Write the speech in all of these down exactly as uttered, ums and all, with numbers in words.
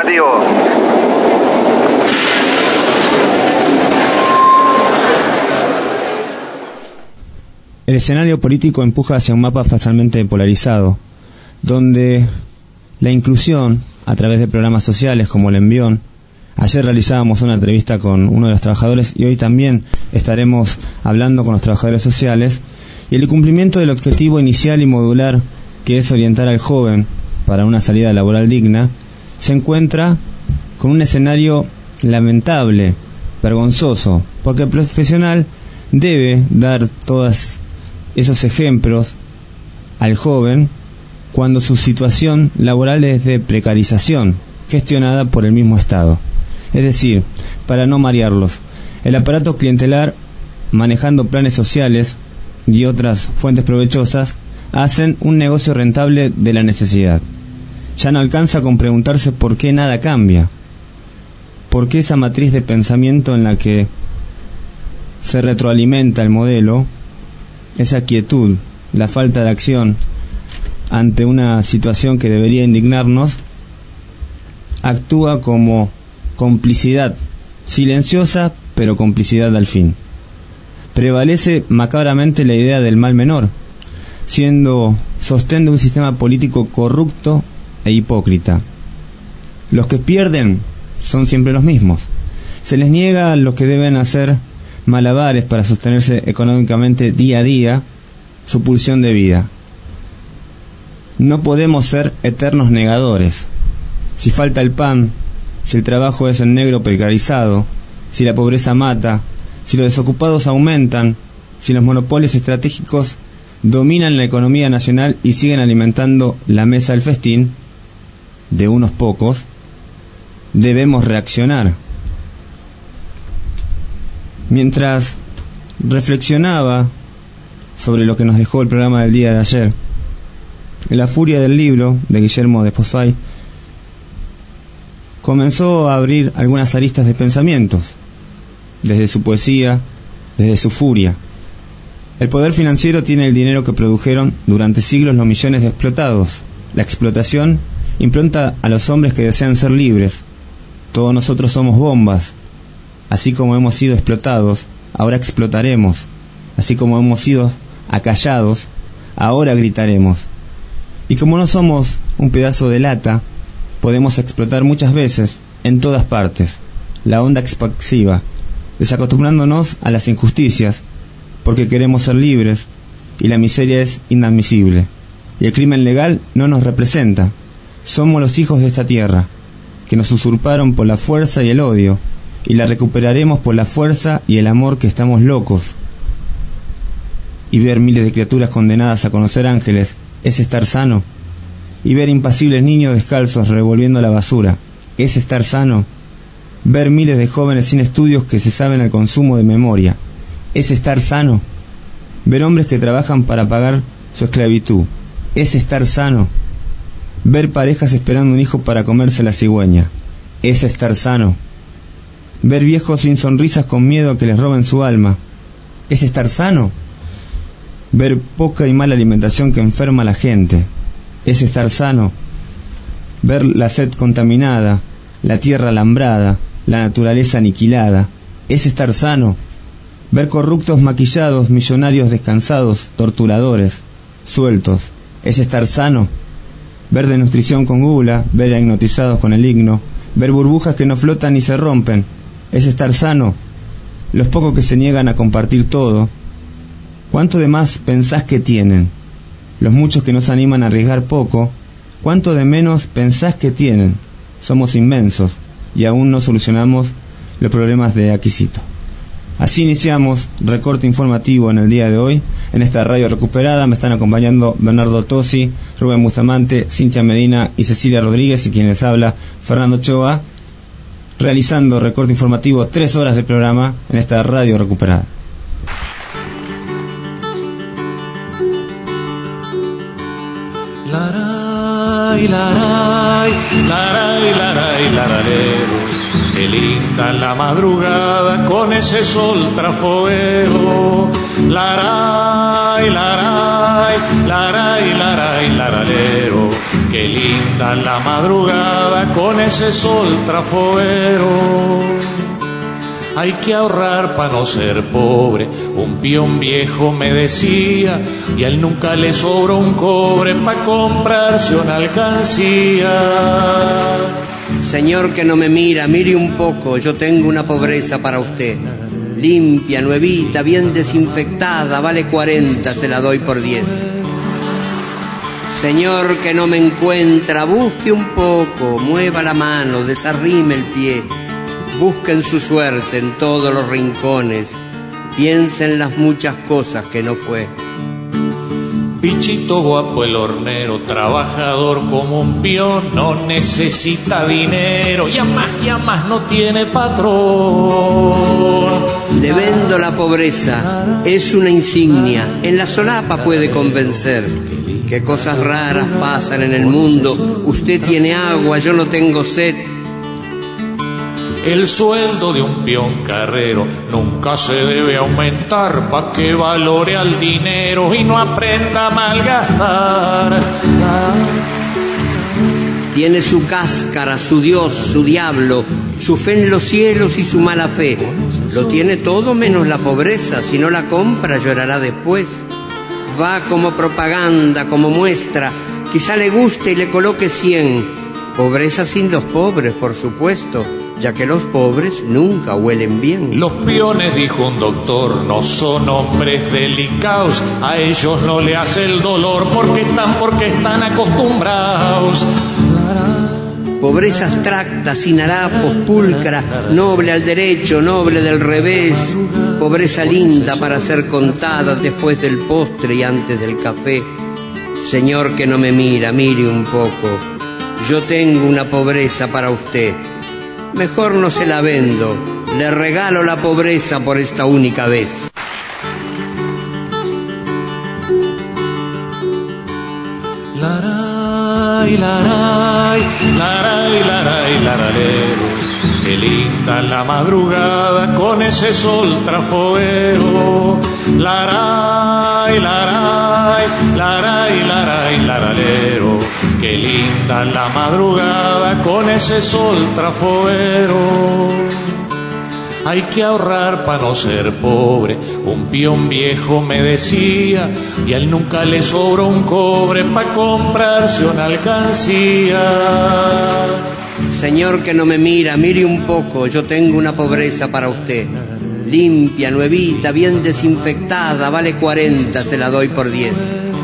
informativo. El escenario político empuja hacia un mapa fácilmente polarizado, donde la inclusión, a través de programas sociales como el Envión, ayer realizábamos una entrevista con uno de los trabajadores y hoy también estaremos hablando con los trabajadores sociales, y el cumplimiento del objetivo inicial y modular, que es orientar al joven para una salida laboral digna, se encuentra con un escenario lamentable, vergonzoso, porque el profesional debe dar todos esos ejemplos al joven cuando su situación laboral es de precarización, gestionada por el mismo Estado. Es decir, para no marearlos, el aparato clientelar, manejando planes sociales y otras fuentes provechosas, hacen un negocio rentable de la necesidad. Ya no alcanza con preguntarse por qué nada cambia, por qué esa matriz de pensamiento en la que se retroalimenta el modelo, esa quietud, la falta de acción ante una situación que debería indignarnos, actúa como complicidad, silenciosa pero complicidad al fin. Prevalece macabramente la idea del mal menor, siendo sostén de un sistema político corrupto e hipócrita. Los que pierden son siempre los mismos. Se les niega a los que deben hacer malabares para sostenerse económicamente día a día su pulsión de vida. No podemos ser eternos negadores. Si falta el pan, si el trabajo es en negro precarizado, si la pobreza mata, si los desocupados aumentan, si los monopolios estratégicos dominan la economía nacional y siguen alimentando la mesa del festín de unos pocos, debemos reaccionar. Mientras reflexionaba sobre lo que nos dejó el programa del día de ayer, La furia del libro de Guillermo de Spossay comenzó a abrir algunas aristas de pensamientos, desde su poesía, desde su furia. El poder financiero tiene el dinero que produjeron durante siglos los millones de explotados. La explotación impronta a los hombres que desean ser libres. Todos nosotros somos bombas. Así como hemos sido explotados, ahora explotaremos. Así como hemos sido acallados, ahora gritaremos. Y como no somos un pedazo de lata, podemos explotar muchas veces, en todas partes. La onda expansiva, desacostumbrándonos a las injusticias, porque queremos ser libres, y la miseria es inadmisible. Y el crimen legal no nos representa. Somos los hijos de esta tierra, que nos usurparon por la fuerza y el odio, y la recuperaremos por la fuerza y el amor, que estamos locos. Y ver miles de criaturas condenadas a conocer ángeles es estar sano. Y ver impasibles niños descalzos revolviendo la basura es estar sano. Ver miles de jóvenes sin estudios que se saben al consumo de memoria es estar sano. Ver hombres que trabajan para pagar su esclavitud es estar sano. Ver parejas esperando un hijo para comerse la cigüeña es estar sano. Ver viejos sin sonrisas con miedo a que les roben su alma es estar sano. Ver poca y mala alimentación que enferma a la gente es estar sano. Ver la sed contaminada, la tierra alambrada, la naturaleza aniquilada es estar sano. Ver corruptos maquillados, millonarios descansados, torturadores, sueltos, es estar sano. Ver desnutrición con gula, ver a hipnotizados con el himno, ver burbujas que no flotan ni se rompen, es estar sano. Los pocos que se niegan a compartir todo, ¿cuánto de más pensás que tienen? Los muchos que no se animan a arriesgar poco, ¿cuánto de menos pensás que tienen? Somos inmensos y aún no solucionamos los problemas de Aquisito. Así iniciamos recorte informativo en el día de hoy, en esta radio recuperada. Me están acompañando Bernardo Tosi, Rubén Bustamante, Cintia Medina y Cecilia Rodríguez, y quien les habla, Fernando Ochoa, realizando recorte informativo, tres horas de programa en esta radio recuperada. Laray, laray, laray, laray, lararero. Qué linda la madrugada con ese sol trafoguero. Laray, laray, laray, laray, laralero. Qué linda la madrugada con ese sol trafoguero. Hay que ahorrar para no ser pobre, un peón viejo me decía, y a él nunca le sobra un cobre para comprarse una alcancía. Señor que no me mira, mire un poco, yo tengo una pobreza para usted. Limpia, nuevita, bien desinfectada, vale cuarenta, se la doy por diez. Señor que no me encuentra, busque un poco, mueva la mano, desarrime el pie. Busquen su suerte en todos los rincones, piensen las muchas cosas que no fue. Pichito guapo el hornero, trabajador como un peón, no necesita dinero, y a más y a más no tiene patrón. Le vendo la pobreza, es una insignia, en la solapa puede convencer. Que cosas raras pasan en el mundo, usted tiene agua, yo no tengo sed. El sueldo de un peón carrero nunca se debe aumentar, pa' que valore al dinero y no aprenda a malgastar. Tiene su cáscara, su Dios, su diablo, su fe en los cielos y su mala fe. Lo tiene todo menos la pobreza, si no la compra llorará después. Va como propaganda, como muestra, quizá le guste y le coloque cien. Pobreza sin los pobres, por supuesto, ya que los pobres nunca huelen bien. Los peones, dijo un doctor, no son hombres delicados, a ellos no le hace el dolor porque están, porque están acostumbrados. Pobreza abstracta, sin harapos, pulcra, noble al derecho, noble del revés. Pobreza linda para ser contada después del postre y antes del café. Señor que no me mira, mire un poco, yo tengo una pobreza para usted. Mejor no se la vendo, le regalo la pobreza por esta única vez. Laray, laray, laray, laray, laralero. Qué linda la madrugada con ese sol trafoguero. Laray, laray, laray, laray, laralero. Qué linda la madrugada con ese sol trafoguero. Hay que ahorrar para no ser pobre, un peón viejo me decía, y a él nunca le sobra un cobre para comprarse una alcancía. Señor que no me mira, mire un poco, yo tengo una pobreza para usted. Limpia, nuevita, bien desinfectada, vale cuarenta, se la doy por diez.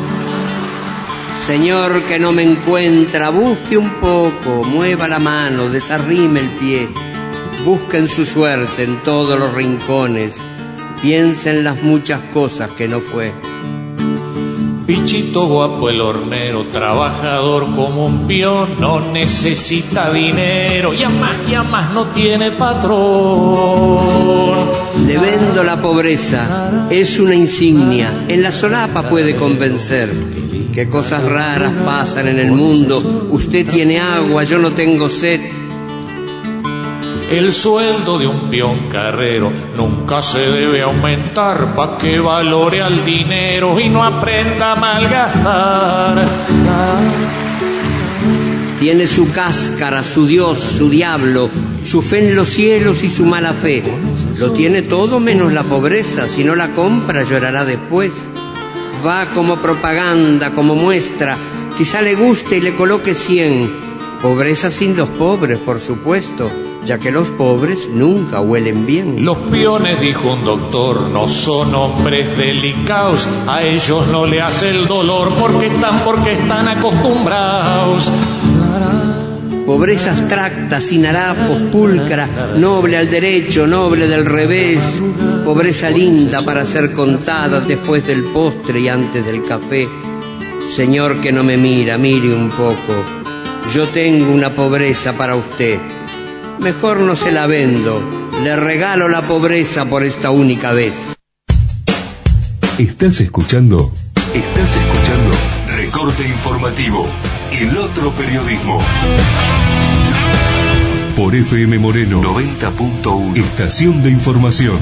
Señor que no me encuentra, busque un poco, mueva la mano, desarrime el pie. Busquen su suerte en todos los rincones, piensen las muchas cosas que no fue. Pichito guapo el hornero, trabajador como un peón, no necesita dinero, y a más y a más no tiene patrón. Le vendo la pobreza, es una insignia, en la solapa puede convencer. Que cosas raras pasan en el mundo, usted tiene agua, yo no tengo sed. El sueldo de un peón carrero nunca se debe aumentar, pa' que valore al dinero y no aprenda a malgastar. Tiene su cáscara, su Dios, su diablo, su fe en los cielos y su mala fe. Lo tiene todo menos la pobreza, si no la compra llorará después. Va como propaganda, como muestra, quizá le guste y le coloque cien. Pobreza sin los pobres, por supuesto, ya que los pobres nunca huelen bien. Los peones, dijo un doctor, no son hombres delicados, a ellos no le hace el dolor porque están, porque están acostumbrados. Pobreza abstracta, sin harapos, pulcra, noble al derecho, noble del revés. Pobreza linda para ser contada después del postre y antes del café. Señor que no me mira, mire un poco, yo tengo una pobreza para usted. Mejor no se la vendo, le regalo la pobreza por esta única vez. Estás escuchando, estás escuchando Recorte Informativo, el otro periodismo. Por F M Moreno noventa punto uno. Estación de información.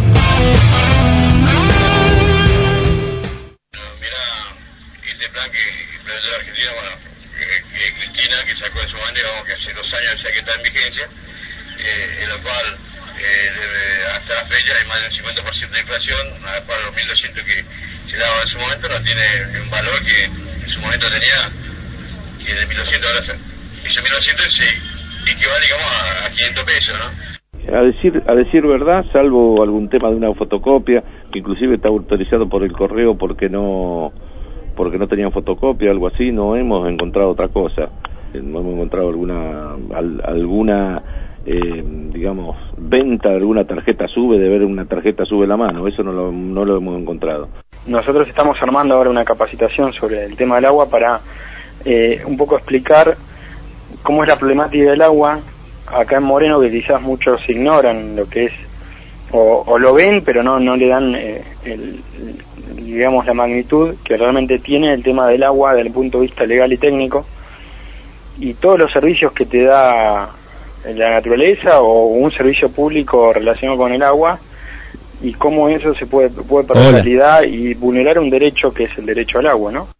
Mira, este plan que implementó la Argentina, bueno, que, que Cristina, que sacó en su momento, digamos que hace dos años ya que está en vigencia, eh, en lo cual eh, debe, hasta la fecha hay más del cincuenta por ciento de inflación, para los mil doscientos que se daba en su momento, no tiene un valor que en su momento tenía, que de mil doscientos ahora hizo mil doscientos y se equivale, digamos, a, a quinientos pesos, ¿no? A decir, a decir verdad, salvo algún tema de una fotocopia, que inclusive está autorizado por el correo porque no porque no tenían fotocopia, algo así, no hemos encontrado otra cosa. No hemos encontrado alguna al, alguna eh, digamos, venta de alguna tarjeta SUBE, de ver una tarjeta SUBE en la mano, eso no lo, no lo hemos encontrado. Nosotros estamos armando ahora una capacitación sobre el tema del agua para eh, un poco explicar cómo es la problemática del agua acá en Moreno, que quizás muchos ignoran lo que es, o, o lo ven, pero no no le dan, eh, el, el, digamos, la magnitud que realmente tiene el tema del agua desde el punto de vista legal y técnico, y todos los servicios que te da la naturaleza o un servicio público relacionado con el agua, y cómo eso se puede, puede perder calidad y vulnerar un derecho que es el derecho al agua, ¿no?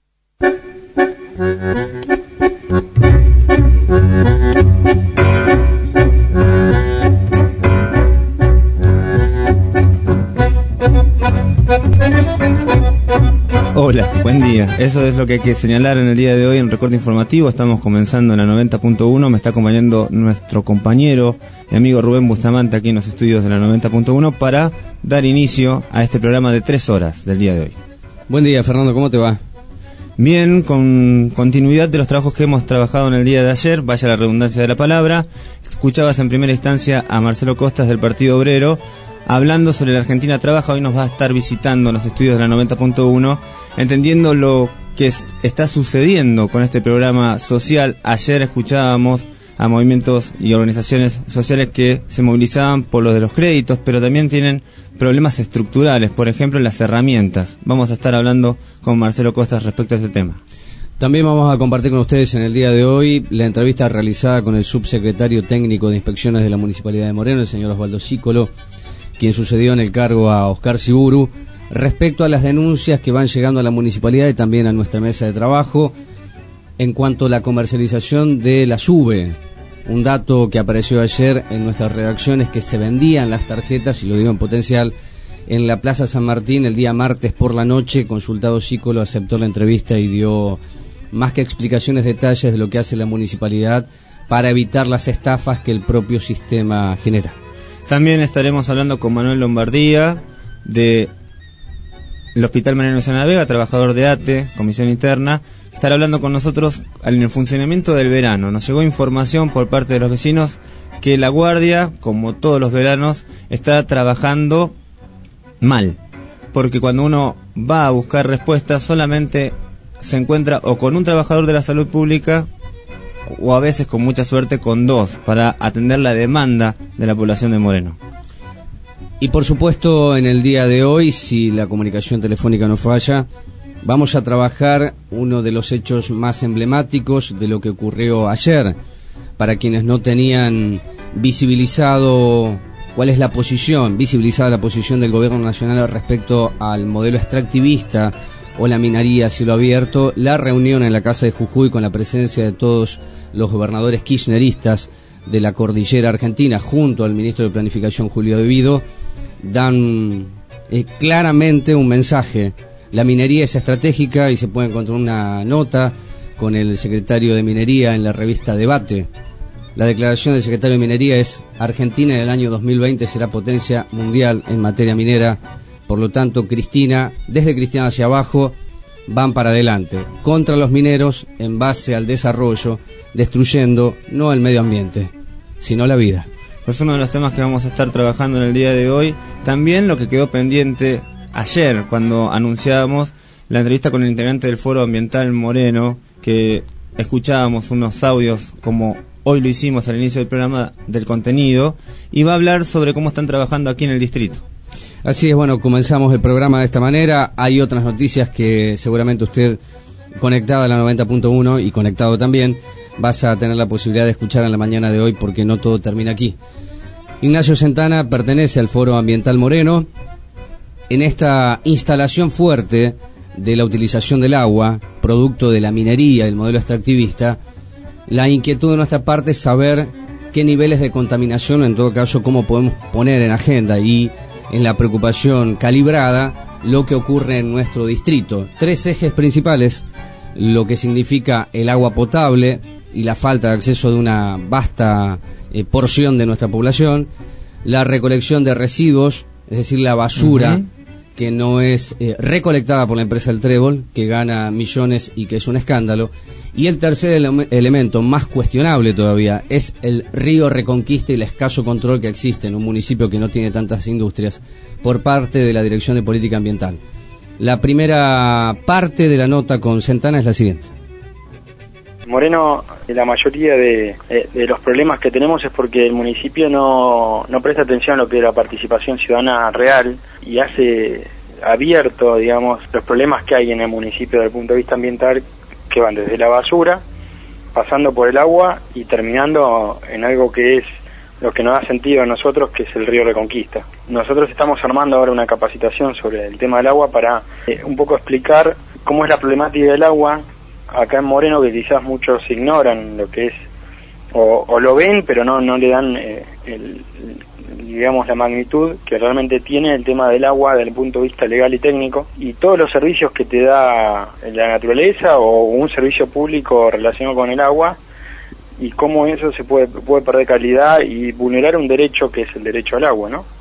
Hola, buen día. Eso es lo que hay que señalar en el día de hoy en Recorte Informativo. Estamos comenzando en la noventa punto uno. Me está acompañando nuestro compañero y amigo Rubén Bustamante aquí en los estudios de la noventa punto uno para dar inicio a este programa de tres horas del día de hoy. Buen día, Fernando, ¿cómo te va? Bien, con continuidad de los trabajos que hemos trabajado en el día de ayer, vaya la redundancia de la palabra. Escuchabas en primera instancia a Marcelo Costas del Partido Obrero hablando sobre la Argentina Trabaja. Hoy nos va a estar visitando en los estudios de la noventa punto uno, entendiendo lo que es, está sucediendo con este programa social. Ayer escuchábamos a movimientos y organizaciones sociales que se movilizaban por lo de los créditos, pero también tienen problemas estructurales, por ejemplo en las herramientas. Vamos a estar hablando con Marcelo Costas respecto a este tema. También vamos a compartir con ustedes en el día de hoy la entrevista realizada con el subsecretario técnico de inspecciones de la Municipalidad de Moreno, el señor Osvaldo Cícolo, quien sucedió en el cargo a Oscar Siburu, respecto a las denuncias que van llegando a la municipalidad y también a nuestra mesa de trabajo en cuanto a la comercialización de la SUBE. Un dato que apareció ayer en nuestras redacciones, que se vendían las tarjetas, y lo digo en potencial, en la Plaza San Martín el día martes por la noche. Consultado Cícolo aceptó la entrevista y dio más que explicaciones, detalles de lo que hace la municipalidad para evitar las estafas que el propio sistema genera. También estaremos hablando con Manuel Lombardía de el Hospital Mariano Luciana Vega, trabajador de A T E, Comisión Interna. Estará hablando con nosotros en el funcionamiento del verano. Nos llegó información por parte de los vecinos que la guardia, como todos los veranos, está trabajando mal, porque cuando uno va a buscar respuestas solamente se encuentra o con un trabajador de la salud pública o a veces con mucha suerte con dos para atender la demanda de la población de Moreno. Y por supuesto en el día de hoy, si la comunicación telefónica no falla, vamos a trabajar uno de los hechos más emblemáticos de lo que ocurrió ayer. Para quienes no tenían visibilizado cuál es la posición, visibilizada la posición del gobierno nacional respecto al modelo extractivista o la minería a cielo abierto, la reunión en la Casa de Jujuy con la presencia de todos los gobernadores kirchneristas de la cordillera argentina junto al ministro de Planificación Julio De Vido dan eh, claramente un mensaje. La minería es estratégica y se puede encontrar una nota con el secretario de Minería en la revista Debate. La declaración del secretario de Minería es: Argentina en el año dos mil veinte será potencia mundial en materia minera. Por lo tanto, Cristina, desde Cristina hacia abajo, van para adelante, contra los mineros, en base al desarrollo, destruyendo no el medio ambiente, sino la vida. Pues uno de los temas que vamos a estar trabajando en el día de hoy, también lo que quedó pendiente ayer, cuando anunciábamos la entrevista con el integrante del Foro Ambiental Moreno, que escuchábamos unos audios como hoy lo hicimos al inicio del programa del contenido, y va a hablar sobre cómo están trabajando aquí en el distrito. Así es, bueno, comenzamos el programa de esta manera. Hay otras noticias que seguramente usted, conectada a la noventa punto uno y conectado también, vas a tener la posibilidad de escuchar en la mañana de hoy, porque no todo termina aquí. Ignacio Santana pertenece al Foro Ambiental Moreno. En esta instalación fuerte de la utilización del agua, producto de la minería y el modelo extractivista, la inquietud de nuestra parte es saber qué niveles de contaminación, o en todo caso cómo podemos poner en agenda y en la preocupación calibrada lo que ocurre en nuestro distrito. Tres ejes principales: lo que significa el agua potable y la falta de acceso de una vasta eh, porción de nuestra población, la recolección de residuos, es decir, la basura, uh-huh, que no es eh, recolectada por la empresa El Trébol, que gana millones y que es un escándalo, y el tercer ele- elemento, más cuestionable todavía, es el río Reconquista y el escaso control que existe en un municipio que no tiene tantas industrias por parte de la Dirección de Política Ambiental. La primera parte de la nota con Santana es la siguiente. Moreno, la mayoría de, de, de los problemas que tenemos es porque el municipio no, no presta atención a lo que es la participación ciudadana real y hace abierto, digamos, los problemas que hay en el municipio desde el punto de vista ambiental, que van desde la basura, pasando por el agua y terminando en algo que es lo que nos da sentido a nosotros, que es el río Reconquista. Nosotros estamos armando ahora una capacitación sobre el tema del agua para eh, un poco explicar cómo es la problemática del agua acá en Moreno, que quizás muchos ignoran lo que es, o, o lo ven, pero no, no le dan, eh, el, digamos, la magnitud que realmente tiene el tema del agua desde el punto de vista legal y técnico, y todos los servicios que te da la naturaleza o un servicio público relacionado con el agua, y cómo eso se puede, puede perder calidad y vulnerar un derecho que es el derecho al agua, ¿no?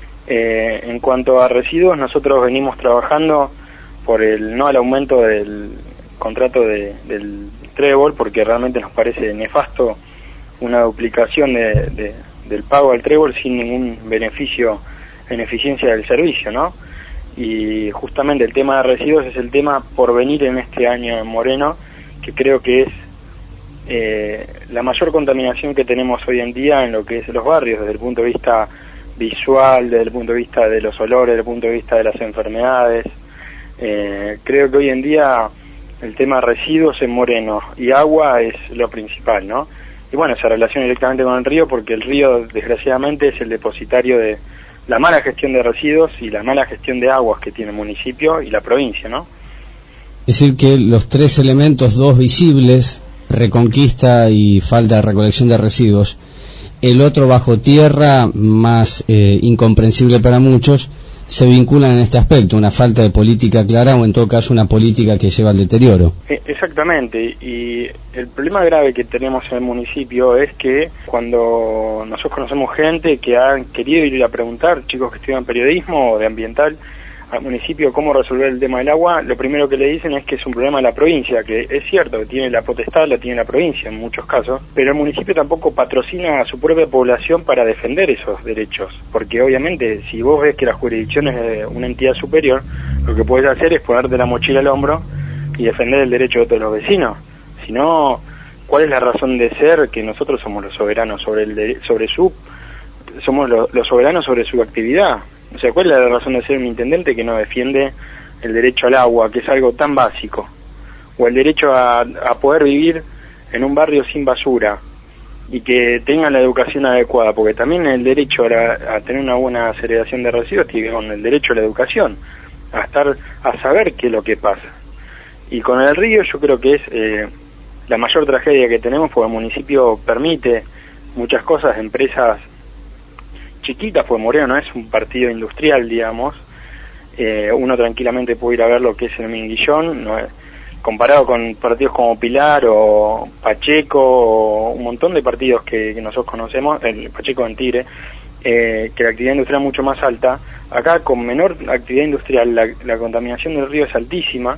Eh, en cuanto a residuos, nosotros venimos trabajando por el no al aumento del contrato de, del Trébol, porque realmente nos parece nefasto una duplicación de, de, del pago al Trébol sin ningún beneficio en eficiencia del servicio, ¿no? Y justamente el tema de residuos es el tema por venir en este año en Moreno, que creo que es eh, la mayor contaminación que tenemos hoy en día en lo que es los barrios, desde el punto de vista visual, desde el punto de vista de los olores, desde el punto de vista de las enfermedades. Eh, creo que hoy en día el tema de residuos en Moreno y agua es lo principal, ¿no? Y bueno, se relaciona directamente con el río, porque el río, desgraciadamente, es el depositario de la mala gestión de residuos y la mala gestión de aguas que tiene el municipio y la provincia, ¿no? Es decir, que los tres elementos, dos visibles, Reconquista y falta de recolección de residuos, el otro bajo tierra, más eh, incomprensible para muchos, se vinculan en este aspecto, una falta de política clara, o en todo caso una política que lleva al deterioro. Exactamente, y el problema grave que tenemos en el municipio es que cuando nosotros conocemos gente que han querido ir a preguntar, chicos que estudian periodismo o de ambiental, al municipio cómo resolver el tema del agua, lo primero que le dicen es que es un problema de la provincia, que es cierto que tiene la potestad, la tiene la provincia en muchos casos, pero el municipio tampoco patrocina a su propia población para defender esos derechos, porque obviamente si vos ves que la jurisdicción es de una entidad superior, lo que puedes hacer es ponerte la mochila al hombro y defender el derecho de todos los vecinos. Si no, ¿cuál es la razón de ser que nosotros somos los soberanos sobre el de, sobre su somos los, los soberanos sobre su actividad? O sea, ¿cuál es la razón de ser un intendente que no defiende el derecho al agua, que es algo tan básico? O el derecho a, a poder vivir en un barrio sin basura y que tengan la educación adecuada, porque también el derecho a, la, a tener una buena segregación de residuos tiene con el derecho a la educación, a estar, a saber qué es lo que pasa. Y con el río yo creo que es eh, la mayor tragedia que tenemos, porque el municipio permite muchas cosas, empresas chiquitas, pues Moreno no es un partido industrial, digamos, eh, uno tranquilamente puede ir a ver lo que es el Minguillón, no es, comparado con partidos como Pilar o Pacheco o un montón de partidos que, que nosotros conocemos, el Pacheco en Tigre, eh, que la actividad industrial es mucho más alta. Acá con menor actividad industrial la, la contaminación del río es altísima.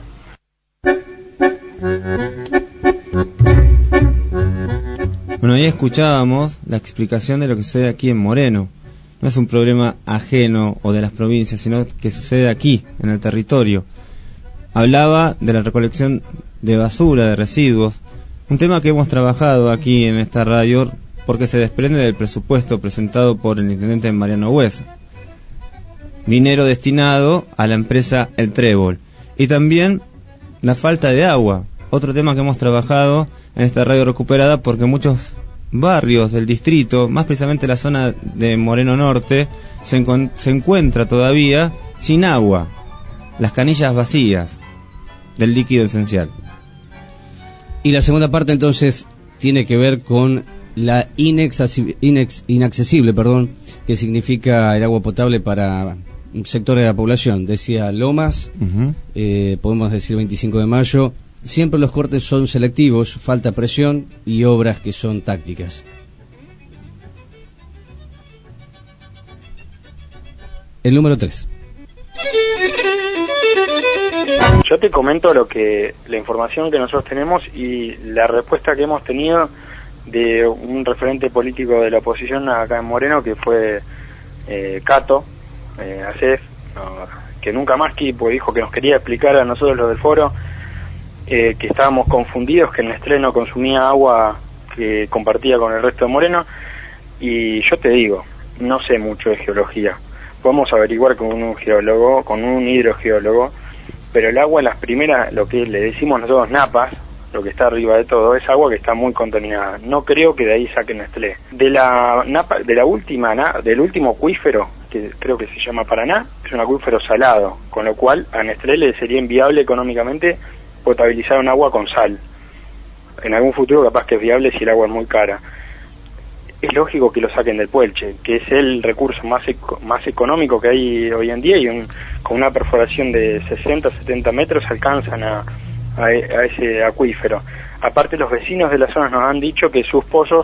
Bueno, ahí escuchábamos la explicación de lo que sucede aquí en Moreno. No es un problema ajeno o de las provincias, sino que sucede aquí, en el territorio. Hablaba de la recolección de basura, de residuos, un tema que hemos trabajado aquí en esta radio porque se desprende del presupuesto presentado por el intendente Mariano Huesa. Dinero destinado a la empresa El Trébol. Y también la falta de agua, otro tema que hemos trabajado en esta radio recuperada, porque muchos barrios del distrito, más precisamente la zona de Moreno Norte, se, encon- se encuentra todavía sin agua, las canillas vacías del líquido esencial. Y la segunda parte entonces tiene que ver con la inaccesi- inex- inaccesible, perdón, que significa el agua potable para sectores de la población. Decía Lomas, uh-huh. eh, podemos decir veinticinco de mayo, siempre los cortes son selectivos, falta presión y obras que son tácticas. El número tres. Yo te comento lo que la información que nosotros tenemos y la respuesta que hemos tenido de un referente político de la oposición acá en Moreno, que fue eh, Cato, eh, Acef, no, que nunca más quiso, dijo que nos quería explicar a nosotros los del foro eh, que estábamos confundidos, que Nestlé no consumía agua que compartía con el resto de Moreno. Y yo te digo, no sé mucho de geología, podemos averiguar con un geólogo, con un hidrogeólogo, pero el agua, las primeras, lo que le decimos nosotros napas, lo que está arriba de todo, es agua que está muy contaminada. No creo que de ahí saquen Nestlé. De la napa, de la última, del último acuífero, que creo que se llama Paraná, es un acuífero salado, con lo cual a Nestlé le sería inviable económicamente potabilizar un agua con sal. En algún futuro capaz que es viable si el agua es muy cara. Es lógico que lo saquen del Puelche, que es el recurso más eco, más económico que hay hoy en día, y un, con una perforación de sesenta, setenta metros alcanzan a, a, a ese acuífero. Aparte, los vecinos de la zona nos han dicho que sus pozos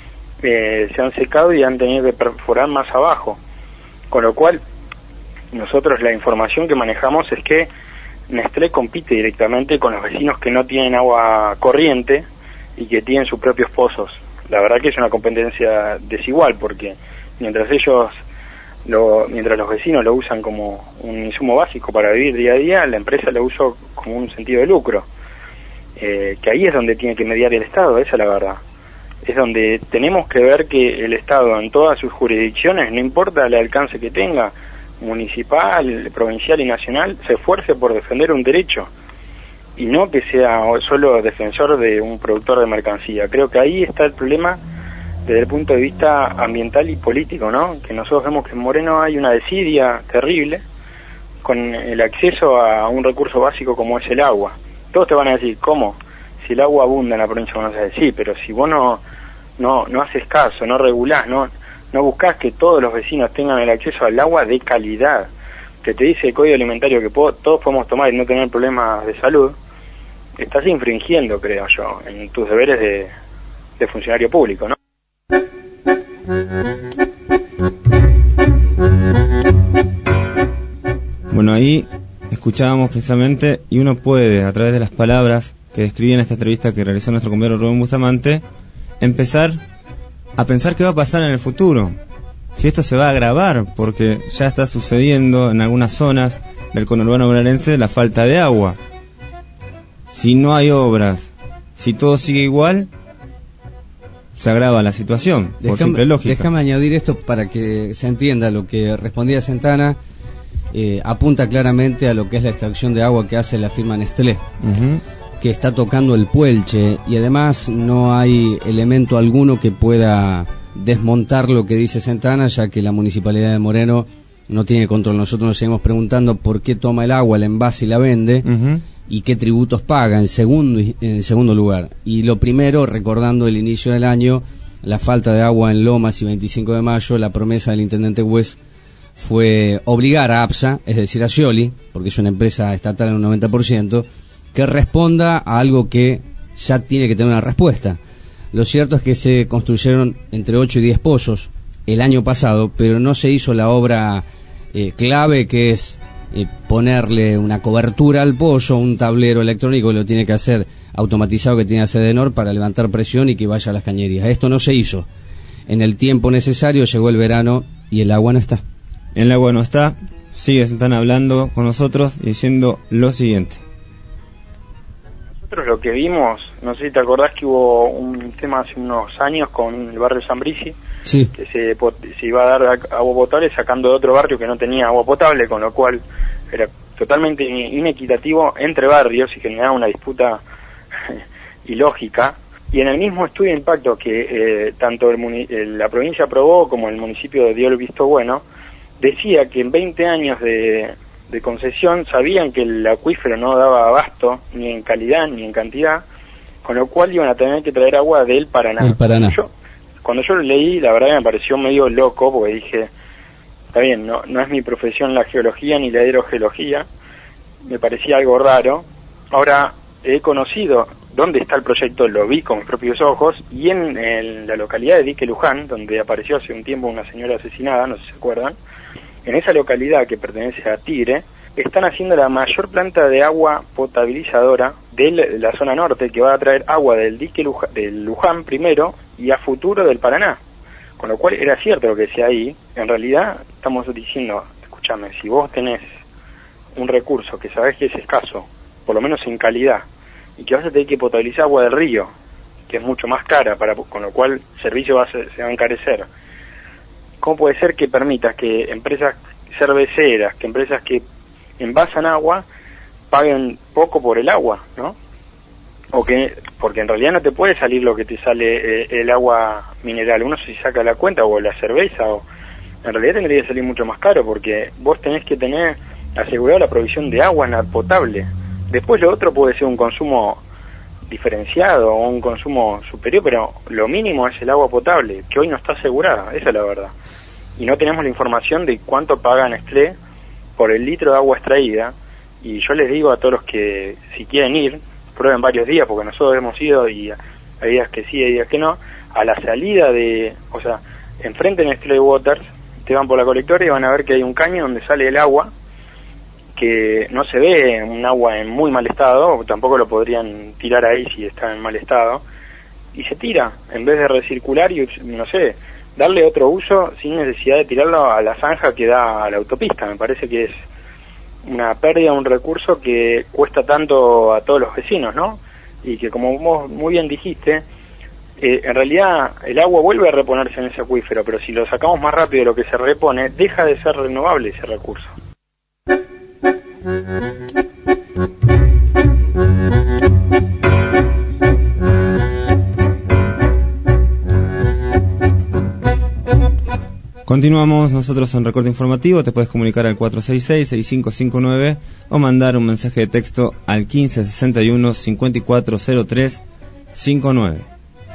eh, se han secado y han tenido que perforar más abajo, con lo cual nosotros la información que manejamos es que Nestlé compite directamente con los vecinos que no tienen agua corriente y que tienen sus propios pozos. La verdad que es una competencia desigual, porque mientras ellos, lo, mientras los vecinos lo usan como un insumo básico para vivir día a día, la empresa lo usa como un sentido de lucro. Eh, que ahí es donde tiene que mediar el Estado, esa es la verdad. Es donde tenemos que ver que el Estado en todas sus jurisdicciones, no importa el alcance que tenga, municipal, provincial y nacional, se esfuerce por defender un derecho, y no que sea solo defensor de un productor de mercancía. Creo que ahí está el problema desde el punto de vista ambiental y político, ¿no? Que nosotros vemos que en Moreno hay una desidia terrible con el acceso a un recurso básico como es el agua. Todos te van a decir, ¿cómo? Si el agua abunda en la provincia de Buenos Aires, sí, pero si vos no, no, no haces caso, no regulás, no, no buscás que todos los vecinos tengan el acceso al agua de calidad, que te dice el Código Alimentario que po- todos podemos tomar y no tener problemas de salud, estás infringiendo, creo yo, en tus deberes de, de funcionario público, ¿no? Bueno, ahí escuchábamos precisamente, y uno puede, a través de las palabras que describí en esta entrevista que realizó nuestro compañero Rubén Bustamante, empezar a pensar qué va a pasar en el futuro, si esto se va a agravar, porque ya está sucediendo en algunas zonas del conurbano bonaerense la falta de agua. Si no hay obras, si todo sigue igual, se agrava la situación, déjame, por simple lógica. Déjame añadir esto para que se entienda lo que respondía Santana. Eh, apunta claramente a lo que es la extracción de agua que hace la firma Nestlé, uh-huh. que está tocando el Puelche, y además no hay elemento alguno que pueda desmontar lo que dice Santana, ya que la Municipalidad de Moreno no tiene control. Nosotros nos seguimos preguntando por qué toma el agua, el envase y la vende, uh-huh. y qué tributos paga en segundo, en segundo lugar. Y lo primero, recordando el inicio del año, la falta de agua en Lomas y veinticinco de mayo, la promesa del intendente West fue obligar a APSA, es decir a Scioli, porque es una empresa estatal en un noventa por ciento, que responda a algo que ya tiene que tener una respuesta. Lo cierto es que se construyeron entre ocho y diez pozos el año pasado, pero no se hizo la obra eh, clave, que es eh, ponerle una cobertura al pozo, un tablero electrónico que lo tiene que hacer automatizado, que tiene que hacer Edenor para levantar presión y que vaya a las cañerías. Esto no se hizo. En el tiempo necesario llegó el verano y el agua no está. El agua no está, sigue Santana hablando con nosotros y diciendo lo siguiente. Nosotros lo que vimos, no sé si te acordás que hubo un tema hace unos años con el barrio San Brisi, sí. que se, se iba a dar agua potable sacando de otro barrio que no tenía agua potable, con lo cual era totalmente inequitativo entre barrios y generaba una disputa ilógica. Y en el mismo estudio de impacto que eh, tanto el muni- el, la provincia aprobó como el municipio dio el visto bueno, decía que en veinte años de, de concesión sabían que el acuífero no daba abasto ni en calidad ni en cantidad, con lo cual iban a tener que traer agua del Paraná. El Paraná. Yo, cuando yo lo leí, la verdad me pareció medio loco, porque dije, está bien, no, no es mi profesión la geología ni la hidrogeología, me parecía algo raro. Ahora he conocido dónde está el proyecto, lo vi con mis propios ojos, y en, en la localidad de Dique Luján, donde apareció hace un tiempo una señora asesinada, no sé si se acuerdan, en esa localidad que pertenece a Tigre, están haciendo la mayor planta de agua potabilizadora de la zona norte, que va a traer agua del dique Luján, del Luján primero, y a futuro del Paraná. Con lo cual era cierto lo que decía ahí. En realidad estamos diciendo, escúchame, si vos tenés un recurso que sabés que es escaso, por lo menos en calidad, y que vas a tener que potabilizar agua del río, que es mucho más cara, para con lo cual el servicio va a ser, se va a encarecer, ¿cómo puede ser que permitas que empresas cerveceras, que empresas que envasan agua, paguen poco por el agua, ¿no? O que, porque en realidad no te puede salir lo que te sale eh, el agua mineral, uno si saca la cuenta, o la cerveza, o en realidad tendría que salir mucho más caro, porque vos tenés que tener asegurado la provisión de agua potable. Después lo otro puede ser un consumo diferenciado o un consumo superior, pero lo mínimo es el agua potable, que hoy no está asegurada, esa es la verdad. Y no tenemos la información de cuánto paga Nestlé por el litro de agua extraída, y yo les digo a todos los que si quieren ir, prueben varios días, porque nosotros hemos ido y hay días que sí, hay días que no, a la salida de, o sea, enfrente de Nestlé Waters, te van por la colectora y van a ver que hay un caño donde sale el agua, que no se ve un agua en muy mal estado, tampoco lo podrían tirar ahí si está en mal estado, y se tira, en vez de recircular y, no sé, darle otro uso sin necesidad de tirarlo a la zanja que da a la autopista. Me parece que es una pérdida de un recurso que cuesta tanto a todos los vecinos, ¿no? Y que, como vos muy bien dijiste, eh, en realidad el agua vuelve a reponerse en ese acuífero, pero si lo sacamos más rápido de lo que se repone, deja de ser renovable ese recurso. Continuamos nosotros en Recorte Informativo. Te puedes comunicar al cuatro seis seis, seis cinco cinco nueve o mandar un mensaje de texto al quince sesenta y uno, cincuenta y cuatro cero tres cincuenta y nueve.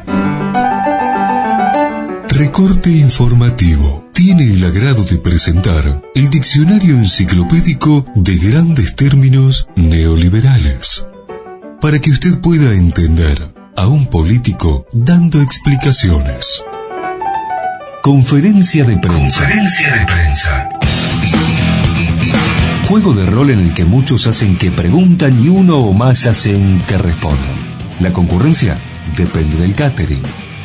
Recorte Informativo tiene el agrado de presentar el diccionario enciclopédico de grandes términos neoliberales, para que usted pueda entender a un político dando explicaciones. Conferencia de prensa. Conferencia de prensa. Juego de rol en el que muchos hacen que preguntan y uno o más hacen que respondan. La concurrencia depende del catering.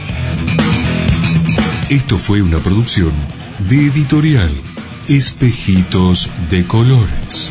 Esto fue una producción de Editorial Espejitos de Colores.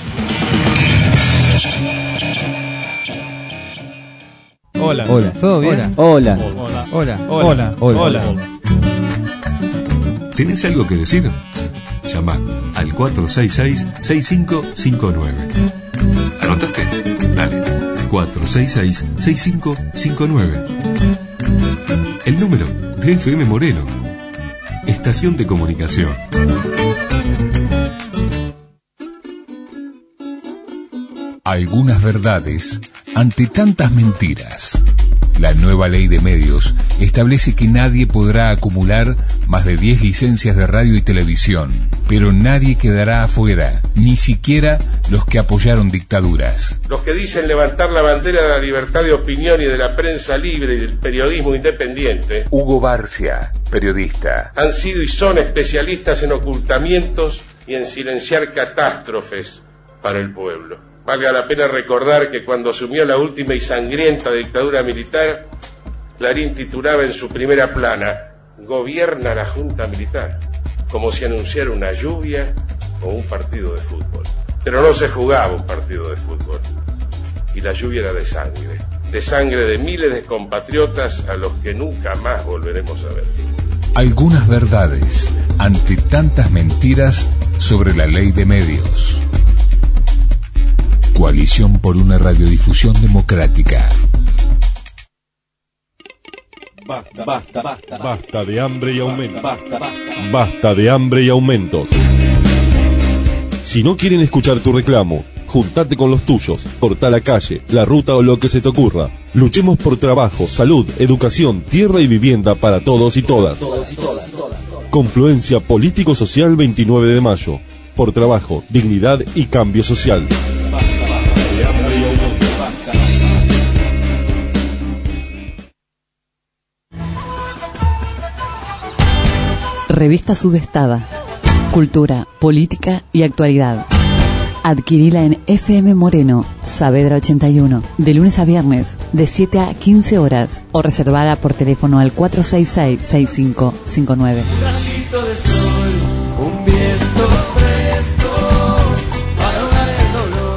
Hola. Hola. ¿Todo bien? Hola. Hola. Hola. Hola. Hola. Hola. ¿Tenés algo que decir? Llama al cuatro seis seis, seis cinco cinco nueve. ¿Anotaste? Dale. cuatro seis seis, seis cinco cinco nueve. El número de F M Moreno. Estación de comunicación. Algunas verdades ante tantas mentiras. La nueva ley de medios establece que nadie podrá acumular más de diez licencias de radio y televisión, pero nadie quedará afuera, ni siquiera los que apoyaron dictaduras. Los que dicen levantar la bandera de la libertad de opinión y de la prensa libre y del periodismo independiente, Hugo Barcia, periodista, han sido y son especialistas en ocultamientos y en silenciar catástrofes para el pueblo. Valga la pena recordar que cuando asumió la última y sangrienta dictadura militar, Clarín titulaba en su primera plana: "Gobierna la Junta Militar", como si anunciara una lluvia o un partido de fútbol. Pero no se jugaba un partido de fútbol, y la lluvia era de sangre, de sangre de miles de compatriotas a los que nunca más volveremos a ver. Algunas verdades ante tantas mentiras sobre la ley de medios. Coalición por una radiodifusión democrática. Basta, basta, basta, basta de hambre y aumentos. Basta, basta, basta de hambre y aumentos. Si no quieren escuchar tu reclamo, juntate con los tuyos, corta la calle, la ruta o lo que se te ocurra. Luchemos por trabajo, salud, educación, tierra y vivienda para todos y todas. Confluencia Político-Social veintinueve de mayo. Por trabajo, dignidad y cambio social. Revista Sudestada. Cultura, política y actualidad. Adquirila en F M Moreno, Saavedra ochenta y uno, de lunes a viernes, de siete a quince horas, o reservada por teléfono al cuatro seis seis, seis cinco cinco nueve. Un rayito de sol, un viento fresco, para ahogar el dolor.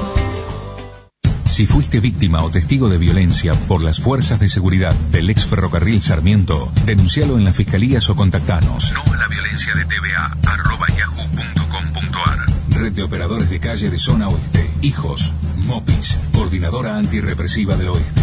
Si fuiste víctima o testigo de violencia por las fuerzas de seguridad del ex ferrocarril Sarmiento, denuncialo en las fiscalías o contactanos. No a la violencia de T V A, arroba yahoo punto com punto ar. Red de Operadores de Calle de Zona Oeste. Hijos. Mopis. Coordinadora Antirrepresiva del Oeste.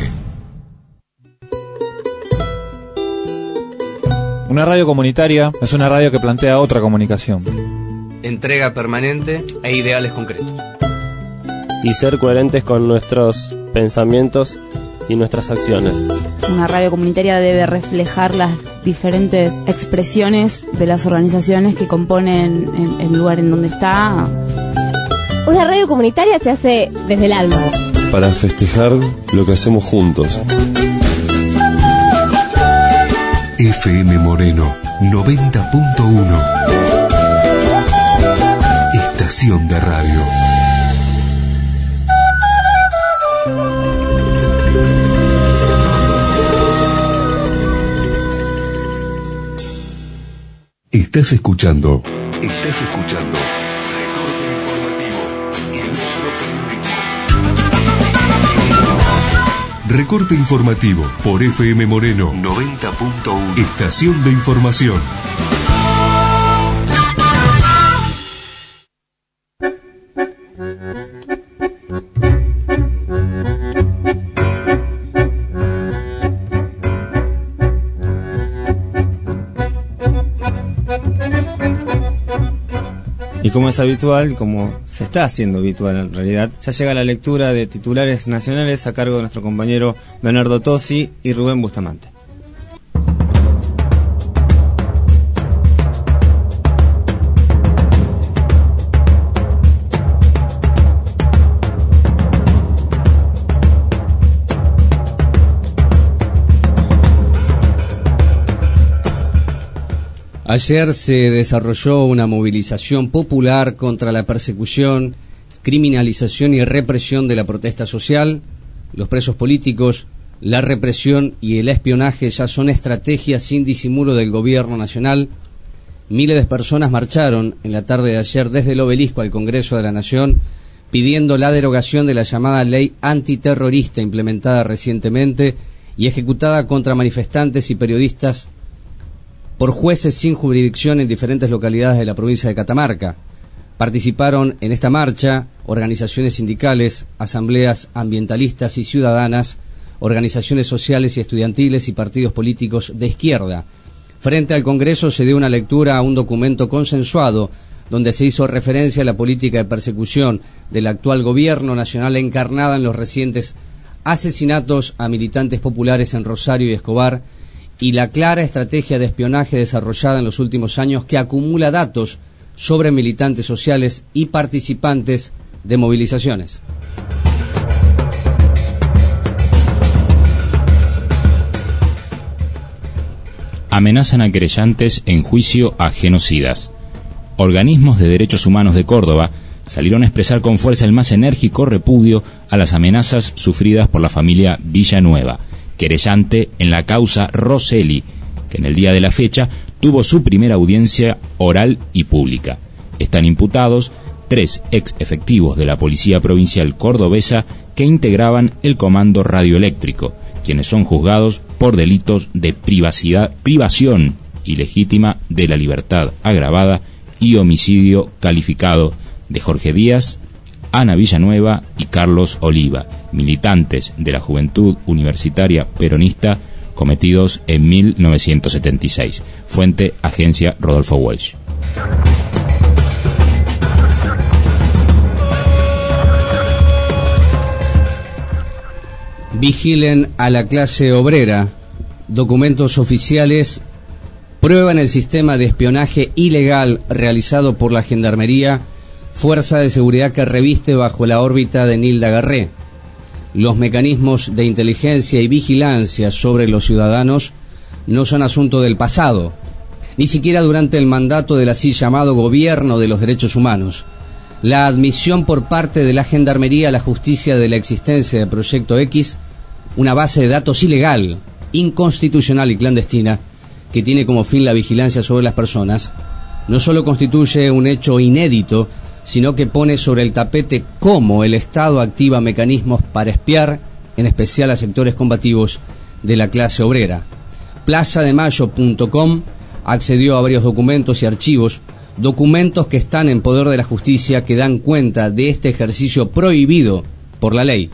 Una radio comunitaria es una radio que plantea otra comunicación. Entrega permanente e ideales concretos. Y ser coherentes con nuestros pensamientos y nuestras acciones. Una radio comunitaria debe reflejar las diferentes expresiones de las organizaciones que componen el, el lugar en donde está. Una radio comunitaria se hace desde el alma. Para festejar lo que hacemos juntos. F M Moreno noventa punto uno. Estación de radio. Estás escuchando. Estás escuchando. Recorte informativo por F M Moreno noventa punto uno. Estación de información. Y como es habitual, como se está haciendo habitual en realidad, ya llega la lectura de titulares nacionales a cargo de nuestro compañero Bernardo Tosi y Rubén Bustamante. Ayer se desarrolló una movilización popular contra la persecución, criminalización y represión de la protesta social. Los presos políticos, la represión y el espionaje ya son estrategias sin disimulo del gobierno nacional. Miles de personas marcharon en la tarde de ayer desde el Obelisco al Congreso de la Nación pidiendo la derogación de la llamada ley antiterrorista implementada recientemente y ejecutada contra manifestantes y periodistas por jueces sin jurisdicción en diferentes localidades de la provincia de Catamarca. Participaron en esta marcha organizaciones sindicales, asambleas ambientalistas y ciudadanas, organizaciones sociales y estudiantiles y partidos políticos de izquierda. Frente al Congreso se dio una lectura a un documento consensuado donde se hizo referencia a la política de persecución del actual gobierno nacional encarnada en los recientes asesinatos a militantes populares en Rosario y Escobar, y la clara estrategia de espionaje desarrollada en los últimos años que acumula datos sobre militantes sociales y participantes de movilizaciones. Amenazan a querellantes en juicio a genocidas. Organismos de derechos humanos de Córdoba salieron a expresar con fuerza el más enérgico repudio a las amenazas sufridas por la familia Villanueva, querellante en la causa Rosselli, que en el día de la fecha tuvo su primera audiencia oral y pública. Están imputados tres ex efectivos de la Policía Provincial Cordobesa que integraban el Comando Radioeléctrico, quienes son juzgados por delitos de privacidad, privación ilegítima de la libertad agravada y homicidio calificado de Jorge Díaz, Ana Villanueva y Carlos Oliva, militantes de la Juventud Universitaria Peronista, cometidos en mil novecientos setenta y seis. Fuente, agencia Rodolfo Walsh. Vigilen a la clase obrera. Documentos oficiales prueban el sistema de espionaje ilegal realizado por la Gendarmería, fuerza de seguridad que reviste bajo la órbita de Nilda Garré. Los mecanismos de inteligencia y vigilancia sobre los ciudadanos no son asunto del pasado, ni siquiera durante el mandato del así llamado Gobierno de los Derechos Humanos. La admisión por parte de la Gendarmería a la justicia de la existencia de Proyecto X, una base de datos ilegal, inconstitucional y clandestina, que tiene como fin la vigilancia sobre las personas, no solo constituye un hecho inédito, sino que pone sobre el tapete cómo el Estado activa mecanismos para espiar, en especial a sectores combativos de la clase obrera. plaza de mayo punto com accedió a varios documentos y archivos, documentos que están en poder de la justicia que dan cuenta de este ejercicio prohibido por la ley.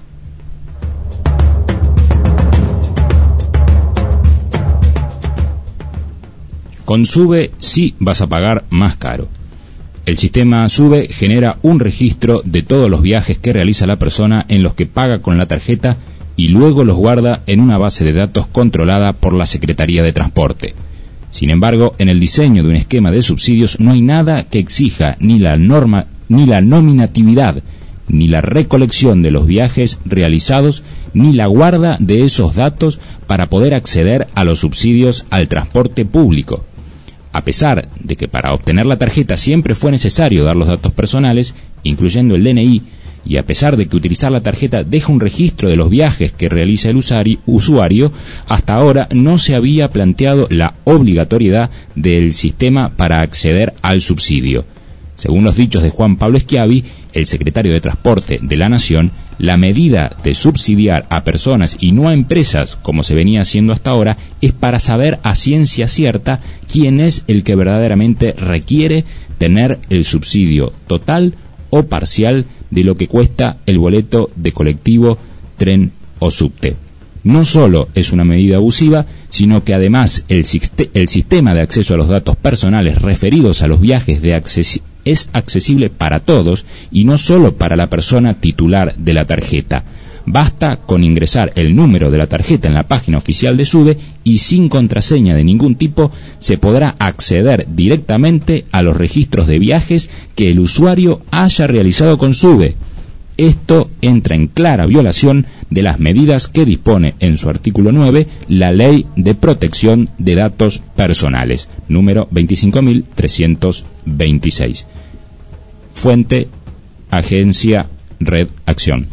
Con SUBE sí vas a pagar más caro. El sistema SUBE genera un registro de todos los viajes que realiza la persona en los que paga con la tarjeta y luego los guarda en una base de datos controlada por la Secretaría de Transporte. Sin embargo, en el diseño de un esquema de subsidios no hay nada que exija ni la norma, ni la nominatividad, ni la recolección de los viajes realizados, ni la guarda de esos datos para poder acceder a los subsidios al transporte público. A pesar de que para obtener la tarjeta siempre fue necesario dar los datos personales, incluyendo el D N I, y a pesar de que utilizar la tarjeta deja un registro de los viajes que realiza el usuario, hasta ahora no se había planteado la obligatoriedad del sistema para acceder al subsidio. Según los dichos de Juan Pablo Schiavi, el secretario de Transporte de la Nación, la medida de subsidiar a personas y no a empresas, como se venía haciendo hasta ahora, es para saber a ciencia cierta quién es el que verdaderamente requiere tener el subsidio total o parcial de lo que cuesta el boleto de colectivo, tren o subte. No solo es una medida abusiva, sino que además el, el sistema de acceso a los datos personales referidos a los viajes de acces es accesible para todos y no solo para la persona titular de la tarjeta. Basta con ingresar el número de la tarjeta en la página oficial de SUBE y sin contraseña de ningún tipo se podrá acceder directamente a los registros de viajes que el usuario haya realizado con SUBE. Esto entra en clara violación de las medidas que dispone en su artículo nueve la Ley de Protección de Datos Personales, número veinticinco mil trescientos veintiséis. Fuente, agencia Red Acción.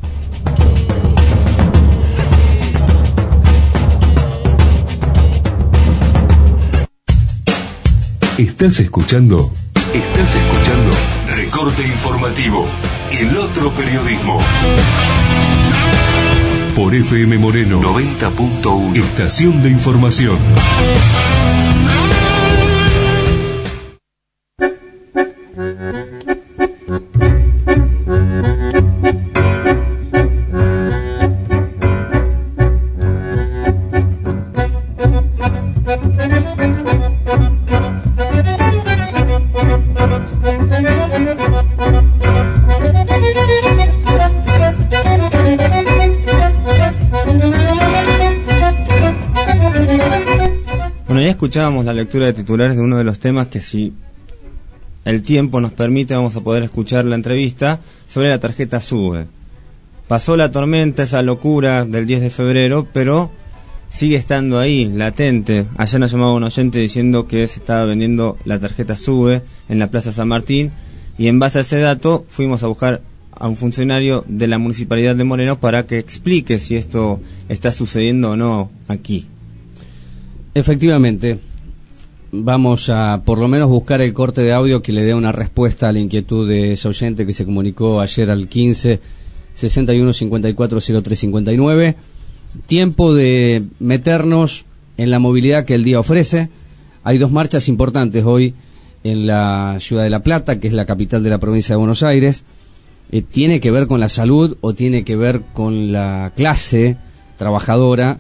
Estás escuchando, estás escuchando Recorte Informativo, el otro periodismo. Por F M Moreno noventa punto uno. Estación de información. Escuchábamos la lectura de titulares de uno de los temas que, si el tiempo nos permite, vamos a poder escuchar la entrevista sobre la tarjeta SUBE. Pasó la tormenta, esa locura del diez de febrero, pero sigue estando ahí, latente. Ayer nos llamaba un oyente diciendo que se estaba vendiendo la tarjeta SUBE en la Plaza San Martín, y en base a ese dato fuimos a buscar a un funcionario de la Municipalidad de Moreno para que explique si esto está sucediendo o no aquí. Efectivamente, vamos a por lo menos buscar el corte de audio que le dé una respuesta a la inquietud de ese oyente que se comunicó ayer al quince sesenta y uno cincuenta y cuatro cero tres cincuenta y nueve. Tiempo de meternos en la movilidad que el día ofrece. Hay dos marchas importantes hoy en la ciudad de La Plata, que es la capital de la provincia de Buenos Aires. Eh, ¿Tiene que ver con la salud o tiene que ver con la clase trabajadora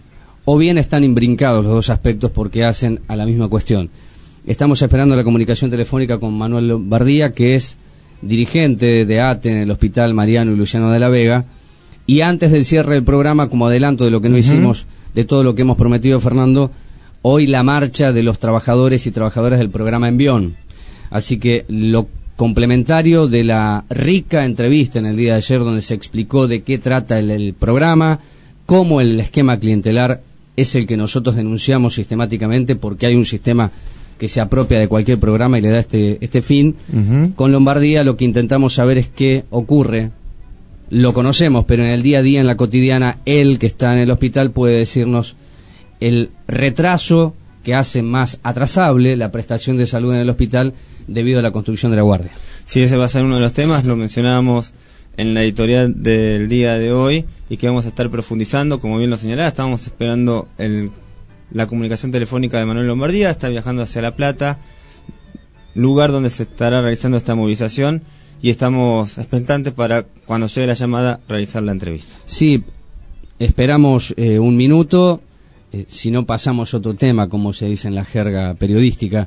o bien están imbrincados los dos aspectos porque hacen a la misma cuestión. Estamos esperando la comunicación telefónica con Manuel Lombardía, que es dirigente de A T E en el Hospital Mariano y Luciano de la Vega, y antes del cierre del programa, como adelanto de lo que no uh-huh. hicimos, de todo lo que hemos prometido, Fernando, hoy la marcha de los trabajadores y trabajadoras del programa Envión. Así que lo complementario de la rica entrevista en el día de ayer, donde se explicó de qué trata el, el programa, cómo el esquema clientelar es el que nosotros denunciamos sistemáticamente, porque hay un sistema que se apropia de cualquier programa y le da este, este fin. Uh-huh. Con Lombardía lo que intentamos saber es qué ocurre. Lo conocemos, pero en el día a día, en la cotidiana, él que está en el hospital puede decirnos el retraso que hace más atrasable la prestación de salud en el hospital debido a la construcción de la guardia. Sí, ese va a ser uno de los temas, lo mencionábamos en la editorial del día de hoy y que vamos a estar profundizando, como bien lo señalaba. Estábamos esperando el, la comunicación telefónica de Manuel Lombardía, está viajando hacia La Plata, lugar donde se estará realizando esta movilización, y estamos expectantes para, cuando llegue la llamada, realizar la entrevista. Sí, esperamos eh, un minuto, eh, si no pasamos otro tema, como se dice en la jerga periodística.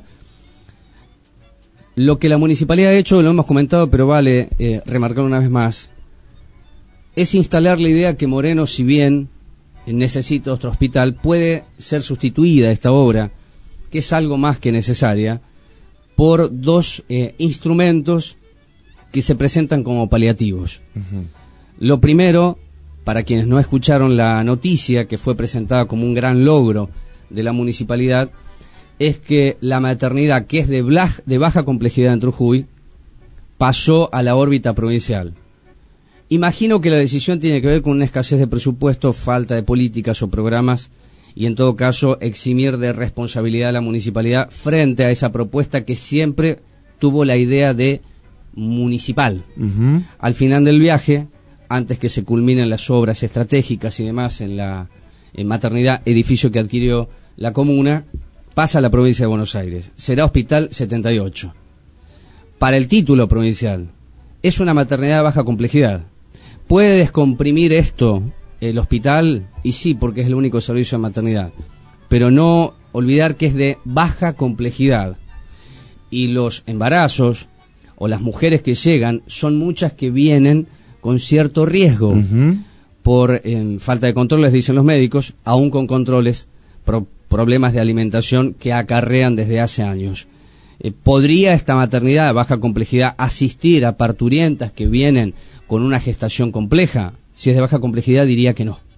Lo que la municipalidad ha hecho, lo hemos comentado, pero vale eh, remarcar una vez más, es instalar la idea que Moreno, si bien necesita otro hospital, puede ser sustituida esta obra, que es algo más que necesaria, por dos eh, instrumentos que se presentan como paliativos. Uh-huh. Lo primero, para quienes no escucharon la noticia, que fue presentada como un gran logro de la municipalidad, es que la maternidad, que es de, bla- de baja complejidad en Trujillo, pasó a la órbita provincial. Imagino que la decisión tiene que ver con una escasez de presupuesto, falta de políticas o programas, y en todo caso eximir de responsabilidad a la municipalidad frente a esa propuesta que siempre tuvo la idea de municipal. Uh-huh. Al final del viaje, antes que se culminen las obras estratégicas y demás en la en maternidad, edificio que adquirió la comuna, pasa a la provincia de Buenos Aires. Será Hospital setenta y ocho. Para el título provincial, es una maternidad de baja complejidad. ¿Puede descomprimir esto el hospital? Y sí, porque es el único servicio de maternidad. Pero no olvidar que es de baja complejidad. Y los embarazos o las mujeres que llegan son muchas que vienen con cierto riesgo. Uh-huh. Por eh, falta de controles, dicen los médicos, aún con controles, pro- problemas de alimentación que acarrean desde hace años. Eh, ¿Podría esta maternidad de baja complejidad asistir a parturientas que vienen con una gestación compleja? Si es de baja complejidad, diría que no.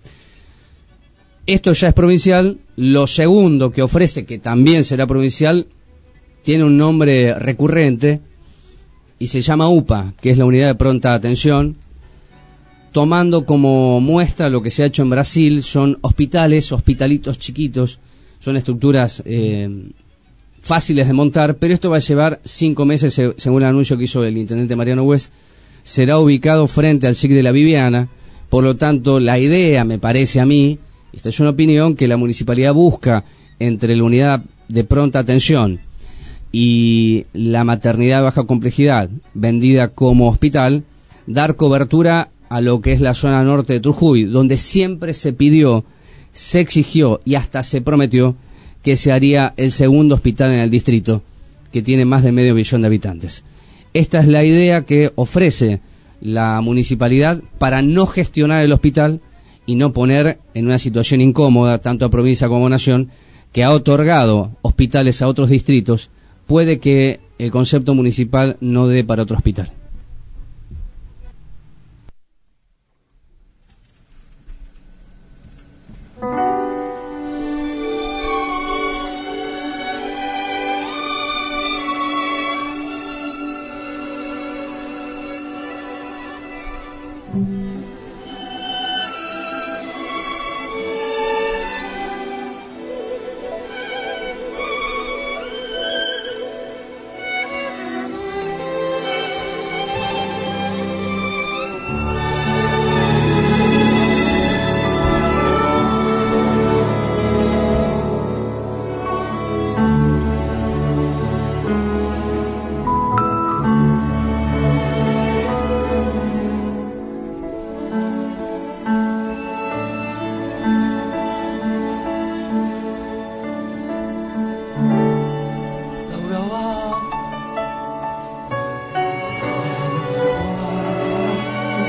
Esto ya es provincial. Lo segundo que ofrece, que también será provincial, tiene un nombre recurrente y se llama U P A, que es la Unidad de Pronta Atención, tomando como muestra lo que se ha hecho en Brasil. Son hospitales, hospitalitos chiquitos, son estructuras eh, fáciles de montar, pero esto va a llevar cinco meses, se, según el anuncio que hizo el intendente Mariano Hues. Será ubicado frente al S I C de la Viviana, por lo tanto la idea, me parece a mí, esta es una opinión, que la municipalidad busca entre la unidad de pronta atención y la maternidad de baja complejidad vendida como hospital, dar cobertura a lo que es la zona norte de Trujillo, donde siempre se pidió, se exigió y hasta se prometió que se haría el segundo hospital en el distrito, que tiene más de medio millón de habitantes. Esta es la idea que ofrece la municipalidad para no gestionar el hospital y no poner en una situación incómoda tanto a provincia como a nación, que ha otorgado hospitales a otros distritos. Puede que el concepto municipal no dé para otro hospital.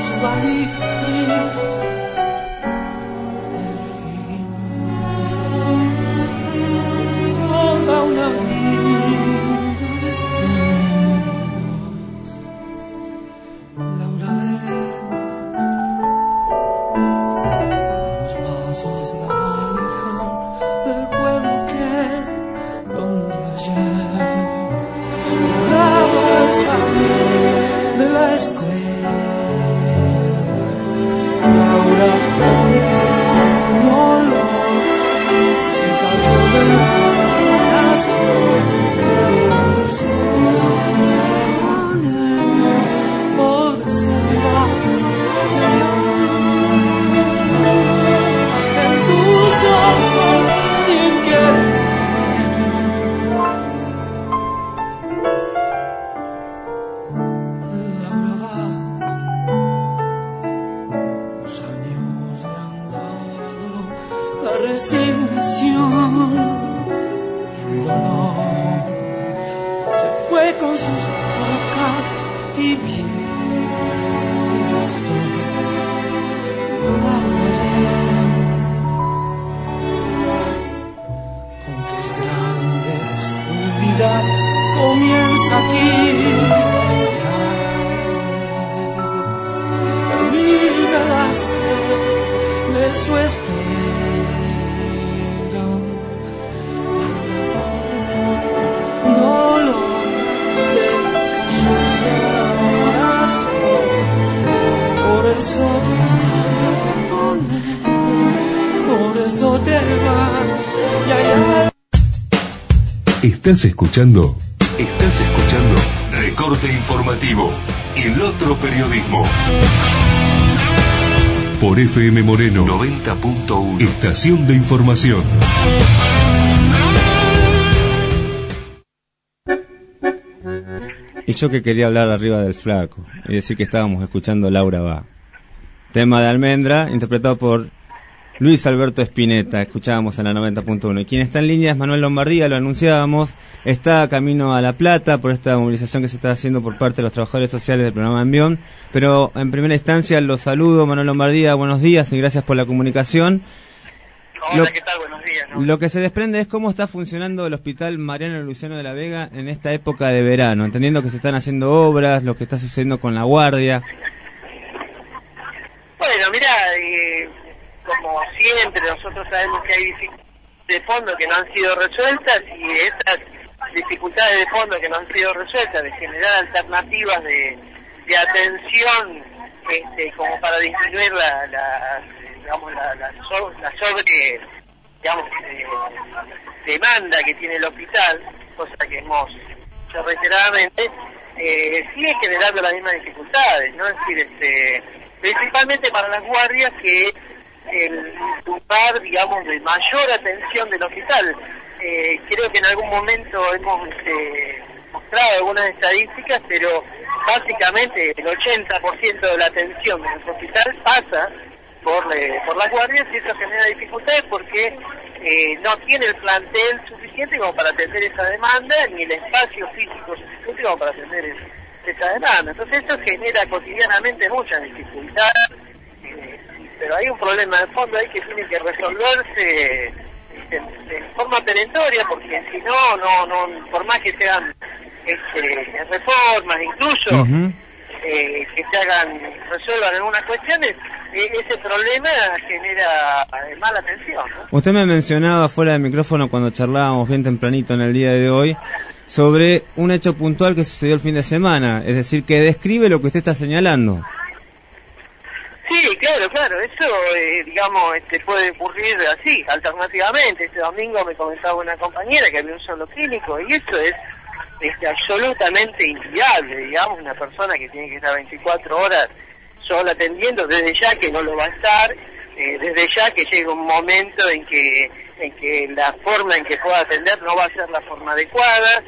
Estás escuchando, estás escuchando Recorte Informativo, el otro periodismo. Por F M Moreno noventa punto uno. Estación de información. Y yo que quería hablar arriba del flaco y decir que estábamos escuchando Laura Va. Tema de Almendra, interpretado por Luis Alberto Spinetta, escuchábamos en la noventa punto uno. Y quien está en línea es Manuel Lombardía, lo anunciábamos, está camino a La Plata por esta movilización que se está haciendo por parte de los trabajadores sociales del programa Envión. Pero en primera instancia los saludo, Manuel Lombardía, buenos días y gracias por la comunicación. Hola, lo, ¿qué tal? Buenos días. ¿no? Lo que se desprende es cómo está funcionando el Hospital Mariano Luciano de la Vega en esta época de verano, entendiendo que se están haciendo obras, lo que está sucediendo con la guardia. Bueno, mira, eh, como siempre, nosotros sabemos que hay dificultades de fondo que no han sido resueltas y esas dificultades de fondo que no han sido resueltas, de generar alternativas de, de atención este, como para disminuir la, la digamos, la, la, sobre, la sobre digamos, eh, demanda que tiene el hospital, cosa que hemos hecho reiteradamente, eh, sigue generando las mismas dificultades, ¿no? Es decir, este, principalmente para las guardias, que es el lugar, digamos, de mayor atención del hospital. Eh, creo que en algún momento hemos este, mostrado algunas estadísticas, pero básicamente el ochenta por ciento de la atención de nuestro hospital pasa por, eh, por las guardias, y eso genera dificultades porque eh, no tiene el plantel suficiente como para atender esa demanda, ni el espacio físico suficiente como para atender esa esa demanda. Entonces esto genera cotidianamente muchas dificultades, eh, pero hay un problema de fondo ahí que tiene que resolverse de, de forma perentoria, porque si no, no, no, por más que sean este, reformas, incluso uh-huh. eh, que se hagan, resuelvan algunas cuestiones, eh, ese problema genera eh, mala atención, ¿no? Usted me mencionaba fuera del micrófono cuando charlábamos bien tempranito en el día de hoy sobre un hecho puntual que sucedió el fin de semana, es decir, que describe lo que usted está señalando. Sí, claro, claro, eso, eh, digamos, este, puede ocurrir así, alternativamente. Este domingo me comentaba una compañera que había un solo clínico, y eso es este, absolutamente inviable, digamos, una persona que tiene que estar veinticuatro horas sola atendiendo, desde ya que no lo va a estar, eh, desde ya que llega un momento en que en que la forma en que pueda atender no va a ser la forma adecuada,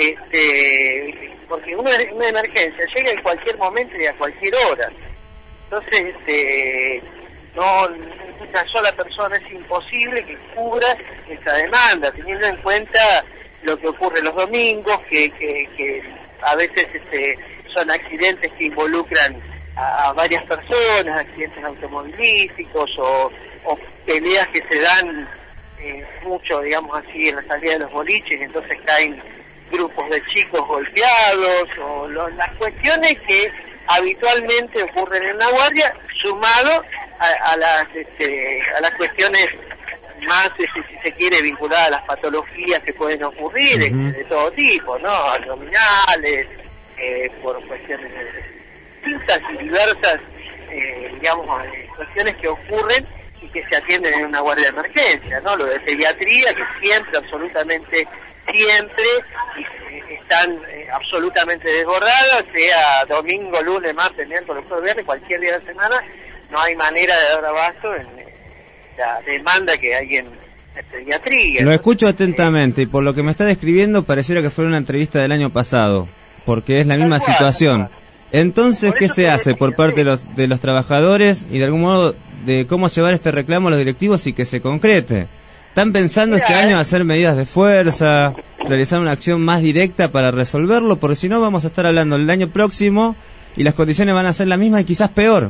este, porque una, una emergencia llega en cualquier momento y a cualquier hora. Entonces, este, no, una sola persona es imposible que cubra esa demanda, teniendo en cuenta lo que ocurre los domingos, que, que, que a veces este, son accidentes que involucran a, a varias personas, accidentes automovilísticos o, o peleas que se dan eh, mucho, digamos así, en la salida de los boliches, entonces caen grupos de chicos golpeados, o lo, las cuestiones que habitualmente ocurren en la guardia, sumado a, a las este, a las cuestiones más, si, si se quiere, vinculadas a las patologías que pueden ocurrir, uh-huh. de todo tipo, ¿no? Abdominales, eh, por cuestiones distintas y diversas, eh, digamos, eh, cuestiones que ocurren y que se atienden en una guardia de emergencia, ¿no? Lo de pediatría, que siempre, absolutamente siempre, y, están eh, absolutamente desbordadas, sea domingo, lunes, martes, miércoles, jueves, viernes, cualquier día de la semana, no hay manera de dar abasto en eh, la demanda que hay en, en pediatría. Lo escucho atentamente, y por lo que me está describiendo pareciera que fue una entrevista del año pasado, porque es la misma cual, situación. Entonces, ¿qué se hace por parte de los, de los trabajadores y de algún modo de cómo llevar este reclamo a los directivos y que se concrete? ¿Están pensando este año hacer medidas de fuerza, realizar una acción más directa para resolverlo? Porque si no vamos a estar hablando el año próximo y las condiciones van a ser las mismas y quizás peor.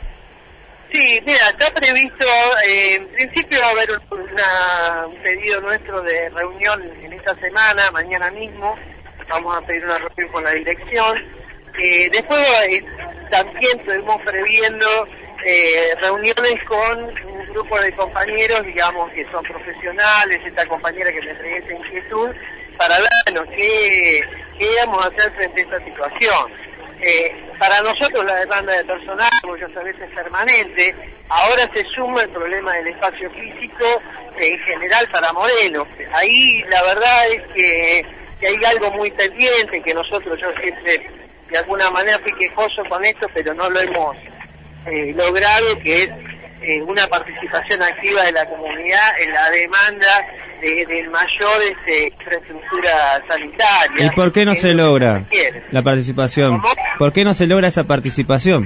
Sí, mira, está previsto, eh, en principio va a haber un, una, un pedido nuestro de reunión en esta semana, mañana mismo, vamos a pedir una reunión con la dirección. Eh, después eh, también estuvimos previendo eh, reuniones con un grupo de compañeros, digamos, que son profesionales, esta compañera que me entregué esta inquietud, para vernos qué, qué íbamos a hacer frente a esta situación. Eh, para nosotros la demanda de personal, muchas veces es permanente, ahora se suma el problema del espacio físico eh, en general para Moreno. Ahí la verdad es que, que hay algo muy pendiente, que nosotros, yo siempre de alguna manera fui quejoso con esto, pero no lo hemos eh, logrado, que es eh, una participación activa de la comunidad en la demanda de, de mayor este, infraestructura sanitaria. ¿Y por qué no se logra la participación? ¿Cómo? ¿Por qué no se logra esa participación?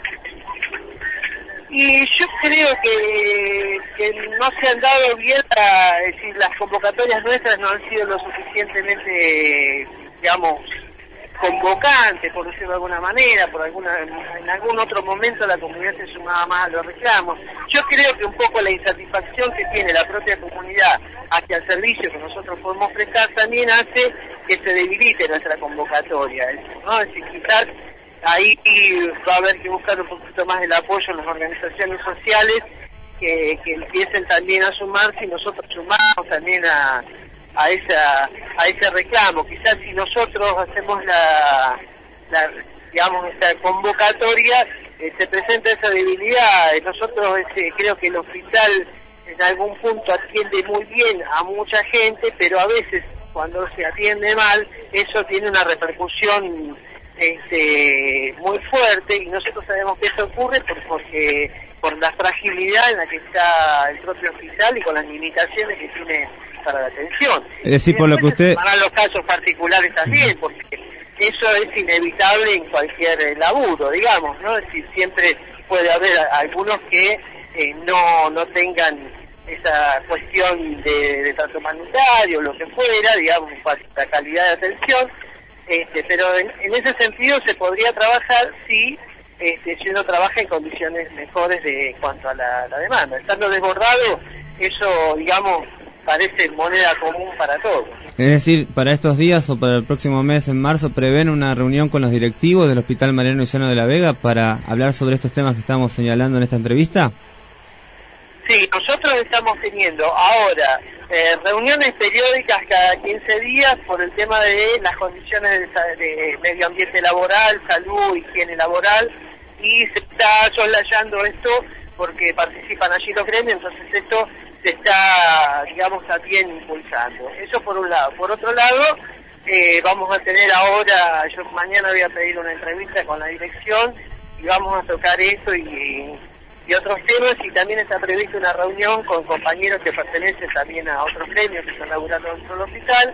Y yo creo que, que no se han dado bien, a, es decir, las convocatorias nuestras no han sido lo suficientemente, digamos, convocantes, por decirlo de alguna manera, por alguna en algún otro momento la comunidad se sumaba más a los reclamos. Yo creo que un poco la insatisfacción que tiene la propia comunidad hacia el servicio que nosotros podemos prestar también hace que se debilite nuestra convocatoria, ¿no? Es decir, quizás ahí va a haber que buscar un poquito más el apoyo en las organizaciones sociales que, que empiecen también a sumarse, y nosotros sumamos también a a esa a ese reclamo. Quizás si nosotros hacemos la, la digamos esta convocatoria, eh, se presenta esa debilidad. Nosotros este, creo que el hospital en algún punto atiende muy bien a mucha gente, pero a veces cuando se atiende mal eso tiene una repercusión este, muy fuerte, y nosotros sabemos que eso ocurre por, porque por la fragilidad en la que está el propio hospital y con las limitaciones que tiene para la atención. Es decir, por lo que usted... Para los casos particulares también, porque eso es inevitable en cualquier laburo, digamos, ¿no? Es decir, siempre puede haber algunos que eh, no, no tengan esa cuestión de, de trato humanitario, lo que fuera, digamos, para la calidad de atención, este, pero en, en ese sentido se podría trabajar si, este, si uno trabaja en condiciones mejores de en cuanto a la, la demanda. Estando desbordado, eso, digamos, parece moneda común para todos. Es decir, para estos días o para el próximo mes, en marzo, ¿prevén una reunión con los directivos del Hospital Mariano Llano de la Vega para hablar sobre estos temas que estamos señalando en esta entrevista? Sí, nosotros estamos teniendo ahora eh, reuniones periódicas cada quince días por el tema de las condiciones de, de medio ambiente laboral, salud, higiene laboral, y se está soslayando esto porque participan allí los gremios, entonces esto se está, digamos, también impulsando. Eso por un lado. Por otro lado, eh, vamos a tener ahora, yo mañana voy a pedir una entrevista con la dirección y vamos a tocar esto y, y otros temas, y también está prevista una reunión con compañeros que pertenecen también a otros gremios que están laburando dentro del hospital,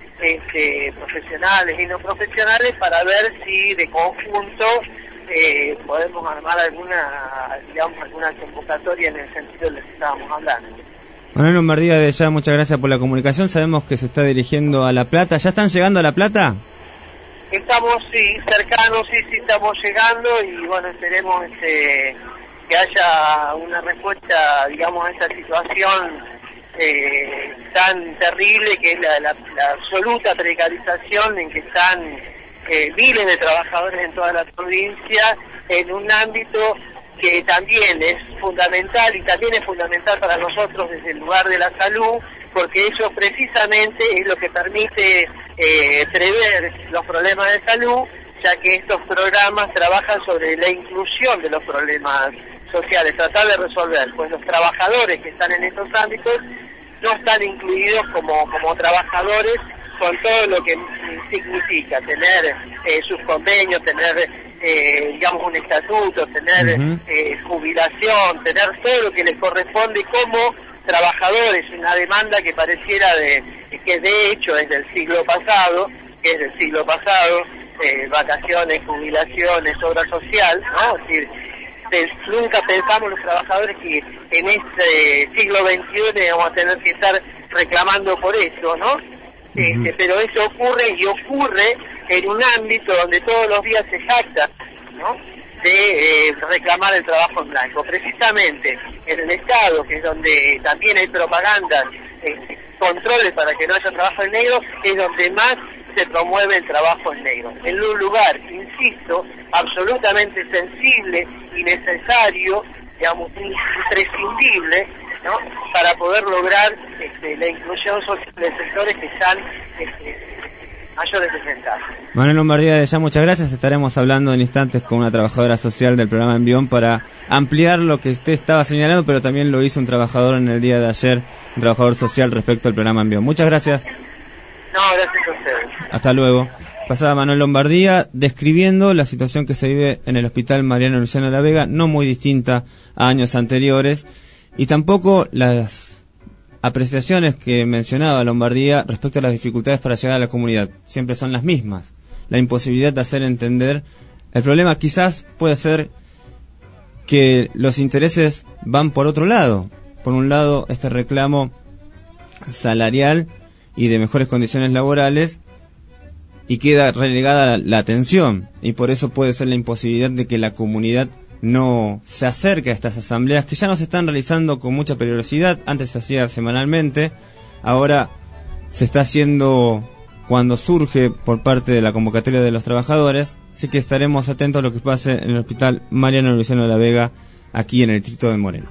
este, profesionales y no profesionales, para ver si de conjunto Eh, podemos armar alguna, digamos, alguna convocatoria en el sentido de lo que estábamos hablando. Manuel Lombardía, de ya, muchas gracias por la comunicación. Sabemos que se está dirigiendo a La Plata. ¿Ya están llegando a La Plata? estamos sí cercanos, sí, sí estamos llegando y bueno, esperemos este, que haya una respuesta, digamos, a esta situación eh, tan terrible que es la, la, la absoluta precarización en que están eh, miles de trabajadores en toda la provincia, en un ámbito que también es fundamental y también es fundamental para nosotros desde el lugar de la salud, porque eso precisamente es lo que permite eh, prever los problemas de salud, ya que estos programas trabajan sobre la inclusión de los problemas sociales, tratar de resolver, pues los trabajadores que están en estos ámbitos no están incluidos como, como trabajadores con todo lo que significa tener eh, sus convenios, tener eh, digamos un estatuto, tener uh-huh. eh, jubilación, tener todo lo que les corresponde como trabajadores, una demanda que pareciera de que de hecho es del siglo pasado, que es del siglo pasado, eh, vacaciones, jubilaciones, obra social, ¿no? Es decir, de, nunca pensamos los trabajadores que en este siglo veintiuno vamos a tener que estar reclamando por eso, ¿no? Este, pero eso ocurre y ocurre en un ámbito donde todos los días se jacta, ¿no?, de eh, reclamar el trabajo en blanco. Precisamente en el Estado, que es donde también hay propaganda, eh, controles para que no haya trabajo en negro, es donde más se promueve el trabajo en negro. En un lugar, insisto, absolutamente sensible y necesario, digamos, imprescindible, ¿no?, para poder lograr este, la inclusión social de sectores que están este, mayores desventajas. Manuel Lombardía, ya muchas gracias. Estaremos hablando en instantes con una trabajadora social del programa Envión para ampliar lo que usted estaba señalando, pero también lo hizo un trabajador en el día de ayer, un trabajador social respecto al programa Envión. Muchas gracias. No, gracias a ustedes. Hasta luego. Pasaba Manuel Lombardía describiendo la situación que se vive en el Hospital Mariano Luciano de la Vega, no muy distinta a años anteriores, y tampoco las apreciaciones que mencionaba Lombardía respecto a las dificultades para llegar a la comunidad. Siempre son las mismas. La imposibilidad de hacer entender. El problema quizás puede ser que los intereses van por otro lado. Por un lado, este reclamo salarial y de mejores condiciones laborales, y queda relegada la, la atención, y por eso puede ser la imposibilidad de que la comunidad no se acerque a estas asambleas que ya no se están realizando con mucha periodicidad. Antes se hacía semanalmente, ahora se está haciendo cuando surge por parte de la convocatoria de los trabajadores, así que estaremos atentos a lo que pase en el Hospital Mariano Luciano de la Vega, aquí en el distrito de Moreno.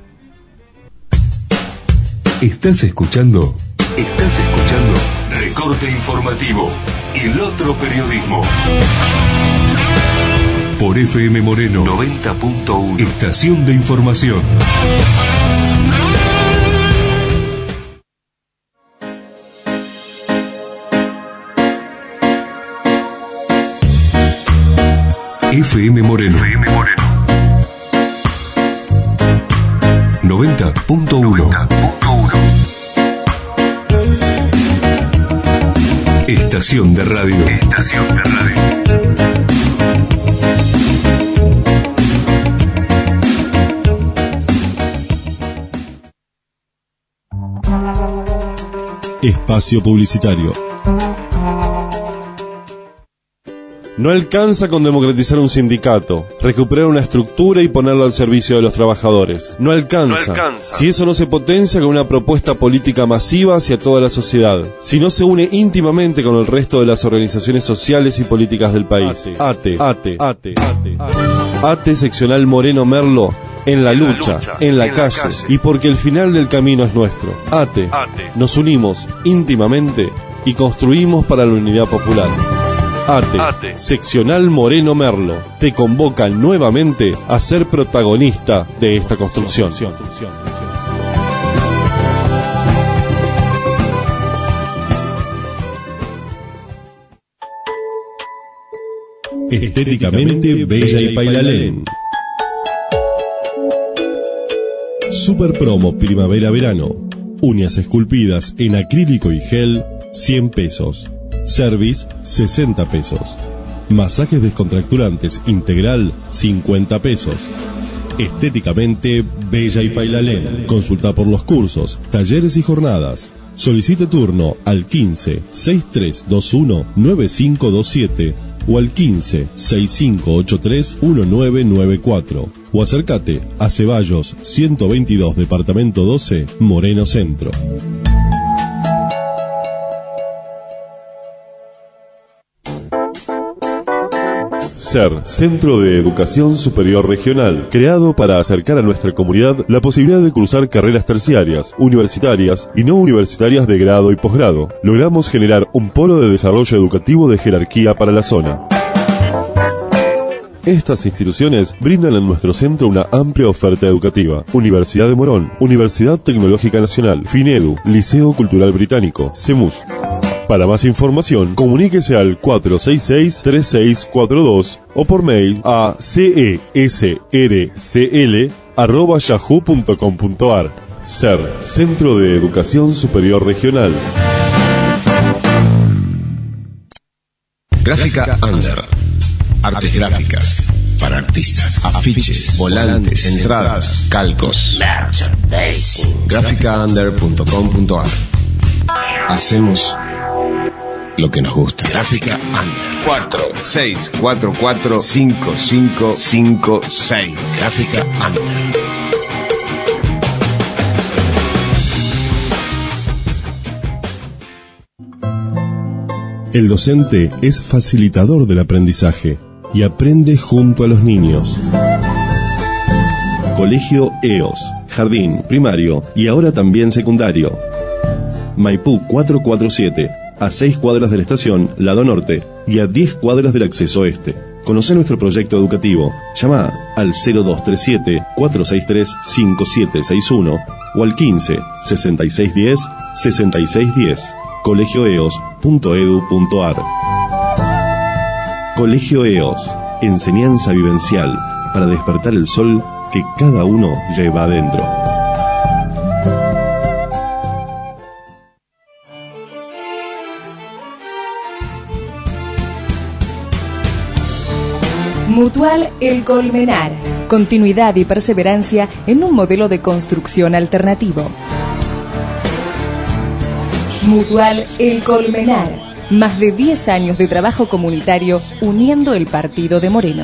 ¿Estás escuchando? Estás escuchando Recorte Informativo, el otro periodismo. Por F M Moreno noventa punto uno. Estación de información. F M Moreno. F M Moreno. noventa punto uno. Estación de radio. Estación de radio. Espacio publicitario. No alcanza con democratizar un sindicato, recuperar una estructura y ponerlo al servicio de los trabajadores. No alcanza. No alcanza. Si eso no se potencia con una propuesta política masiva hacia toda la sociedad. Si no se une íntimamente con el resto de las organizaciones sociales y políticas del país. ATE, ATE, ATE, ATE, ATE seccional Moreno Merlo, en la lucha, en la calle, y porque el final del camino es nuestro. ATE, nos unimos íntimamente y construimos para la unidad popular. ATE, ATE, seccional Moreno Merlo, te convoca nuevamente a ser protagonista de esta construcción. Estéticamente bella y Pailalén. Super promo primavera-verano. Uñas esculpidas en acrílico y gel, cien pesos. Service, sesenta pesos. Masajes descontracturantes integral, cincuenta pesos. Estéticamente bella y Pailalén. Consulta por los cursos, talleres y jornadas. Solicite turno al quince, sesenta y tres veintiuno, noventa y cinco veintisiete o al quince, sesenta y cinco ochenta y tres, diecinueve noventa y cuatro o acércate a Ceballos ciento veintidós, departamento doce, Moreno Centro. C E R, Centro de Educación Superior Regional, creado para acercar a nuestra comunidad la posibilidad de cursar carreras terciarias, universitarias y no universitarias de grado y posgrado. Logramos generar un polo de desarrollo educativo de jerarquía para la zona. Estas instituciones brindan en nuestro centro una amplia oferta educativa. Universidad de Morón, Universidad Tecnológica Nacional, FINEDU, Liceo Cultural Británico, CEMUS. Para más información, comuníquese al cuatro seis seis, tres seis cuatro dos o por mail a cesrcl arroba yahoo punto com punto ar. C E R, Centro de Educación Superior Regional. Gráfica Under. Artes gráficas para artistas. Afiches, volantes, entradas, calcos. gráfica under punto com punto ar. Hacemos lo que nos gusta. Gráfica Under. cuatro seis cuatro cuatro cinco cinco cinco seis. Gráfica Under. El docente es facilitador del aprendizaje y aprende junto a los niños. Colegio E O S, jardín, primario y ahora también secundario. Maipú cuatrocientos cuarenta y siete, a seis cuadras de la estación, lado norte, y a diez cuadras del acceso este. Conoce nuestro proyecto educativo. Llama al cero dos tres siete, cuatro seis tres, cinco siete seis uno o al quince, sesenta y seis diez, sesenta y seis diez. colegio e o s punto e d u punto a r. Colegio E O S, enseñanza vivencial para despertar el sol que cada uno lleva adentro. Mutual El Colmenar. Continuidad y perseverancia en un modelo de construcción alternativo. Mutual El Colmenar. Más de diez años de trabajo comunitario uniendo el partido de Moreno.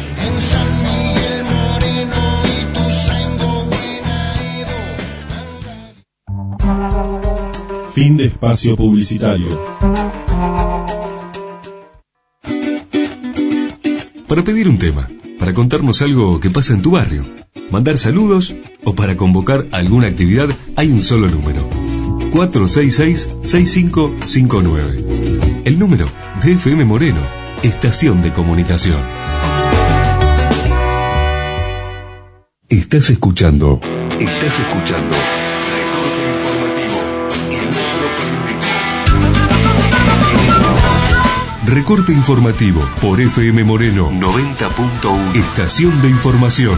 Fin de espacio publicitario. Para pedir un tema, para contarnos algo que pasa en tu barrio, mandar saludos o para convocar alguna actividad, hay un solo número. cuatro seis seis, seis cinco cinco nueve. El número de F M Moreno, Estación de Comunicación. Estás escuchando. Estás escuchando. Recorte informativo por F M Moreno noventa punto uno. Estación de Información.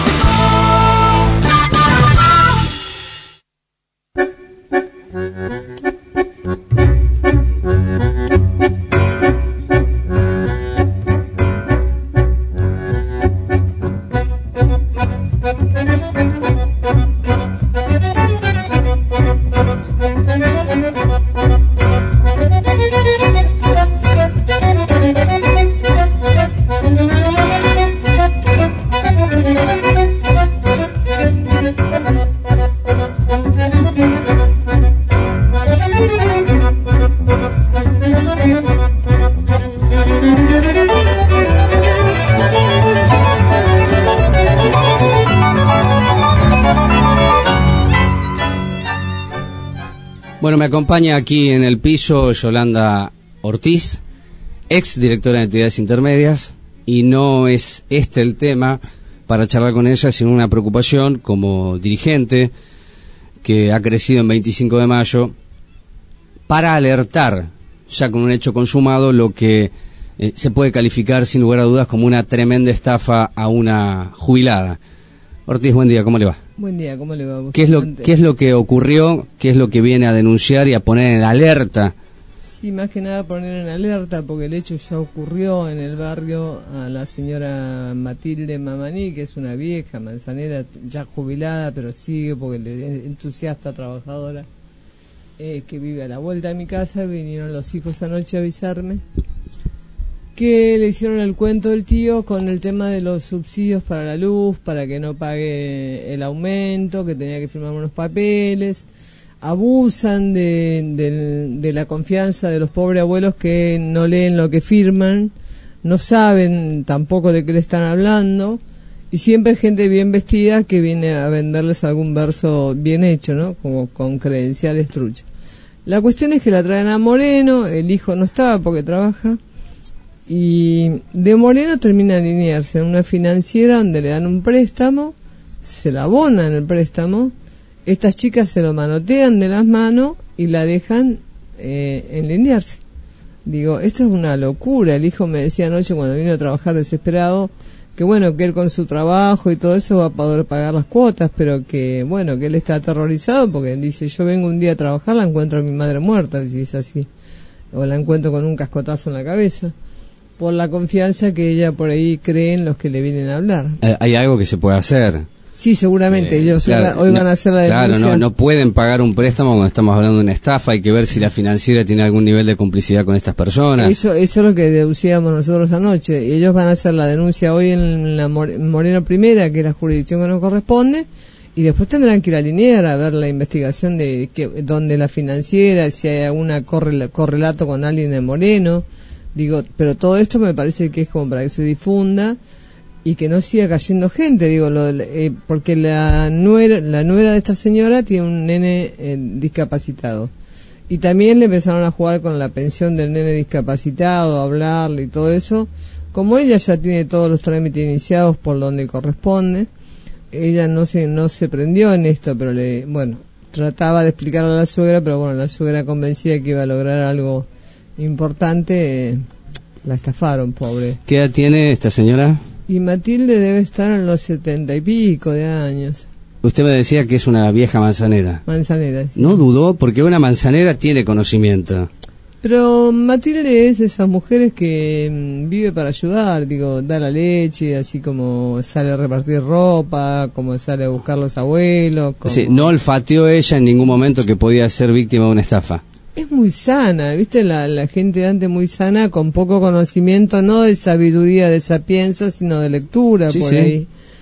Bueno, me acompaña aquí en el piso Yolanda Ortiz, ex directora de entidades intermedias, y no es este el tema para charlar con ella, sino una preocupación como dirigente que ha crecido en veinticinco de mayo para alertar, ya con un hecho consumado, lo que eh, se puede calificar sin lugar a dudas como una tremenda estafa a una jubilada. Ortiz, buen día, ¿cómo le va? Buen día, ¿cómo le va? ¿Qué es lo, qué es lo que ocurrió? ¿Qué es lo que viene a denunciar y a poner en alerta? Sí, más que nada poner en alerta porque el hecho ya ocurrió en el barrio a la señora Matilde Mamaní, que es una vieja manzanera ya jubilada, pero sigue porque le entusiasta trabajadora, eh, que vive a la vuelta de mi casa. Vinieron los hijos anoche a avisarme que le hicieron el cuento del tío con el tema de los subsidios para la luz, para que no pague el aumento, que tenía que firmar unos papeles. Abusan de, de, de la confianza de los pobres abuelos que no leen lo que firman, no saben tampoco de qué le están hablando, y siempre hay gente bien vestida que viene a venderles algún verso bien hecho, ¿no? Como con credenciales trucha. La cuestión es que la traen a Moreno, el hijo no estaba porque trabaja, y de Moreno termina a alinearse en una financiera donde le dan un préstamo, se la abonan el préstamo, estas chicas se lo manotean de las manos y la dejan eh, enlinearse. Digo, esto es una locura. El hijo me decía anoche cuando vino a trabajar desesperado que bueno, que él con su trabajo y todo eso va a poder pagar las cuotas, pero que bueno, que él está aterrorizado porque dice, yo vengo un día a trabajar, la encuentro a mi madre muerta, si es así, o la encuentro con un cascotazo en la cabeza, por la confianza que ella por ahí cree en los que le vienen a hablar. Eh, hay algo que se puede hacer. Sí, seguramente, eh, ellos claro, hoy no, van a hacer la denuncia. Claro, no, no pueden pagar un préstamo cuando estamos hablando de una estafa, hay que ver si la financiera tiene algún nivel de complicidad con estas personas. Eso, eso es lo que deducíamos nosotros anoche, y ellos van a hacer la denuncia hoy en la Moreno Primera, que es la jurisdicción que nos corresponde, y después tendrán que ir a Liniers a ver la investigación de que, donde la financiera, si hay alguna correl, correlato con alguien de Moreno, digo, pero todo esto me parece que es como para que se difunda y que no siga cayendo gente, digo, lo, eh, porque la nuera, la nuera de esta señora tiene un nene eh, discapacitado, y también le empezaron a jugar con la pensión del nene discapacitado, a hablarle y todo eso. Como ella ya tiene todos los trámites iniciados por donde corresponde, ella no se no se prendió en esto, pero le bueno, trataba de explicarle a la suegra, pero bueno, la suegra convencida que iba a lograr algo importante, eh, la estafaron, pobre. ¿Qué edad tiene esta señora? Y Matilde debe estar en los setenta y pico de años. Usted me decía que es una vieja manzanera. Manzanera, sí. No dudó, porque una manzanera tiene conocimiento. Pero Matilde es de esas mujeres que mm, vive para ayudar, digo, da la leche, así como sale a repartir ropa, como sale a buscar los abuelos. Como... Sí, no olfateó ella en ningún momento que podía ser víctima de una estafa. Es muy sana, ¿viste? La, la gente de antes muy sana, con poco conocimiento, no de sabiduría, de sapienza, sino de lectura, sí, por sí. ahí.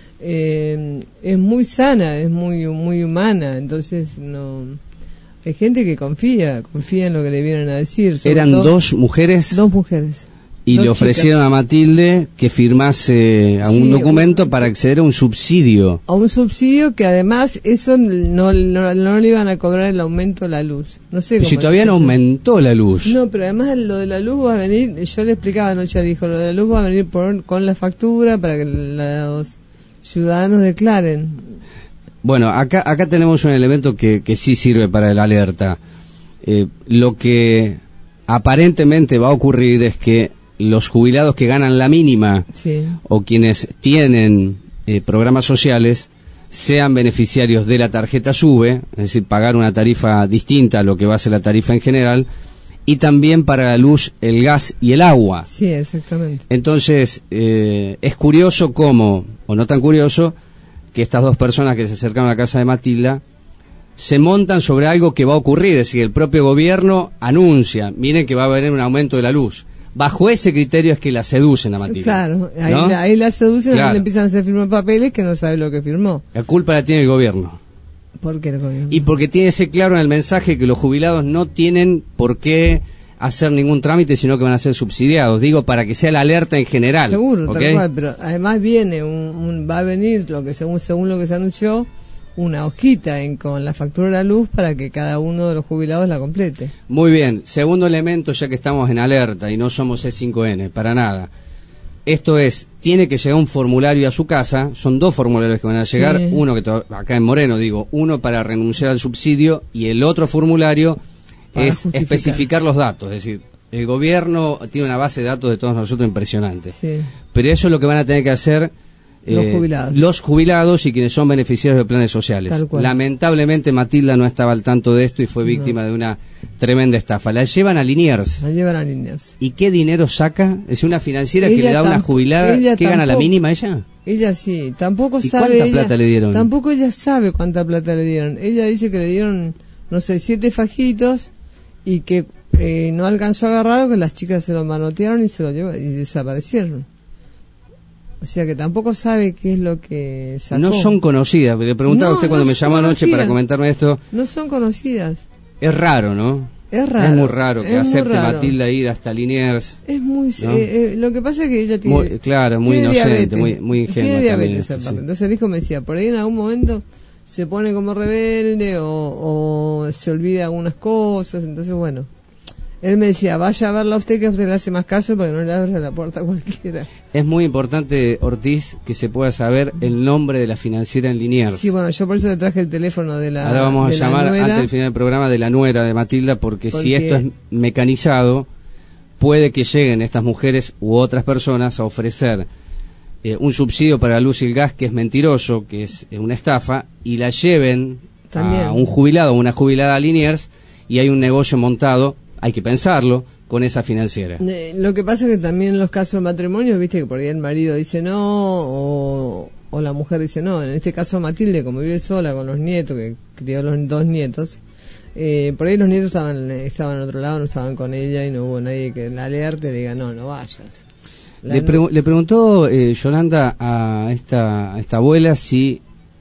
Eh, es muy sana, es muy muy humana, entonces no... Hay gente que confía, confía en lo que le vienen a decir. ¿Eran todo, dos mujeres? Dos mujeres. Y dos le ofrecieron chicas. a Matilde que firmase a un Sí, documento un, para acceder a un subsidio. A un subsidio que además eso no, no, no le iban a cobrar el aumento de la luz. No sé Pero cómo si todavía no aumentó la luz. No, pero además lo de la luz va a venir, yo le explicaba anoche al hijo, lo de la luz va a venir por, con la factura para que los ciudadanos declaren. Bueno, acá acá tenemos un elemento que, que sí sirve para la alerta. Eh, lo que aparentemente va a ocurrir es que los jubilados que ganan la mínima sí. o quienes tienen eh, programas sociales sean beneficiarios de la tarjeta SUBE, es decir, pagar una tarifa distinta a lo que va a ser la tarifa en general, y también para la luz, el gas y el agua. Sí, exactamente. Entonces, eh, es curioso cómo, o no tan curioso, que estas dos personas que se acercaron a la casa de Matilda se montan sobre algo que va a ocurrir, es decir, el propio gobierno anuncia, miren que va a haber un aumento de la luz. Bajo ese criterio es que la seducen a Matilda. Claro, ahí, ¿no? la, ahí la seducen, claro. ahí le empiezan a hacer firmar papeles que no sabe lo que firmó. La culpa la tiene el gobierno. ¿Por qué el gobierno? Y porque tiene ese claro en el mensaje que los jubilados no tienen por qué hacer ningún trámite, sino que van a ser subsidiados. Digo, para que sea la alerta en general. Seguro, ¿okay? tal cual, pero además viene, un, un, va a venir, lo que según, según lo que se anunció, una hojita en, con la factura de la luz para que cada uno de los jubilados la complete. Muy bien, segundo elemento, ya que estamos en alerta y no somos C cinco N, para nada. Esto es, tiene que llegar un formulario a su casa, son dos formularios que van a llegar, Sí. uno que to- acá en Moreno digo, uno para renunciar al subsidio y el otro formulario Para es justificar. especificar los datos, es decir, el gobierno tiene una base de datos de todos nosotros impresionante, Sí. pero eso es lo que van a tener que hacer Los eh, jubilados. los jubilados y quienes son beneficiarios de planes sociales. Tal cual. Lamentablemente Matilda no estaba al tanto de esto y fue víctima de una tremenda estafa. La llevan a Liniers. La llevan a Liniers. ¿Y qué dinero saca? Es una financiera que Ella le da a una tampo- jubilada. ella ¿Qué gana la tampoco- mínima ella? Ella sí, tampoco ¿Y sabe cuánta ella- plata le dieron? Tampoco ella sabe cuánta plata le dieron. Ella dice que le dieron, no sé, siete fajitos y que eh, no alcanzó a agarrarlo, que las chicas se lo manotearon y se lo llevaron y desaparecieron. O sea que tampoco sabe qué es lo que sacó. No son conocidas. Le preguntaba No, a usted cuando no me son llamó anoche conocidas. para comentarme esto. No son conocidas. Es raro, ¿no? Es raro. Es muy raro que es muy acepte raro. Matilda ir hasta Liniers. Es muy... ¿no? eh, eh, lo que pasa es que ella tiene... Muy- claro, muy tiene inocente, diabetes. muy- muy ingenua Tiene también diabetes esto, aparte. sí. Entonces el hijo me decía, por ahí en algún momento se pone como rebelde o, o se olvida algunas cosas. Entonces, bueno, él me decía, vaya a verla a usted, que a usted le hace más caso porque no le abre la puerta a cualquiera. Es muy importante, Ortiz, que se pueda saber el nombre de la financiera en Liniers. Sí, bueno, yo por eso le traje el teléfono de la Ahora vamos a de la llamar nuera. antes del final del programa de la nuera de Matilda, porque, si Porque- esto es mecanizado, puede que lleguen estas mujeres u otras personas a ofrecer eh, un subsidio para la luz y el gas, que es mentiroso, que es eh, una estafa, y la lleven También. a un jubilado o una jubilada a Liniers, y hay un negocio montado, hay que pensarlo, con esa financiera. Eh, lo que pasa es que también en los casos de matrimonio, viste que por ahí el marido dice no, o, o la mujer dice no. En este caso Matilde, como vive sola con los nietos, que crió los dos nietos, eh, por ahí los nietos estaban estaban en otro lado, no estaban con ella y no hubo nadie que la alerte diga no, no vayas. La Le, no- pregu- le preguntó eh, Yolanda a esta, a esta abuela si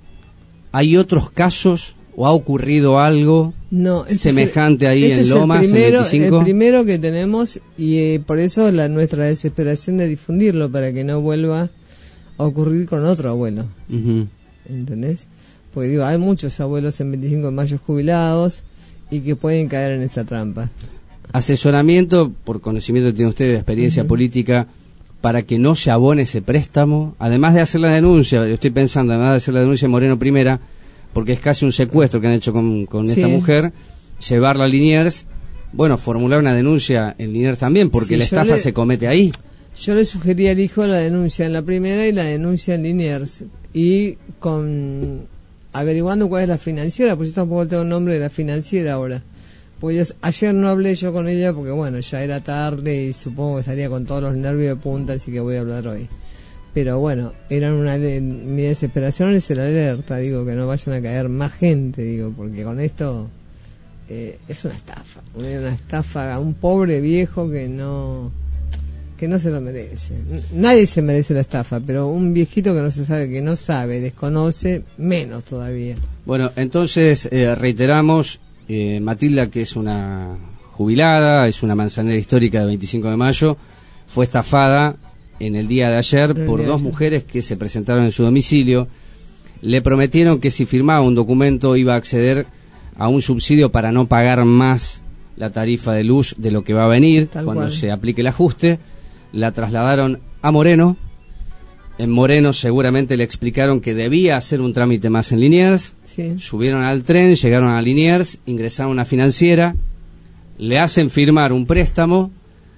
hay otros casos o ha ocurrido algo No, este es semejante el- ahí este en es Lomas, el primero, en veinticinco. el primero que tenemos y eh, por eso la nuestra desesperación de difundirlo para que no vuelva a ocurrir con otro abuelo. Ujú. ¿Entendés? Porque digo, hay muchos abuelos en veinticinco de mayo jubilados y que pueden caer en esta trampa. Asesoramiento, por conocimiento que tiene usted de experiencia Ujú. política, para que no se abone ese préstamo, además de hacer la denuncia, yo estoy pensando, además de hacer la denuncia en Moreno Primera, porque es casi un secuestro que han hecho con, con esta Sí. mujer, llevarla a Liniers, bueno, formular una denuncia en Liniers también, porque Sí, la yo estafa le- se comete ahí. Yo le sugerí al hijo la denuncia en la primera y la denuncia en Liniers. Y con averiguando cuál es la financiera, pues yo tampoco tengo el nombre de la financiera ahora. Pues yo- ayer no hablé yo con ella porque bueno, ya era tarde y supongo que estaría con todos los nervios de punta, así que voy a hablar hoy. Pero bueno, eran una le- mi desesperación es el alerta, digo, que no vayan a caer más gente, digo, porque con esto eh, es una estafa, una estafa a un pobre viejo que no que no se lo merece. N- Nadie se merece la estafa, pero un viejito que no se sabe, que no sabe, desconoce, menos todavía. Bueno, entonces eh, reiteramos, eh, Matilda, que es una jubilada, es una manzanera histórica de veinticinco de mayo, fue estafada en el día de ayer El por día de dos ayer. mujeres que se presentaron en su domicilio. Le prometieron que si firmaba un documento iba a acceder a un subsidio para no pagar más la tarifa de luz de lo que va a venir Tal cuando cual. se aplique el ajuste. La trasladaron a Moreno. En Moreno seguramente le explicaron que debía hacer un trámite más en Liniers. Sí. Subieron al tren, llegaron a Liniers, ingresaron a una financiera, le hacen firmar un préstamo.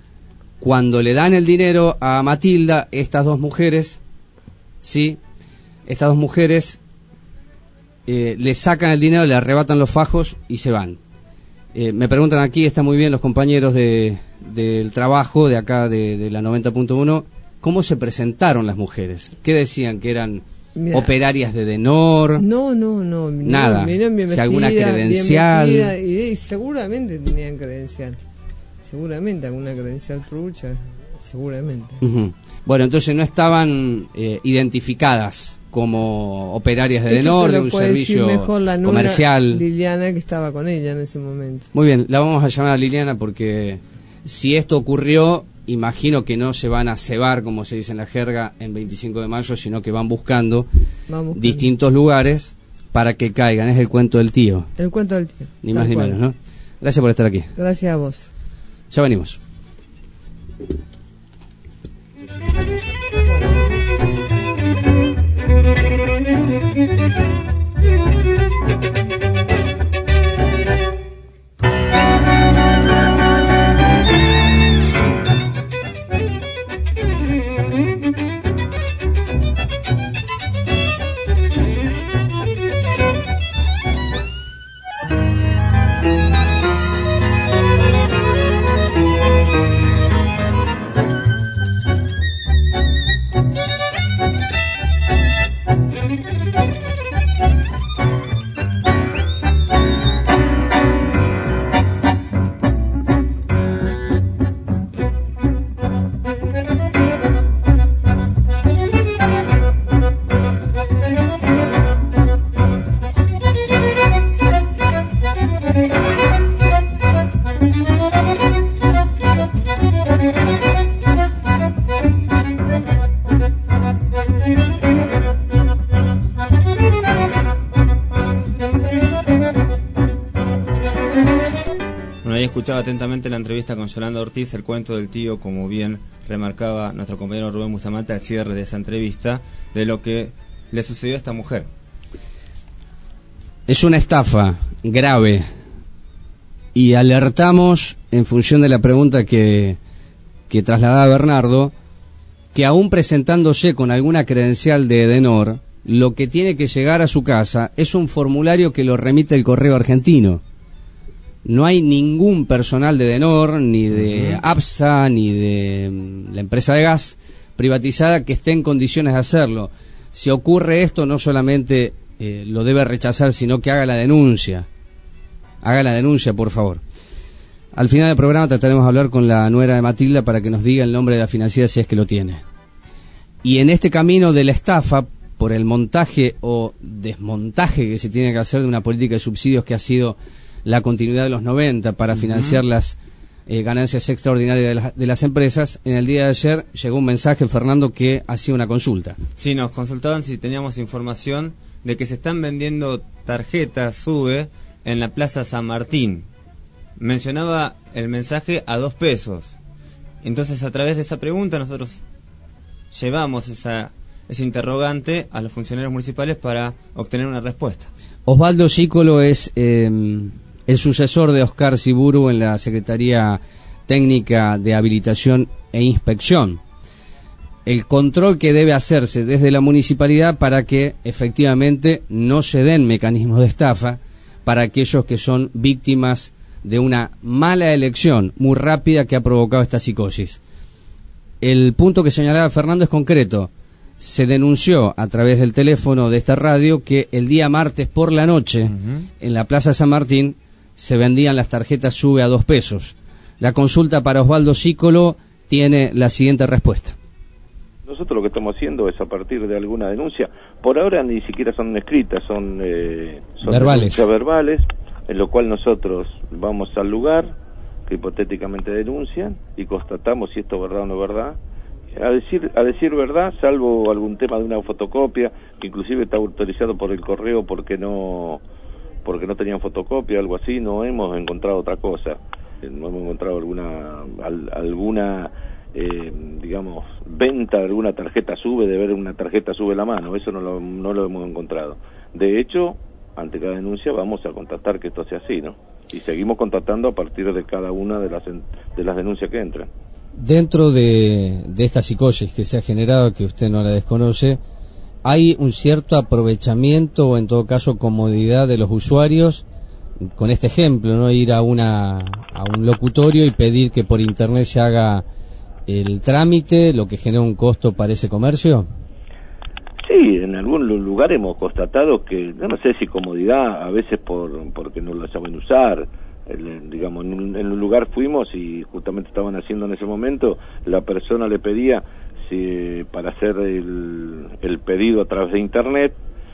Cuando le dan el dinero a Matilda, estas dos mujeres, sí, estas dos mujeres eh, le sacan el dinero, le arrebatan los fajos y se van. Eh, me preguntan aquí, están muy bien los compañeros de, del trabajo de acá de, de la noventa punto uno, ¿cómo se presentaron las mujeres? ¿Qué decían? ¿Que eran Mira. operarias de Denor? No, no, no. Nada. Vinieron bien Si alguna vestidas, bien credencial. vestidas, y, y seguramente tenían credencial. Seguramente alguna credencial trucha. Seguramente. Ujú. Bueno, entonces no estaban eh, identificadas como operarias de Esto te Denor, de lo un puede decir servicio mejor la nuera comercial. Liliana, que estaba con ella en ese momento. Muy bien, la vamos a llamar a Liliana porque si esto ocurrió, imagino que no se van a cebar, como se dice en la jerga, en veinticinco de mayo, sino que van buscando Vamos buscando. distintos lugares para que caigan. Es el cuento del tío, El cuento del tío. ni tal más ni cual. menos, ¿no? Gracias por estar aquí. Gracias a vos. Ya venimos. escuchaba atentamente la entrevista con Yolanda Ortiz, el cuento del tío, como bien remarcaba nuestro compañero Rubén Bustamante al cierre de esa entrevista, de lo que le sucedió a esta mujer. Es una estafa grave y alertamos, en función de la pregunta que, que trasladaba Bernardo, que aún presentándose con alguna credencial de Edenor, lo que tiene que llegar a su casa es un formulario que lo remite el correo argentino. No hay ningún personal de Edenor, ni de uh-huh. APSA, ni de la empresa de gas privatizada que esté en condiciones de hacerlo. Si ocurre esto, no solamente eh, lo debe rechazar, sino que haga la denuncia. Haga la denuncia, por favor. Al final del programa trataremos de hablar con la nuera de Matilda para que nos diga el nombre de la financiera si es que lo tiene. Y en este camino de la estafa, por el montaje o desmontaje que se tiene que hacer de una política de subsidios que ha sido la continuidad de los noventa para uh-huh. financiar las eh, ganancias extraordinarias de, la, de las empresas, en el día de ayer llegó un mensaje, Fernando, que hacía una consulta. Sí, nos consultaban si teníamos información de que se están vendiendo tarjetas SUBE en la Plaza San Martín. Mencionaba el mensaje a dos pesos. Entonces, a través de esa pregunta, nosotros llevamos esa, ese interrogante a los funcionarios municipales para obtener una respuesta. Osvaldo Cícolo es eh, el sucesor de Oscar Siburu en la Secretaría Técnica de Habilitación e Inspección. El control que debe hacerse desde la municipalidad para que efectivamente no se den mecanismos de estafa para aquellos que son víctimas de una mala elección muy rápida que ha provocado esta psicosis. El punto que señalaba Fernando es concreto. Se denunció a través del teléfono de esta radio que el día martes por la noche, uh-huh. en la Plaza San Martín, se vendían las tarjetas SUBE a dos pesos. La consulta para Osvaldo Cícolo tiene la siguiente respuesta. Nosotros lo que estamos haciendo es a partir de alguna denuncia, por ahora ni siquiera son escritas, son, eh, son verbales. denuncias verbales, en lo cual nosotros vamos al lugar que hipotéticamente denuncian y constatamos si esto es verdad o no es verdad. A decir, a decir verdad, salvo algún tema de una fotocopia, que inclusive está autorizado por el correo porque no porque no tenían fotocopia, algo así, no hemos encontrado otra cosa. No hemos encontrado alguna al, alguna eh, digamos, venta de alguna tarjeta SUBE, de ver una tarjeta SUBE en la mano, eso no lo, no lo hemos encontrado. De hecho, ante cada denuncia vamos a contactar que esto sea así, ¿no? Y seguimos contactando a partir de cada una de las, de las denuncias que entran. Dentro de, de esta psicosis que se ha generado, que usted no la desconoce, ¿hay un cierto aprovechamiento o en todo caso comodidad de los usuarios? Con este ejemplo, ¿no? Ir a, una, a un locutorio y pedir que por internet se haga el trámite, lo que genera un costo para ese comercio. Sí, en algún lugar hemos constatado que, no, no sé si comodidad, a veces por porque no lo saben usar. El, digamos, en un, en un lugar fuimos y justamente estaban haciendo en ese momento, la persona le pedía si, para hacer el, el pedido a través de internet,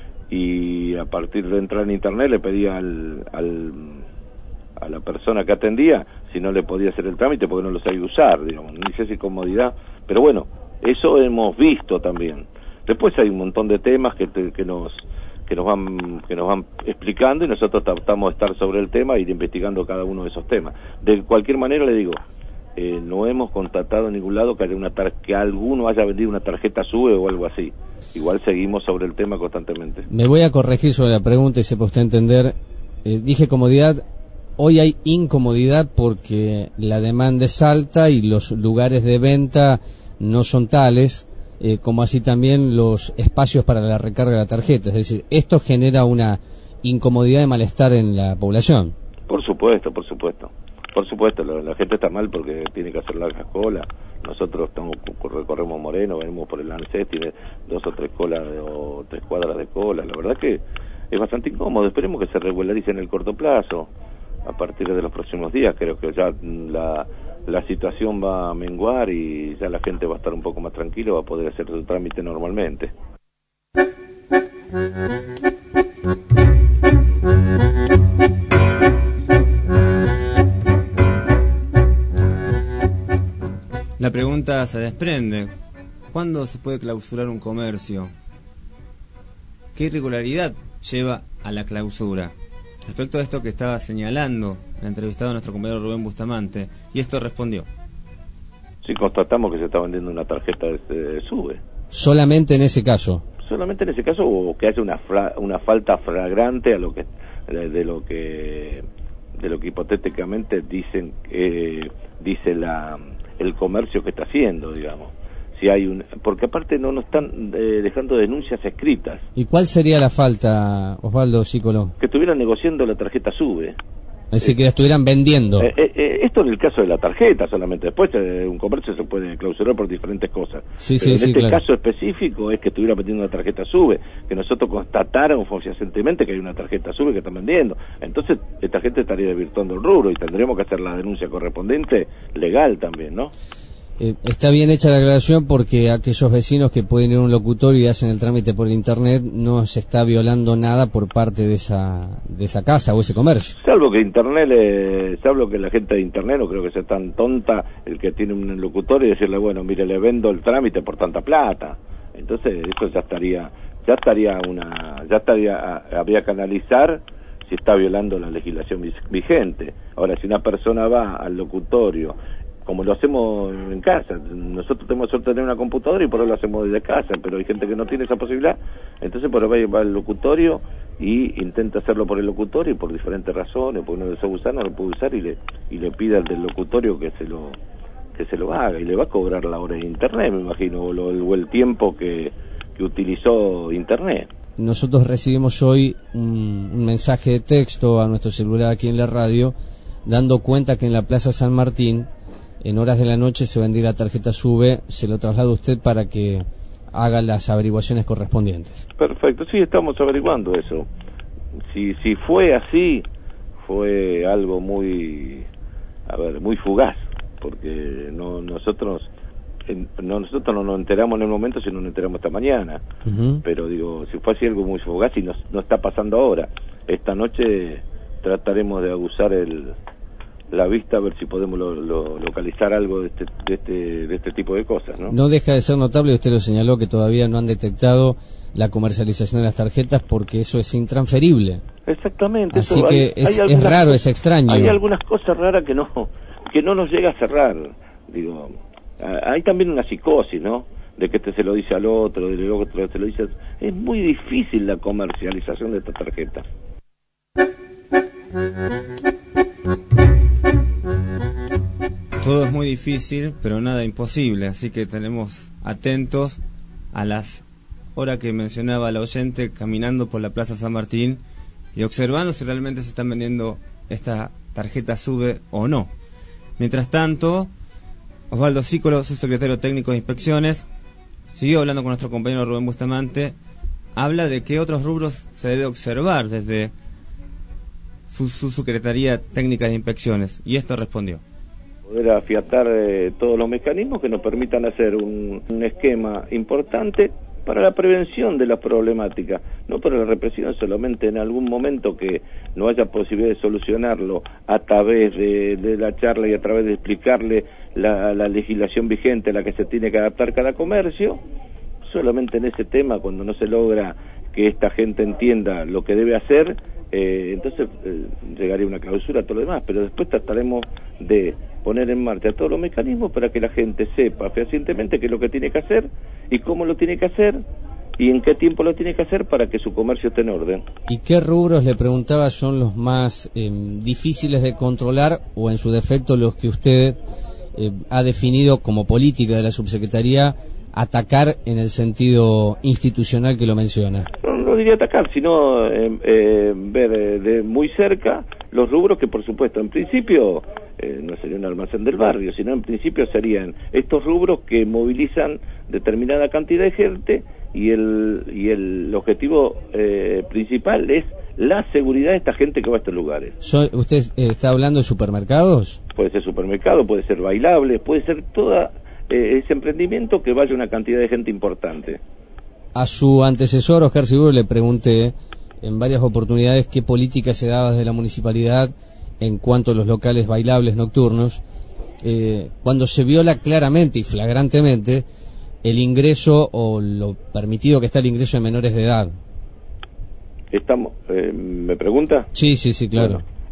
y a partir de entrar en internet le pedía al, al a la persona que atendía si no le podía hacer el trámite porque no lo sabía usar, digamos, ni sé si comodidad, pero bueno, eso hemos visto también. Después hay un montón de temas que, te, que nos que nos van que nos van explicando y nosotros tratamos de estar sobre el tema e ir investigando cada uno de esos temas. De cualquier manera le digo, eh, no hemos constatado en ningún lado que haya una tar que alguno haya vendido una tarjeta SUBE o algo así. Igual seguimos sobre el tema constantemente. Me voy a corregir sobre la pregunta y sepa usted entender. Eh, dije comodidad. Hoy hay incomodidad porque la demanda es alta y los lugares de venta no son tales, eh, como así también los espacios para la recarga de la tarjeta. Es decir, esto genera una incomodidad y malestar en la población. Por supuesto, por supuesto. Por supuesto, la, la gente está mal porque tiene que hacer largas colas. Nosotros estamos, recorremos Moreno, venimos por el ANSES, tiene dos o tres colas de, o tres cuadras de cola. La verdad que es bastante incómodo. Esperemos que se regularice en el corto plazo. A partir de los próximos días creo que ya la, la situación va a menguar y ya la gente va a estar un poco más tranquila, va a poder hacer su trámite normalmente. La pregunta se desprende: ¿cuándo se puede clausurar un comercio? ¿Qué irregularidad lleva a la clausura? Respecto a esto que estaba señalando el entrevistado a nuestro compañero Rubén Bustamante, y esto respondió. Sí, constatamos que se está vendiendo una tarjeta de, de SUBE. Solamente en ese caso. Solamente en ese caso, o que haya una fra, una falta flagrante a lo que de, de lo que de lo que hipotéticamente dicen eh, dice la el comercio que está haciendo, digamos. Si hay un, porque aparte no nos están eh, dejando denuncias escritas. ¿Y cuál sería la falta, Osvaldo Cícolo? Que estuvieran negociando la tarjeta SUBE. Es decir, que la estuvieran vendiendo. Eh, eh, eh, esto en el caso de la tarjeta solamente. Después eh, un comercio se puede clausurar por diferentes cosas. Sí, Pero sí, en sí, este claro. caso específico es que estuviera vendiendo una tarjeta SUBE, que nosotros constatáramos fehacientemente que hay una tarjeta SUBE que están vendiendo. Entonces esta gente estaría desvirtuando el rubro y tendremos que hacer la denuncia correspondiente legal también, ¿no? Eh, está bien hecha la aclaración porque aquellos vecinos que pueden ir a un locutorio y hacen el trámite por internet, no se está violando nada por parte de esa de esa casa o ese comercio. Salvo que internet, le, salvo que la gente de internet, no creo que sea tan tonta el que tiene un locutorio y decirle, bueno, mire, le vendo el trámite por tanta plata. Entonces eso ya estaría, ya estaría una, ya estaría, habría que analizar si está violando la legislación vigente. Ahora, si una persona va al locutorio, como lo hacemos en casa, nosotros tenemos suerte de tener una computadora y por eso lo hacemos desde casa, pero hay gente que no tiene esa posibilidad, entonces por ahí va al locutorio y intenta hacerlo por el locutorio y por diferentes razones, porque no lo sabe usar, no lo puede usar y le y le pide al del locutorio que se lo que se lo haga y le va a cobrar la hora de internet, me imagino, o, lo, o el tiempo que, que utilizó internet. Nosotros recibimos hoy un, un mensaje de texto a nuestro celular aquí en la radio, dando cuenta que en la Plaza San Martín en horas de la noche se vendía la tarjeta SUBE. Se lo traslado a usted para que haga las averiguaciones correspondientes. Perfecto, sí, estamos averiguando eso. Si si fue así, fue algo muy, a ver, muy fugaz, porque no nosotros en, no nosotros no nos enteramos en el momento, sino nos enteramos esta mañana. Uh-huh. Pero digo, si fue así algo muy fugaz y no, no está pasando ahora. Esta noche trataremos de aguzar el la vista a ver si podemos lo, lo, localizar algo de este, de este de este tipo de cosas, ¿no? No deja de ser notable, usted lo señaló, que todavía no han detectado la comercialización de las tarjetas porque eso es intransferible. Exactamente. Así eso, que hay, es, hay es raro, cosas, es extraño. Hay algunas cosas raras que no que no nos llega a cerrar. Digo, hay también una psicosis, ¿no? De que este se lo dice al otro, del otro se lo dice. Es muy difícil la comercialización de esta tarjeta. Todo es muy difícil, pero nada imposible, así que tenemos atentos a las horas que mencionaba la oyente, caminando por la Plaza San Martín y observando si realmente se están vendiendo esta tarjeta SUBE o no. Mientras tanto, Osvaldo Cícolo, su secretario técnico de inspecciones, siguió hablando con nuestro compañero Rubén Bustamante, habla de qué otros rubros se debe observar desde su, su Secretaría Técnica de Inspecciones, y esto respondió. Poder afiatar eh, todos los mecanismos que nos permitan hacer un, un esquema importante para la prevención de la problemática, no para la represión, solamente en algún momento que no haya posibilidad de solucionarlo a través de, de la charla y a través de explicarle la, la legislación vigente a la que se tiene que adaptar cada comercio. Solamente en ese tema, cuando no se logra que esta gente entienda lo que debe hacer, eh, entonces eh, llegaría una clausura a todo lo demás, pero después trataremos de poner en marcha todos los mecanismos para que la gente sepa fehacientemente qué es lo que tiene que hacer y cómo lo tiene que hacer y en qué tiempo lo tiene que hacer para que su comercio esté en orden. ¿Y qué rubros, le preguntaba, son los más eh, difíciles de controlar o en su defecto los que usted eh, ha definido como política de la subsecretaría atacar en el sentido institucional que lo menciona? No, no diría atacar, sino eh, eh, ver eh, de muy cerca los rubros que, por supuesto, en principio eh, no sería un almacén del barrio, sino en principio serían estos rubros que movilizan determinada cantidad de gente y el y el objetivo eh, principal es la seguridad de esta gente que va a estos lugares. So, ¿Usted eh, está hablando de supermercados? Puede ser supermercado, puede ser bailable, puede ser toda eh, ese emprendimiento que vaya una cantidad de gente importante. A su antecesor, Oscar Seguro, le pregunté en varias oportunidades qué política se daba desde la municipalidad en cuanto a los locales bailables nocturnos, eh, cuando se viola claramente y flagrantemente el ingreso o lo permitido que está el ingreso de menores de edad. Estamos, eh, ¿me pregunta? Sí, sí, sí, claro. Bueno,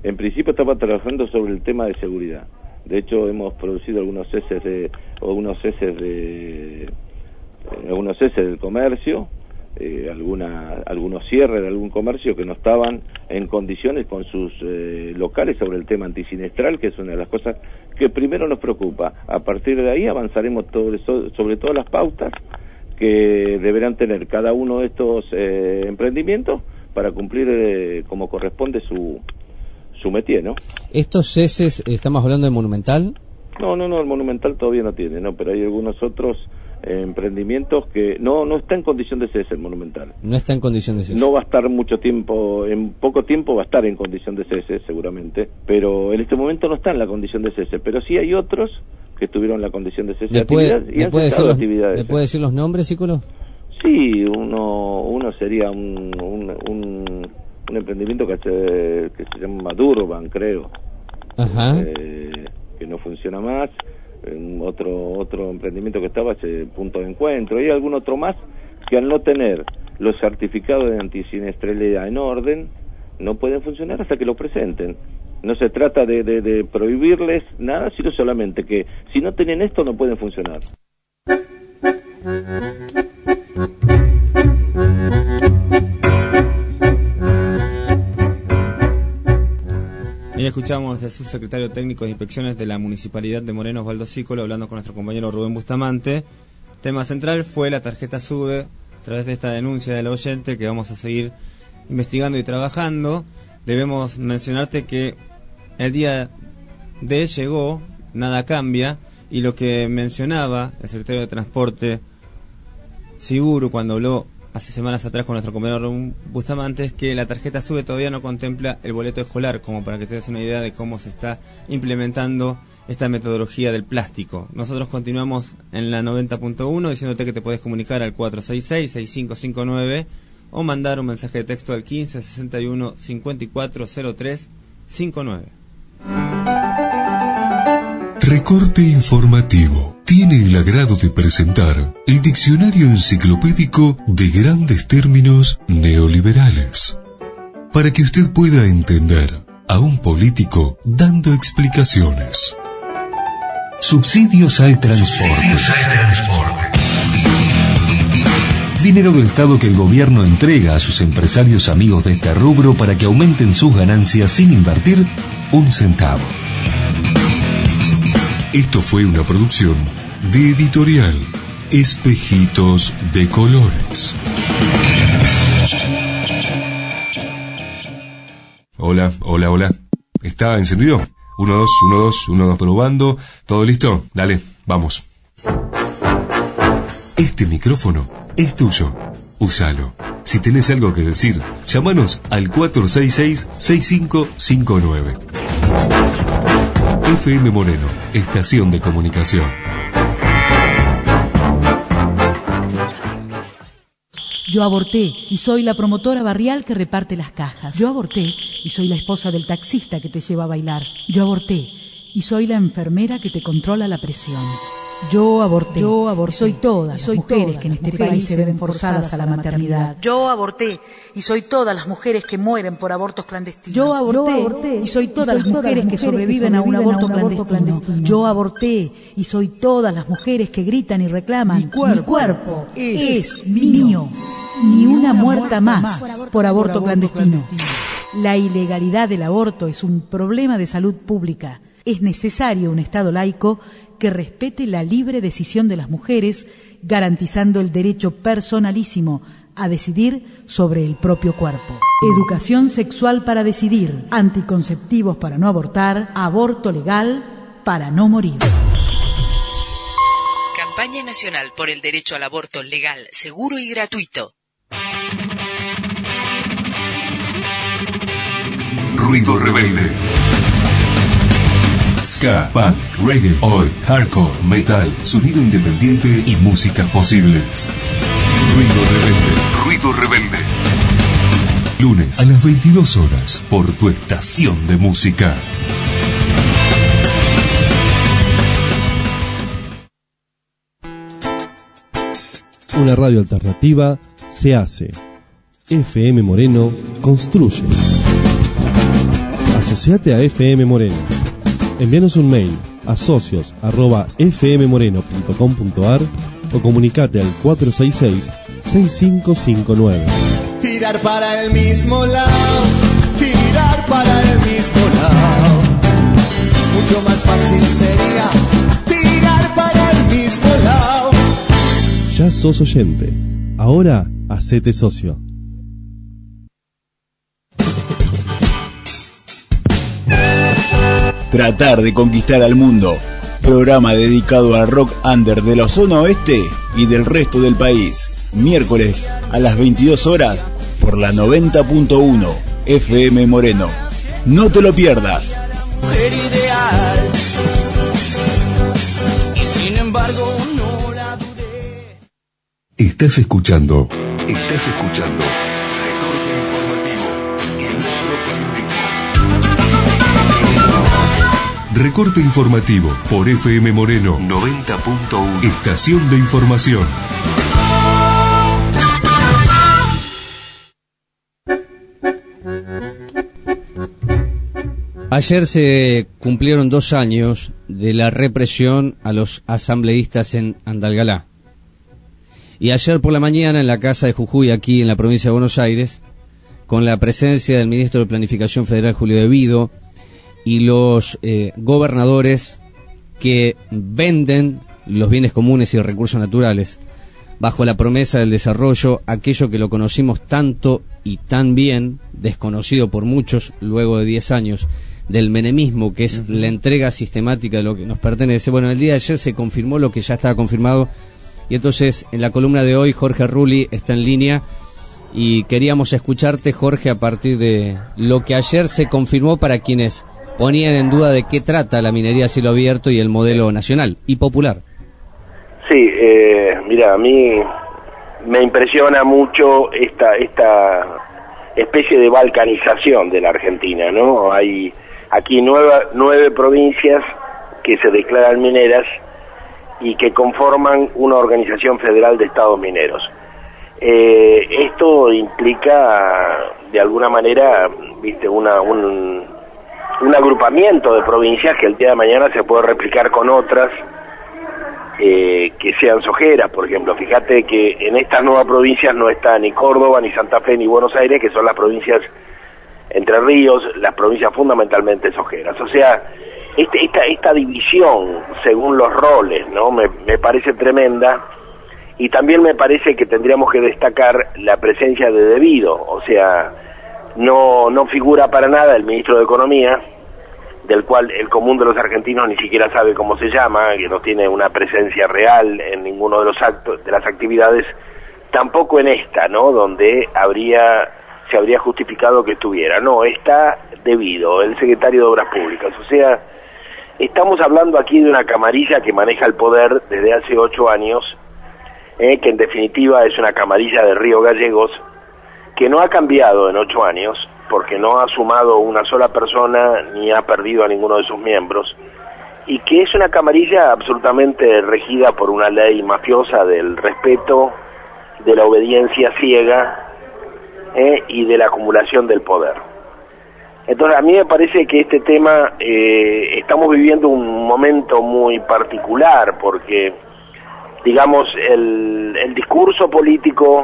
En principio estaba trabajando sobre el tema de seguridad. De hecho, hemos producido algunos ceses de, o algunos ceses de, eh, algunos ceses del comercio, eh, alguna, algunos cierres de algún comercio que no estaban en condiciones con sus eh, locales sobre el tema antisinestral, que es una de las cosas que primero nos preocupa. A partir de ahí avanzaremos todo eso, sobre todas las pautas que deberán tener cada uno de estos eh, emprendimientos para cumplir eh, como corresponde su su métier, ¿no? ¿Estos ceses, estamos hablando de Monumental? No, no, no, el Monumental todavía no tiene, no, pero hay algunos otros eh, emprendimientos que no no está en condición de cese el Monumental. No está en condición de cese. No va a estar mucho tiempo, en poco tiempo va a estar en condición de cese, seguramente, pero en este momento no está en la condición de cese, pero sí hay otros que estuvieron en la condición de cese de actividad y han cesado actividades. ¿Me puede decir los nombres, Cículo? Sí, uno uno sería un, un, un, un emprendimiento que se, que se llama Durban, creo. Ajá. Eh, que no funciona más. En otro otro emprendimiento que estaba ese Punto de Encuentro. Hay algún otro más que al no tener los certificados de antisiniestralidad en orden, no pueden funcionar hasta que lo presenten. No se trata de, de, de prohibirles nada, sino solamente que si no tienen esto no pueden funcionar. Ahí escuchamos al subsecretario técnico de inspecciones de la Municipalidad de Moreno, Osvaldo Cículo, hablando con nuestro compañero Rubén Bustamante. Tema central fue la tarjeta SUBE, a través de esta denuncia del oyente que vamos a seguir investigando y trabajando. Debemos mencionarte que el día de llegó, nada cambia, y lo que mencionaba el secretario de Transporte, Siburu, cuando habló hace semanas atrás con nuestro compañero Rubén Bustamante, es que la tarjeta SUBE todavía no contempla el boleto escolar, como para que te des una idea de cómo se está implementando esta metodología del plástico. Nosotros continuamos en la noventa punto uno diciéndote que te puedes comunicar al cuatro seis seis, seis cinco cinco nueve o mandar un mensaje de texto al quince sesenta y uno cincuenta y cuatro cero tres cincuenta y nueve. Recorte informativo. Tiene el agrado de presentar el diccionario enciclopédico de grandes términos neoliberales, para que usted pueda entender a un político dando explicaciones. Subsidios al transporte. Subsidios al transporte. Dinero del Estado que el gobierno entrega a sus empresarios amigos de este rubro para que aumenten sus ganancias sin invertir un centavo. Esto fue una producción de Editorial Espejitos de Colores. Hola, hola, hola. ¿Está encendido? Uno, dos, uno, dos, uno, dos, probando. ¿Todo listo? Dale, vamos. Este micrófono es tuyo. Úsalo. Si tenés algo que decir, llámanos al cuatro seis seis, seis cinco cinco nueve. F M Moreno, estación de comunicación. Yo aborté y soy la promotora barrial que reparte las cajas. Yo aborté y soy la esposa del taxista que te lleva a bailar. Yo aborté y soy la enfermera que te controla la presión. Yo aborté. Yo aborté. Soy todas las soy mujeres todas que en este país se ven forzadas a la maternidad. Yo aborté y soy todas las mujeres que mueren por abortos clandestinos. Yo aborté, Yo aborté y soy todas, y soy las, mujeres todas las mujeres que sobreviven, que sobreviven a un aborto, a un aborto clandestino. clandestino. Yo aborté y soy todas las mujeres que gritan y reclaman. Mi cuerpo, mi cuerpo es, es mío. Ni una muerta más por aborto, por aborto clandestino. clandestino. La ilegalidad del aborto es un problema de salud pública. Es necesario un Estado laico que respete la libre decisión de las mujeres, garantizando el derecho personalísimo a decidir sobre el propio cuerpo. Educación sexual para decidir, anticonceptivos para no abortar, aborto legal para no morir. Campaña Nacional por el Derecho al Aborto Legal, Seguro y Gratuito. Ruido rebelde. Ska, punk, reggae, oi, hardcore, metal, sonido independiente y músicas posibles. Ruido rebelde. Ruido rebelde. Lunes a las veintidós horas por tu estación de música. Una radio alternativa se hace. F M Moreno construye. Asociate a F M Moreno. Envíanos un mail a socios arroba f m moreno punto com punto a r o comunicate al cuatro seis seis, seis cinco cinco nueve. Tirar para el mismo lado, tirar para el mismo lado. Mucho más fácil sería tirar para el mismo lado. Ya sos oyente. Ahora, hacete socio. Tratar de conquistar al mundo. Programa dedicado al rock under de la zona oeste y del resto del país. Miércoles a las veintidós horas por la noventa punto uno F M Moreno. No te lo pierdas. Mujer ideal. Y sin embargo no la dudé. Estás escuchando. Estás escuchando. Recorte informativo por F M Moreno noventa punto uno. Estación de información. Ayer se cumplieron dos años de la represión a los asambleístas en Andalgalá. Y ayer por la mañana en la Casa de Jujuy, aquí en la provincia de Buenos Aires, con la presencia del ministro de Planificación Federal, Julio De Vido, y los eh, gobernadores que venden los bienes comunes y los recursos naturales bajo la promesa del desarrollo, aquello que lo conocimos tanto y tan bien, desconocido por muchos luego de diez años, del menemismo, que es uh-huh. la entrega sistemática de lo que nos pertenece. Bueno, el día de ayer se confirmó lo que ya estaba confirmado, y entonces en la columna de hoy Jorge Rulli está en línea y queríamos escucharte, Jorge, a partir de lo que ayer se confirmó para quienes ponían en duda de qué trata la minería a cielo abierto y el modelo nacional y popular. Sí, eh, mira, a mí me impresiona mucho esta esta especie de balcanización de la Argentina, ¿no? Hay aquí nueve, nueve provincias que se declaran mineras y que conforman una organización federal de estados mineros. Eh, esto implica, de alguna manera, viste, una un, un agrupamiento de provincias que el día de mañana se puede replicar con otras eh, que sean sojeras. Por ejemplo, fíjate que en estas nuevas provincias no está ni Córdoba, ni Santa Fe, ni Buenos Aires, que son las provincias Entre Ríos, las provincias fundamentalmente sojeras. O sea, este, esta, esta división según los roles, ¿no? Me, me parece tremenda, y también me parece que tendríamos que destacar la presencia de De Vido. O sea, no, no figura para nada el ministro de Economía, del cual el común de los argentinos ni siquiera sabe cómo se llama, que no tiene una presencia real en ninguno de los actos, de las actividades, tampoco en esta, ¿no? Donde habría se habría justificado que estuviera. No, está De Vido, el secretario de Obras Públicas. O sea, estamos hablando aquí de una camarilla que maneja el poder desde hace ocho años, eh, que en definitiva es una camarilla de Río Gallegos, que no ha cambiado en ocho años, porque no ha sumado una sola persona ni ha perdido a ninguno de sus miembros, y que es una camarilla absolutamente regida por una ley mafiosa del respeto, de la obediencia ciega, eh, y de la acumulación del poder. Entonces a mí me parece que este tema, eh, estamos viviendo un momento muy particular, porque digamos el, el discurso político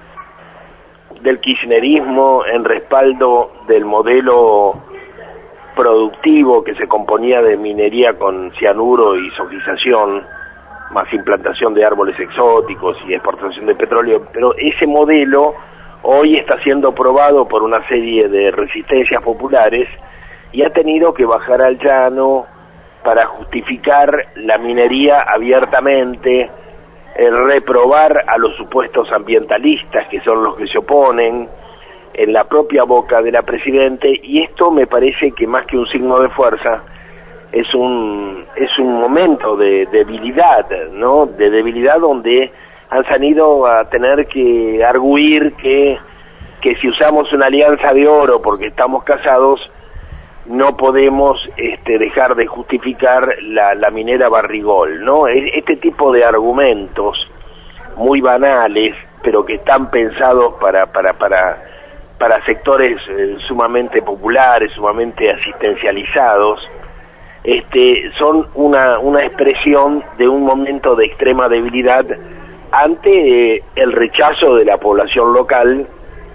del kirchnerismo en respaldo del modelo productivo que se componía de minería con cianuro y sojización, más implantación de árboles exóticos y exportación de petróleo, pero ese modelo hoy está siendo probado por una serie de resistencias populares y ha tenido que bajar al llano para justificar la minería abiertamente, el reprobar a los supuestos ambientalistas, que son los que se oponen, en la propia boca de la Presidente, y esto me parece que más que un signo de fuerza, es un es un momento de debilidad, ¿no? De debilidad donde han salido a tener que arguir que, que si usamos una alianza de oro porque estamos casados, no podemos este, dejar de justificar la, la minera Barrigol, ¿no? Este tipo de argumentos muy banales, pero que están pensados para para para para sectores eh, sumamente populares, sumamente asistencializados, este, son una, una expresión de un momento de extrema debilidad ante eh, el rechazo de la población local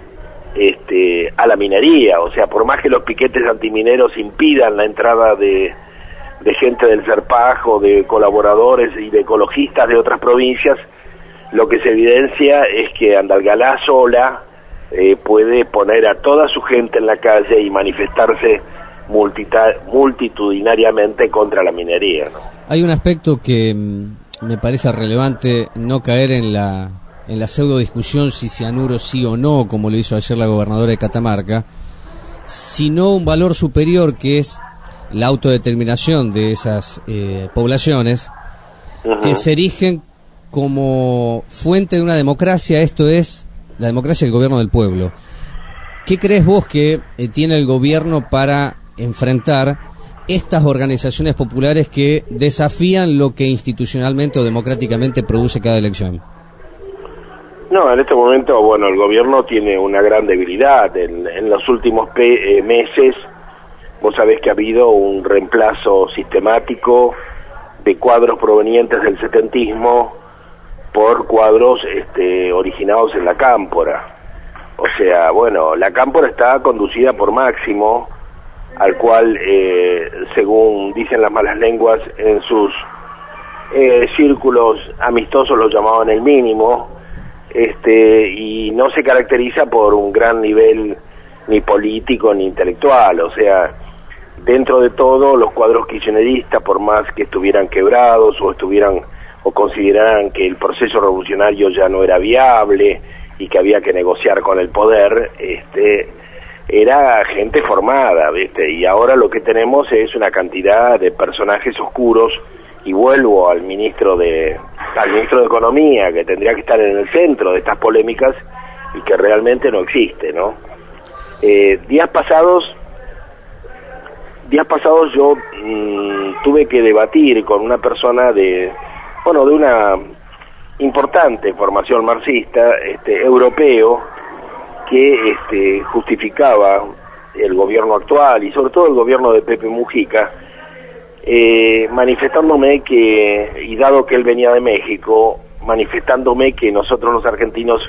este, a la minería. O sea, por más que los piquetes antimineros impidan la entrada de, de gente del Serpajo, de colaboradores y de ecologistas de otras provincias, lo que se evidencia es que Andalgalá sola eh, puede poner a toda su gente en la calle y manifestarse multita- multitudinariamente contra la minería, ¿no? Hay un aspecto que mm, me parece relevante no caer en la en la pseudo discusión si cianuro sí o no, como lo hizo ayer la gobernadora de Catamarca, sino un valor superior que es la autodeterminación de esas eh, poblaciones uh-huh. que se erigen como fuente de una democracia, esto es la democracia del gobierno del pueblo. ¿Qué crees vos que eh, tiene el gobierno para enfrentar estas organizaciones populares que desafían lo que institucionalmente o democráticamente produce cada elección? No, en este momento, bueno, el gobierno tiene una gran debilidad. En, en los últimos pe- eh, meses, vos sabés que ha habido un reemplazo sistemático de cuadros provenientes del setentismo por cuadros este, originados en la Cámpora. O sea, bueno, la Cámpora está conducida por Máximo, al cual, eh, según dicen las malas lenguas, en sus eh, círculos amistosos lo llamaban el mínimo, este, y no se caracteriza por un gran nivel ni político ni intelectual. O sea, dentro de todo, los cuadros kirchneristas, por más que estuvieran quebrados o estuvieran o consideraran que el proceso revolucionario ya no era viable y que había que negociar con el poder, este, era gente formada, ¿viste? Y ahora lo que tenemos es una cantidad de personajes oscuros, y vuelvo al ministro de al ministro de Economía, que tendría que estar en el centro de estas polémicas y que realmente no existe, ¿no? Eh, días pasados días pasados yo mmm, tuve que debatir con una persona de bueno, de una importante formación marxista, este, europeo, que este, justificaba el gobierno actual y sobre todo el gobierno de Pepe Mujica, eh, manifestándome que, y dado que él venía de México, manifestándome que nosotros los argentinos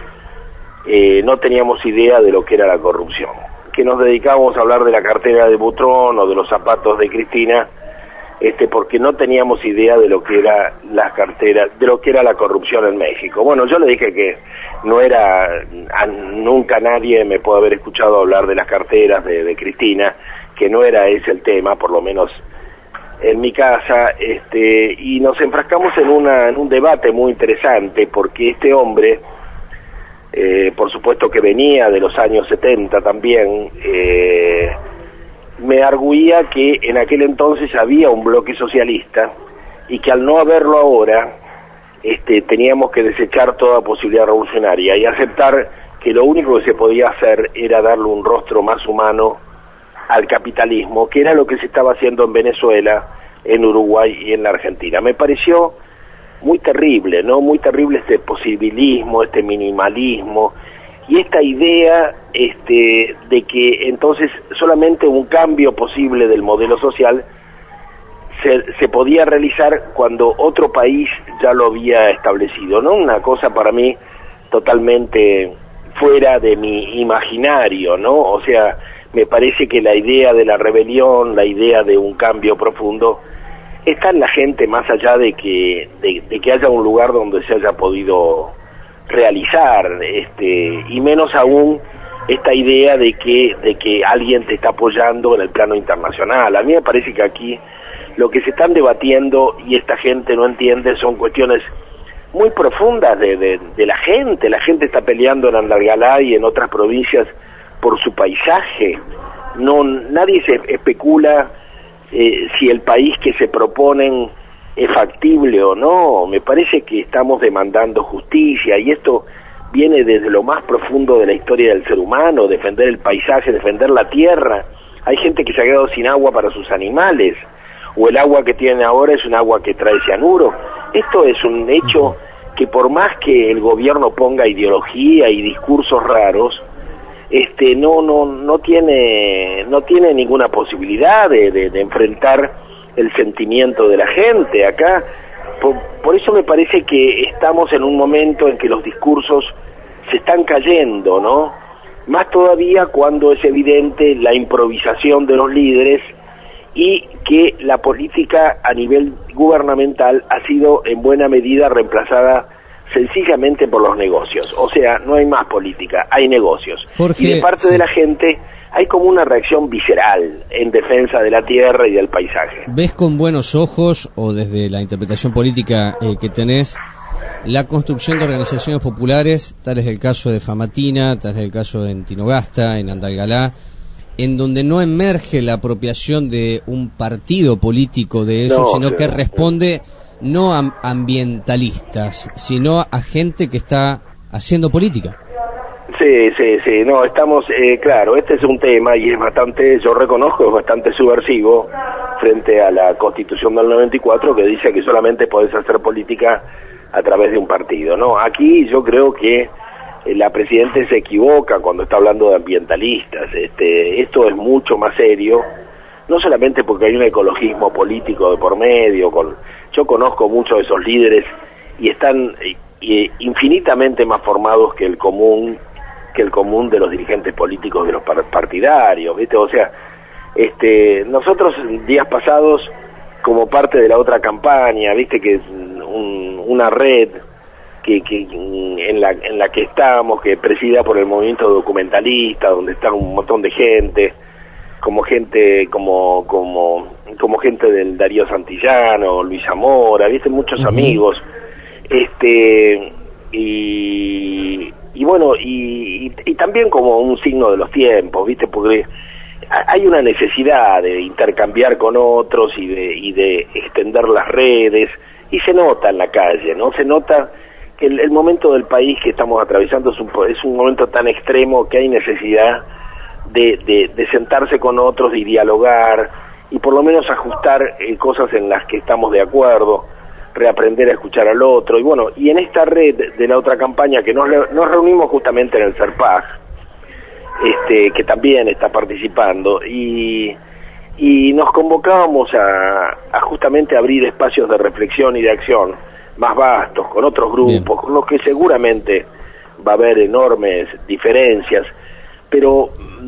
eh, no teníamos idea de lo que era la corrupción, que nos dedicábamos a hablar de la cartera de Butrón o de los zapatos de Cristina, este, porque no teníamos idea de lo que era las carteras, de lo que era la corrupción en México. Bueno, yo le dije que no era, a, nunca nadie me puede haber escuchado hablar de las carteras de, de Cristina, que no era ese el tema, por lo menos en mi casa, este, y nos enfrascamos en una, en un debate muy interesante, porque este hombre, eh, por supuesto que venía de los años setenta también, eh, me arguía que en aquel entonces había un bloque socialista y que al no haberlo ahora, este, teníamos que desechar toda posibilidad revolucionaria y aceptar que lo único que se podía hacer era darle un rostro más humano al capitalismo, que era lo que se estaba haciendo en Venezuela, en Uruguay y en la Argentina. Me pareció muy terrible, ¿no? Muy terrible este posibilismo, este minimalismo, y esta idea este, de que entonces solamente un cambio posible del modelo social se, se podía realizar cuando otro país ya lo había establecido, ¿no? Una cosa para mí totalmente fuera de mi imaginario, ¿no? O sea, me parece que la idea de la rebelión, la idea de un cambio profundo, está en la gente más allá de que, de, de que haya un lugar donde se haya podido realizar, este, y menos aún esta idea de que de que alguien te está apoyando en el plano internacional. A mí me parece que aquí lo que se están debatiendo y esta gente no entiende son cuestiones muy profundas de, de, de la gente. La gente está peleando en Andalgalá y en otras provincias por su paisaje. No, nadie se especula eh, si el país que se proponen es factible o no. Me parece que estamos demandando justicia, y esto viene desde lo más profundo de la historia del ser humano: defender el paisaje, defender la tierra. Hay gente que se ha quedado sin agua para sus animales, o el agua que tienen ahora es un agua que trae cianuro. Esto es un hecho que, por más que el gobierno ponga ideología y discursos raros, este, no, no, no tiene, no tiene ninguna posibilidad de, de, de enfrentar el sentimiento de la gente acá. Por, por eso me parece que estamos en un momento en que los discursos se están cayendo, ¿no? Más todavía cuando es evidente la improvisación de los líderes y que la política a nivel gubernamental ha sido en buena medida reemplazada sencillamente por los negocios. O sea, no hay más política, hay negocios. Jorge, y de parte sí. de la gente hay como una reacción visceral en defensa de la tierra y del paisaje. ¿Ves con buenos ojos, o desde la interpretación política eh, que tenés, la construcción de organizaciones populares, tal es el caso de Famatina, tal es el caso de Tinogasta, en Andalgalá, en donde no emerge la apropiación de un partido político de eso, No, sino sí, que responde no a ambientalistas, sino a gente que está haciendo política? Sí, sí, sí, no, estamos, eh, claro, este es un tema y es bastante, yo reconozco, es bastante subversivo frente a la Constitución del noventa y cuatro que dice que solamente podés hacer política a través de un partido, ¿no? Aquí yo creo que eh, la Presidenta se equivoca cuando está hablando de ambientalistas. Este, esto es mucho más serio, no solamente porque hay un ecologismo político de por medio, con, yo conozco muchos de esos líderes y están eh, eh, infinitamente más formados que el común que el común de los dirigentes políticos de los partidarios, ¿viste? O sea, este, nosotros días pasados, como parte de la otra campaña, ¿viste? Que es un, una red que, que en la en la que estamos, que presida por el movimiento documentalista, donde está un montón de gente, como gente como como como gente del Darío Santillano, Luis Zamora, ¿viste? Muchos uh-huh. amigos, este y y bueno y, y, y también como un signo de los tiempos, ¿viste? Porque hay una necesidad de intercambiar con otros y de y de extender las redes, y se nota en la calle, ¿no? Se nota que el, el momento del país que estamos atravesando es un es un momento tan extremo que hay necesidad de, de, de sentarse con otros y dialogar y por lo menos ajustar eh, cosas en las que estamos de acuerdo, reaprender a escuchar al otro. Y bueno, y en esta red de la otra campaña que nos, nos reunimos justamente en el CERPAG, este, que también está participando, y, y nos convocábamos a, a justamente abrir espacios de reflexión y de acción más vastos, con otros grupos, Bien. con los que seguramente va a haber enormes diferencias, pero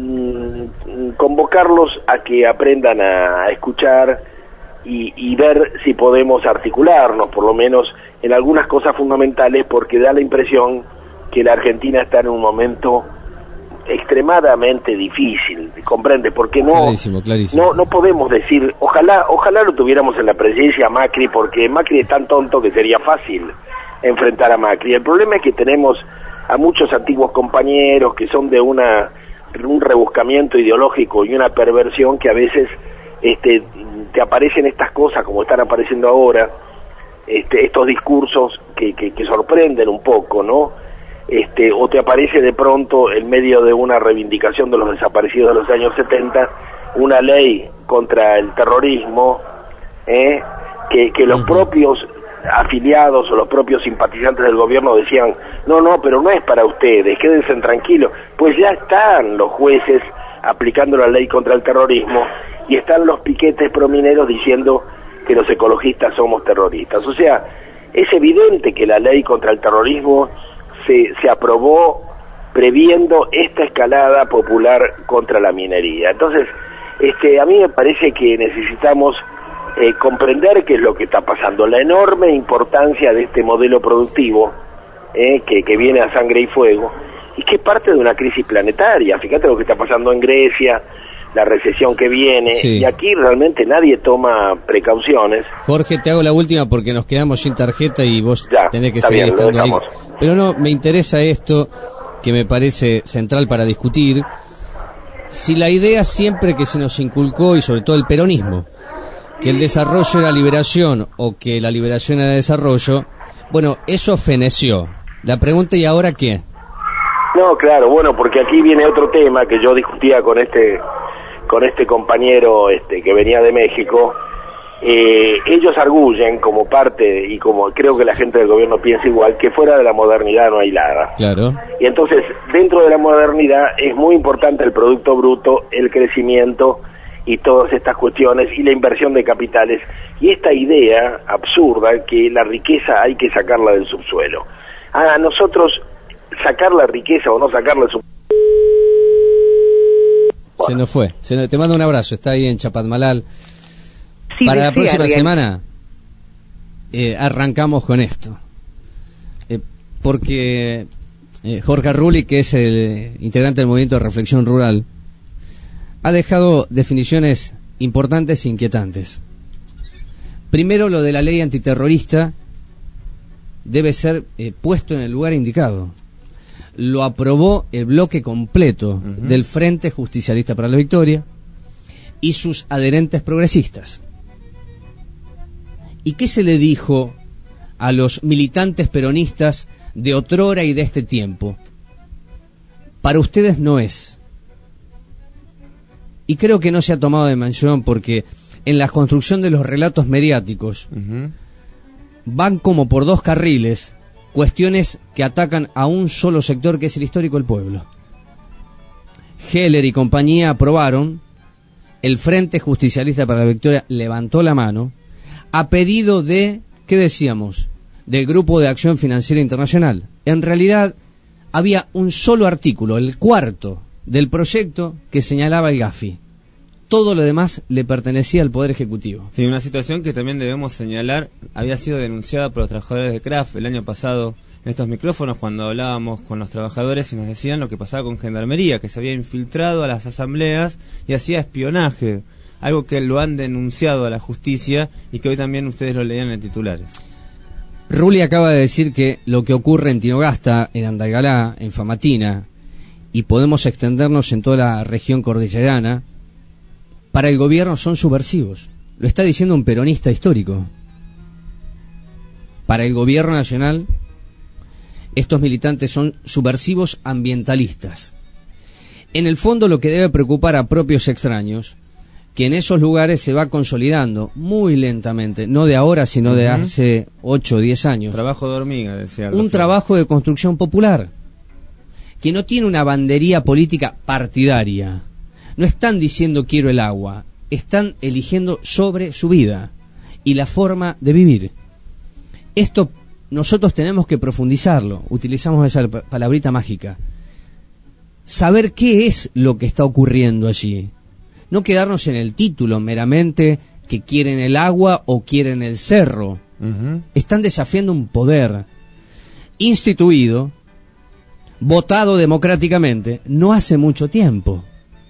mmm, convocarlos a que aprendan a, a escuchar y, y ver si podemos articularnos, por lo menos en algunas cosas fundamentales, porque da la impresión que la Argentina está en un momento extremadamente difícil, comprende, porque no clarísimo, clarísimo. no no podemos decir, ojalá ojalá lo tuviéramos en la presidencia Macri, porque Macri es tan tonto que sería fácil enfrentar a Macri. El problema es que tenemos a muchos antiguos compañeros que son de una un rebuscamiento ideológico y una perversión que a veces este te aparecen estas cosas como están apareciendo ahora, este estos discursos que, que, que sorprenden un poco, ¿no? Este, o te aparece de pronto en medio de una reivindicación de los desaparecidos de los años setenta una ley contra el terrorismo, ¿eh? que, que los uh-huh. propios afiliados o los propios simpatizantes del gobierno decían, no, no, pero no es para ustedes, quédense tranquilos. Pues ya están los jueces aplicando la ley contra el terrorismo y están los piquetes promineros diciendo que los ecologistas somos terroristas. O sea, es evidente que la ley contra el terrorismo se, se aprobó previendo esta escalada popular contra la minería. Entonces, este, a mí me parece que necesitamos eh, comprender qué es lo que está pasando, la enorme importancia de este modelo productivo eh, que, que viene a sangre y fuego, y que es parte de una crisis planetaria. Fíjate lo que está pasando en Grecia, la recesión que viene, sí. y aquí realmente nadie toma precauciones. Jorge, te hago la última porque nos quedamos sin tarjeta y vos ya, tenés que seguir bien, estando ahí. Pero no, me interesa esto que me parece central para discutir. Si la idea siempre que se nos inculcó, y sobre todo el peronismo, que el desarrollo era liberación o que la liberación era desarrollo, bueno, eso feneció. La pregunta, ¿y ahora qué? No, claro, bueno, porque aquí viene otro tema que yo discutía con este con este compañero este que venía de México, eh, ellos arguyen como parte, y como creo que la gente del gobierno piensa igual, que fuera de la modernidad no hay nada. Claro. Y entonces, dentro de la modernidad es muy importante el Producto Bruto, el crecimiento y todas estas cuestiones, y la inversión de capitales, y esta idea absurda que la riqueza hay que sacarla del subsuelo. A nosotros, sacar la riqueza o no sacarla del subsuelo... Bueno. Se nos fue. Se nos... Te mando un abrazo, está ahí en Chapadmalal. Sí, Para la desea, próxima bien. semana eh, arrancamos con esto. Eh, porque eh, Jorge Rulli, que es el integrante del Movimiento de Reflexión Rural, ha dejado definiciones importantes e inquietantes. Primero, lo de la ley antiterrorista debe ser eh, puesto en el lugar indicado. Lo aprobó el bloque completo uh-huh. del Frente Justicialista para la Victoria y sus adherentes progresistas. ¿Y qué se le dijo a los militantes peronistas de otrora y de este tiempo? Para ustedes no es. Y creo que no se ha tomado de mención porque en la construcción de los relatos mediáticos uh-huh. van como por dos carriles cuestiones que atacan a un solo sector, que es el histórico del pueblo. Heller y compañía aprobaron, el Frente Justicialista para la Victoria levantó la mano, a pedido de, ¿qué decíamos?, del Grupo de Acción Financiera Internacional. En realidad había un solo artículo, el cuarto del proyecto, que señalaba el Gafi. Todo lo demás le pertenecía al Poder Ejecutivo. Sí, una situación que también debemos señalar, había sido denunciada por los trabajadores de Craft el año pasado en estos micrófonos cuando hablábamos con los trabajadores y nos decían lo que pasaba con Gendarmería, que se había infiltrado a las asambleas y hacía espionaje, algo que lo han denunciado a la justicia y que hoy también ustedes lo leían en titulares. Rulli acaba de decir que lo que ocurre en Tinogasta, en Andalgalá, en Famatina, y podemos extendernos en toda la región cordillerana, para el gobierno son subversivos. Lo está diciendo un peronista histórico. Para el gobierno nacional, estos militantes son subversivos ambientalistas. En el fondo, lo que debe preocupar a propios extraños, que en esos lugares se va consolidando muy lentamente, no de ahora, sino de uh-huh. hace ocho o diez años. Trabajo de hormiga, decía. Un trabajo de construcción popular, que no tiene una bandería política partidaria. No están diciendo quiero el agua, están eligiendo sobre su vida y la forma de vivir. Esto nosotros tenemos que profundizarlo, utilizamos esa palabrita mágica. Saber qué es lo que está ocurriendo allí. No quedarnos en el título meramente que quieren el agua o quieren el cerro. Uh-huh. Están desafiando un poder instituido, votado democráticamente, no hace mucho tiempo.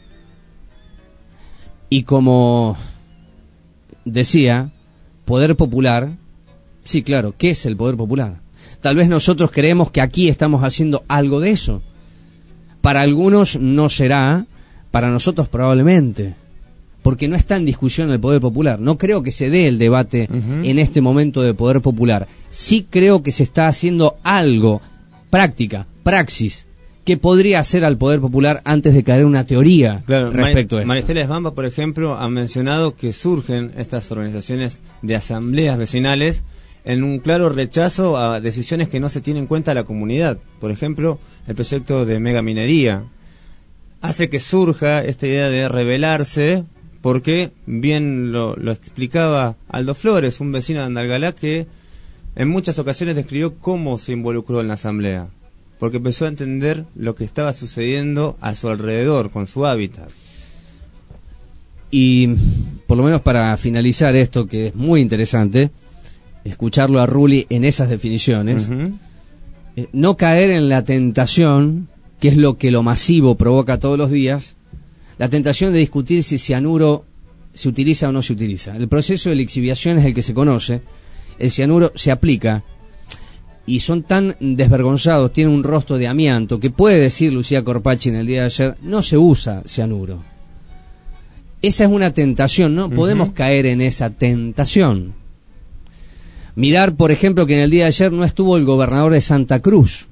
Y como decía, poder popular, sí, claro, ¿qué es el poder popular? Tal vez nosotros creemos que aquí estamos haciendo algo de eso. Para algunos no será, para nosotros probablemente, porque no está en discusión el poder popular. No creo que se dé el debate uh-huh. en este momento de poder popular. Sí creo que se está haciendo algo, práctica, praxis, que podría hacer al poder popular antes de caer una teoría claro, respecto Mar- a esto. Maristela Esbamba, por ejemplo, ha mencionado que surgen estas organizaciones de asambleas vecinales en un claro rechazo a decisiones que no se tienen en cuenta a la comunidad. Por ejemplo, el proyecto de megaminería hace que surja esta idea de rebelarse, porque bien lo, lo explicaba Aldo Flores, un vecino de Andalgalá, que en muchas ocasiones describió cómo se involucró en la asamblea, porque empezó a entender lo que estaba sucediendo a su alrededor, con su hábitat. Y por lo menos para finalizar esto, que es muy interesante, escucharlo a Rulli en esas definiciones, uh-huh. eh, no caer en la tentación, que es lo que lo masivo provoca todos los días, la tentación de discutir si cianuro se utiliza o no se utiliza. El proceso de lixiviación es el que se conoce, el cianuro se aplica, y son tan desvergonzados, tienen un rostro de amianto, que puede decir Lucía Corpachi en el día de ayer, no se usa cianuro. Esa es una tentación, ¿no? Uh-huh. Podemos caer en esa tentación. Mirar, por ejemplo, que en el día de ayer no estuvo el gobernador de Santa Cruz,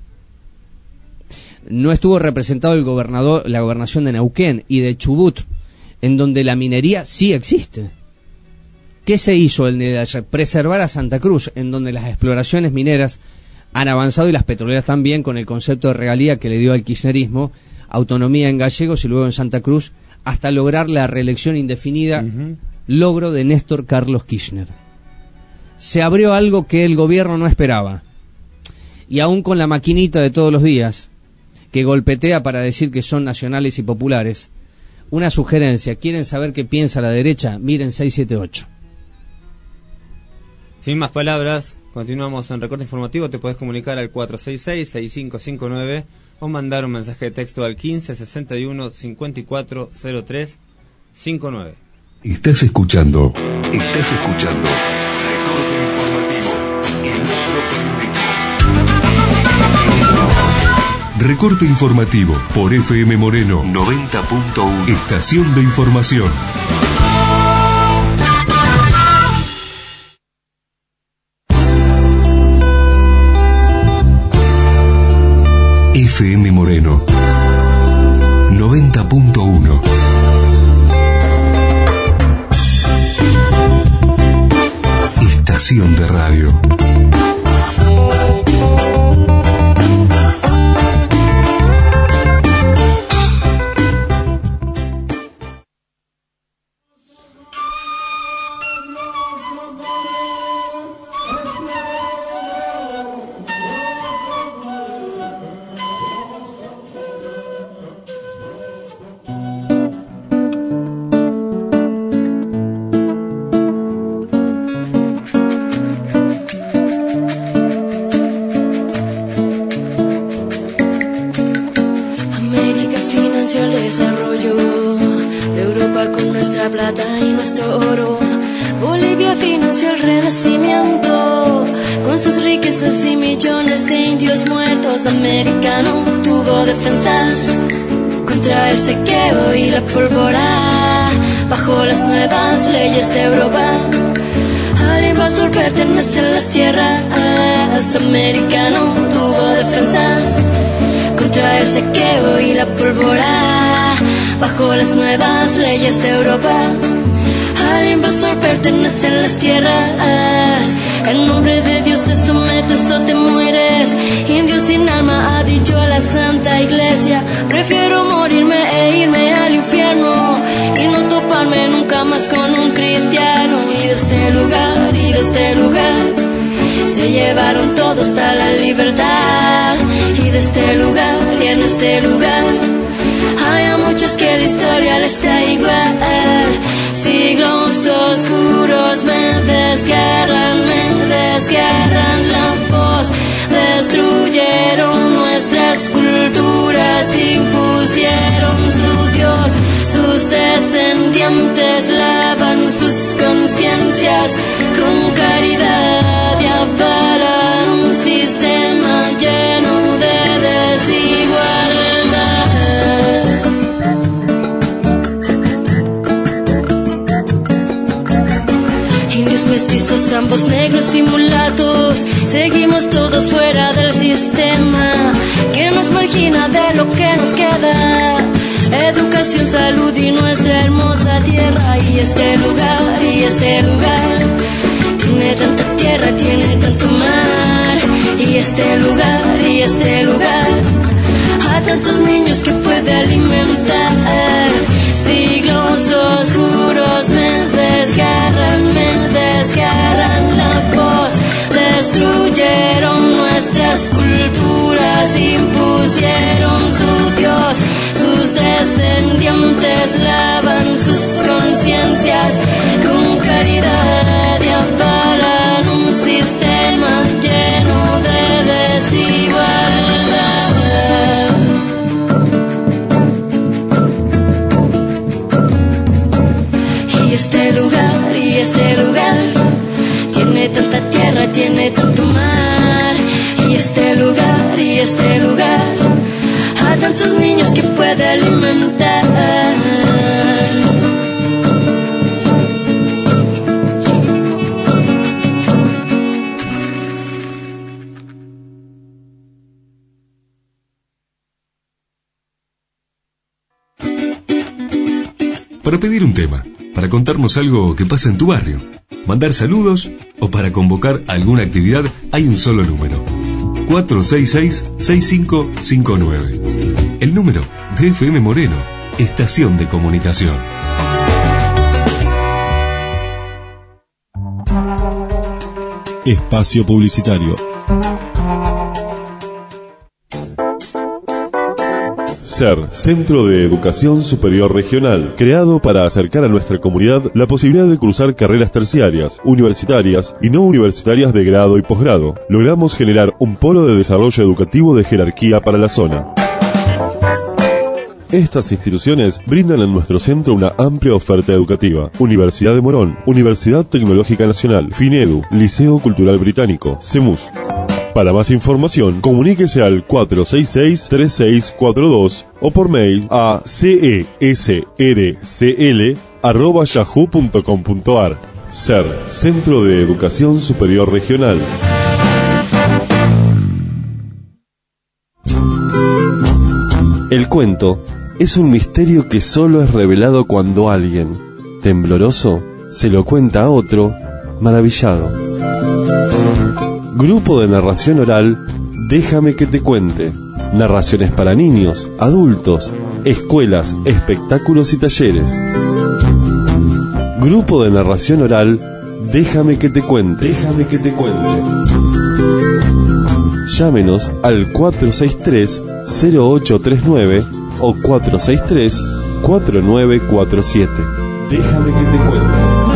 no estuvo representado el gobernador, la gobernación de Neuquén y de Chubut, en donde la minería sí existe. ¿Qué se hizo el día de ayer? Preservar a Santa Cruz, en donde las exploraciones mineras han avanzado y las petroleras también, con el concepto de regalía que le dio al kirchnerismo, autonomía en Gallegos y luego en Santa Cruz, hasta lograr la reelección indefinida, uh-huh. logro de Néstor Carlos Kirchner. Se abrió algo que el gobierno no esperaba, y aún con la maquinita de todos los días, que golpetea para decir que son nacionales y populares, una sugerencia: ¿quieren saber qué piensa la derecha? Miren seiscientos setenta y ocho. Sin más palabras, continuamos en Recorte Informativo. Te podés comunicar al cuatro seis seis, seis cinco cinco nueve o mandar un mensaje de texto al quince, sesenta y uno, cincuenta y cuatro, cero tres, cincuenta y nueve. Estás escuchando, estás escuchando Recorte Informativo, el nuestro. Recorte Informativo por F M Moreno noventa punto uno. Estación de información. F M Moreno noventa punto uno. Estación de radio. Pertenecen las tierras, en nombre de Dios te sometes o te mueres. Indio sin alma ha dicho a la Santa Iglesia: prefiero morirme e irme al infierno y no toparme nunca más con un cristiano. Y de este lugar, y de este lugar se llevaron todo hasta la libertad. Y de este lugar, y en este lugar hay a muchos que la historia les da igual. Siglos oscuros me desgarran, me desgarran la voz. Destruyeron nuestras culturas, impusieron su Dios. Sus descendientes lavan sus conciencias con caridad y avalan un sistema lleno de desigualdad. Mestizos, ambos negros y mulatos, seguimos todos fuera del sistema que nos margina de lo que nos queda. Educación, salud y nuestra hermosa tierra. Y este lugar, y este lugar tiene tanta tierra, tiene tanto mar. Y este lugar, y este lugar a tantos niños que puede alimentar. Siglos oscuros me desgarran, me desgarran la voz. Destruyeron nuestras culturas, impusieron su Dios. Sus descendientes lavan sus conciencias con caridad y avalan un sistema lleno de desigualdad. Y este lugar, y este lugar tiene tanta tierra, tiene tanto mar. Y este lugar, y este lugar a tantos niños que puede alimentar. Para pedir un tema, para contarnos algo que pasa en tu barrio, mandar saludos o para convocar alguna actividad hay un solo número. cuatro seis seis, seis cinco cinco nueve. El número de F M Moreno, estación de comunicación. Espacio publicitario. SER, Centro de Educación Superior Regional, creado para acercar a nuestra comunidad la posibilidad de cursar carreras terciarias, universitarias y no universitarias de grado y posgrado. Logramos generar un polo de desarrollo educativo de jerarquía para la zona. Estas instituciones brindan en nuestro centro una amplia oferta educativa. Universidad de Morón, Universidad Tecnológica Nacional, FINEDU, Liceo Cultural Británico, CEMUS. Para más información, comuníquese al cuatro seis seis, tres seis cuatro dos o por mail a cesrcl arroba yahoo punto com punto ar. SER, Centro de Educación Superior Regional. El cuento es un misterio que solo es revelado cuando alguien, tembloroso, se lo cuenta a otro, maravillado. Grupo de narración oral, Déjame que te cuente. Narraciones para niños, adultos, escuelas, espectáculos y talleres. Grupo de narración oral, Déjame que te cuente. Déjame que te cuente. Llámenos al cuatro seis tres, cero ocho tres nueve o cuatro seis tres, cuatro nueve cuatro siete. Déjame que te cuente.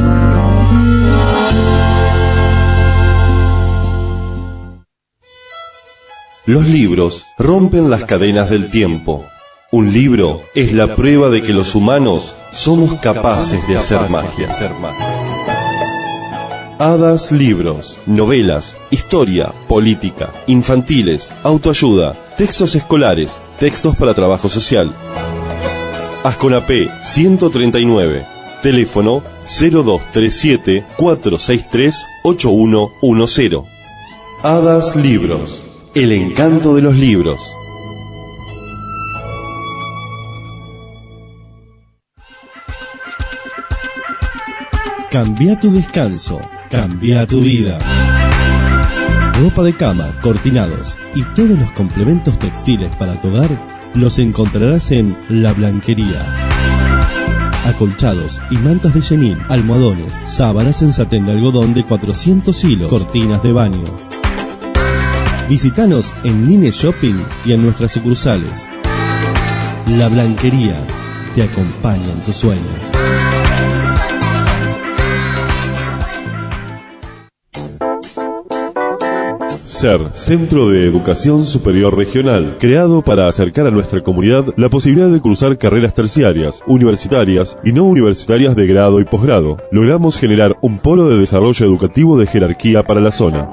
Los libros rompen las cadenas del tiempo. Un libro es la prueba de que los humanos somos capaces de hacer magia. Hadas Libros, novelas, historia, política, infantiles, autoayuda, textos escolares, textos para trabajo social. Asconapé ciento treinta y nueve, teléfono cero dos tres siete, cuatro seis tres, ocho uno uno cero. Hadas Libros, el encanto de los libros. Cambia tu descanso, cambia tu vida. Ropa de cama, cortinados y todos los complementos textiles para tu hogar los encontrarás en La Blanquería. Acolchados y mantas de chenil, almohadones, sábanas en satén de algodón de cuatrocientos hilos, cortinas de baño. Visítanos en Line Shopping y en nuestras sucursales. La Blanquería te acompaña en tus sueños. SER, Centro de Educación Superior Regional, creado para acercar a nuestra comunidad la posibilidad de cursar carreras terciarias, universitarias y no universitarias de grado y posgrado. Logramos generar un polo de desarrollo educativo de jerarquía para la zona.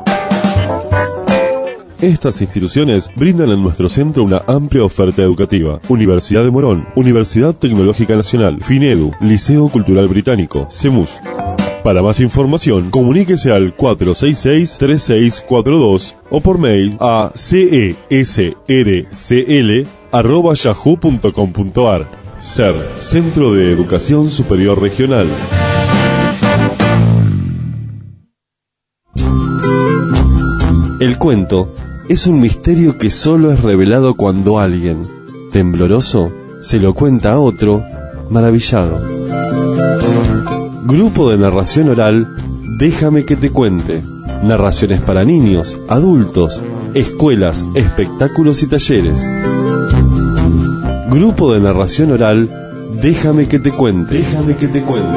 Estas instituciones brindan en nuestro centro una amplia oferta educativa. Universidad de Morón, Universidad Tecnológica Nacional, FINEDU, Liceo Cultural Británico, CEMUS. Para más información, comuníquese al cuatro seis seis, tres seis cuatro dos o por mail a cesrcl arroba yahoo punto com punto ar. SER, Centro de Educación Superior Regional. El cuento es un misterio que solo es revelado cuando alguien, tembloroso, se lo cuenta a otro, maravillado. Grupo de narración oral, Déjame que te cuente. Narraciones para niños, adultos, escuelas, espectáculos y talleres. Grupo de narración oral, Déjame que te cuente. Déjame que te cuente.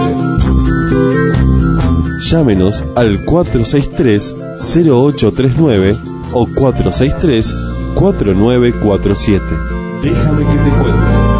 Llámenos al cuatro seis tres, cero ocho tres nueve o cuatro seis tres, cuatro nueve cuatro siete. Déjame que te cuente.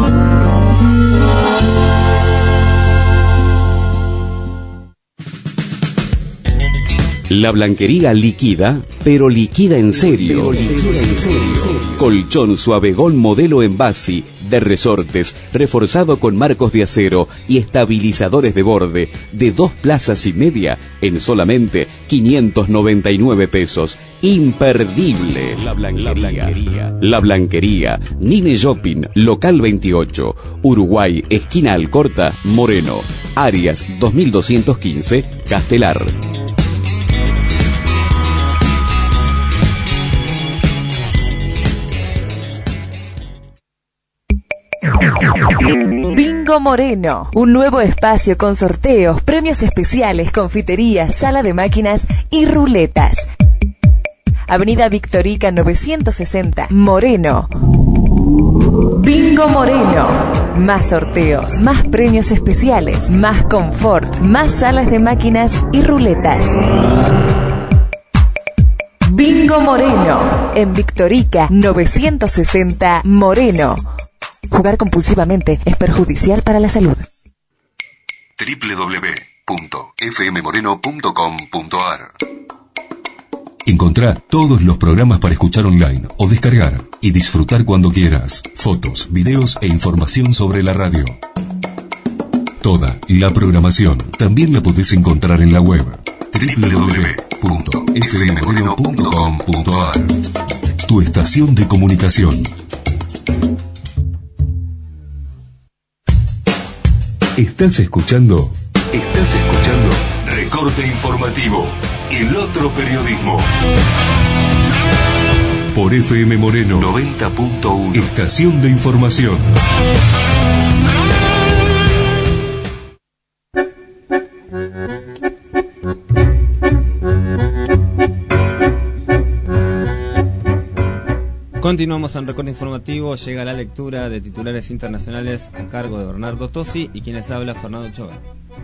La Blanquería liquida, pero liquida en serio. Colchón Suavegol modelo en base, de resortes, reforzado con marcos de acero y estabilizadores de borde, de dos plazas y media, en solamente quinientos noventa y nueve pesos. Imperdible. La Blanquería. La Blanquería. Nine Shopping, local veintiocho, Uruguay, esquina Alcorta, Moreno. Arias dos mil doscientos quince, Castelar. Bingo Moreno, un nuevo espacio con sorteos, premios especiales, confitería, sala de máquinas y ruletas. Avenida Victorica novecientos sesenta, Moreno. Bingo Moreno. Más sorteos, más premios especiales, más confort, más salas de máquinas y ruletas. Bingo Moreno. En Victorica novecientos sesenta, Moreno. Jugar compulsivamente es perjudicial para la salud. doble u doble u doble u punto f m moreno punto com punto a r. Encontrá todos los programas para escuchar online o descargar y disfrutar cuando quieras. Fotos, videos e información sobre la radio. Toda la programación también la podés encontrar en la web doble u doble u doble u punto f m moreno punto com punto a r. Tu estación de comunicación. ¿Estás escuchando? Estás escuchando Recorte Informativo, el otro periodismo. Por F M Moreno noventa punto uno. Estación de información. Continuamos en Recorte Informativo, llega la lectura de titulares internacionales a cargo de Bernardo Tosi y quienes habla Fernando Choga.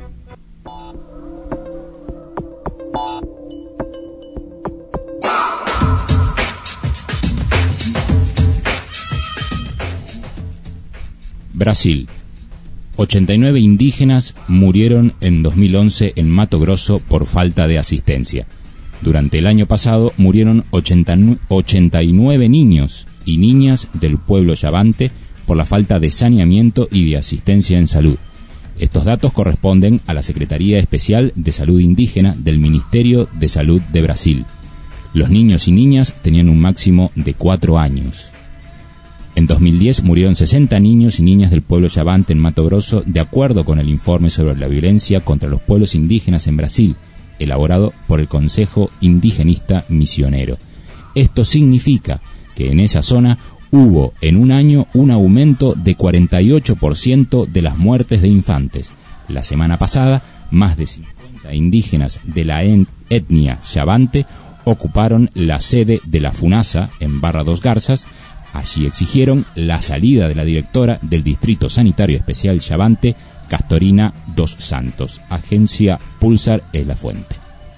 Brasil. ochenta y nueve indígenas murieron en dos mil once en Mato Grosso por falta de asistencia. Durante el año pasado murieron ochenta y nueve niños y niñas del pueblo Yavante por la falta de saneamiento y de asistencia en salud. Estos datos corresponden a la Secretaría Especial de Salud Indígena del Ministerio de Salud de Brasil. Los niños y niñas tenían un máximo de cuatro años. En dos mil diez murieron sesenta niños y niñas del pueblo Yavante en Mato Grosso, de acuerdo con el informe sobre la violencia contra los pueblos indígenas en Brasil, elaborado por el Consejo Indigenista Misionero. Esto significa que en esa zona hubo en un año un aumento de cuarenta y ocho por ciento de las muertes de infantes. La semana pasada, más de cincuenta indígenas de la etnia Yavante ocuparon la sede de la FUNASA en Barra dos Garzas. Allí exigieron la salida de la directora del Distrito Sanitario Especial Yavante, Castorina dos Santos. Agencia Pulsar es la fuente.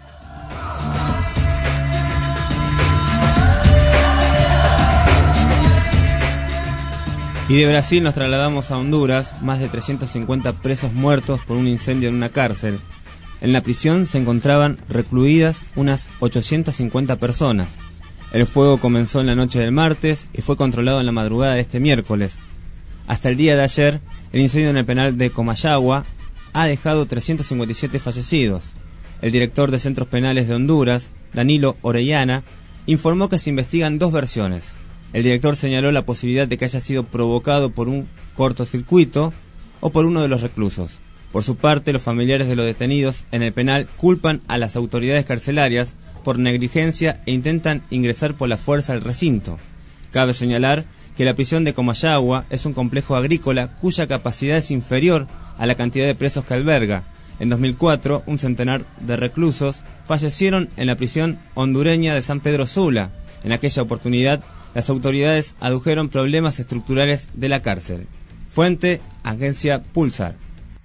Y de Brasil nos trasladamos a Honduras, más de trescientos cincuenta presos muertos por un incendio en una cárcel. En la prisión se encontraban recluidas unas ochocientas cincuenta personas. El fuego comenzó en la noche del martes y fue controlado en la madrugada de este miércoles. Hasta el día de ayer, el incendio en el penal de Comayagua ha dejado trescientos cincuenta y siete fallecidos. El director de Centros Penales de Honduras, Danilo Orellana, informó que se investigan dos versiones. El director señaló la posibilidad de que haya sido provocado por un cortocircuito o por uno de los reclusos. Por su parte, los familiares de los detenidos en el penal culpan a las autoridades carcelarias por negligencia e intentan ingresar por la fuerza al recinto. Cabe señalar que la prisión de Comayagua es un complejo agrícola cuya capacidad es inferior a la cantidad de presos que alberga. En dos mil cuatro, un centenar de reclusos fallecieron en la prisión hondureña de San Pedro Sula. En aquella oportunidad, las autoridades adujeron problemas estructurales de la cárcel. Fuente, Agencia Pulsar.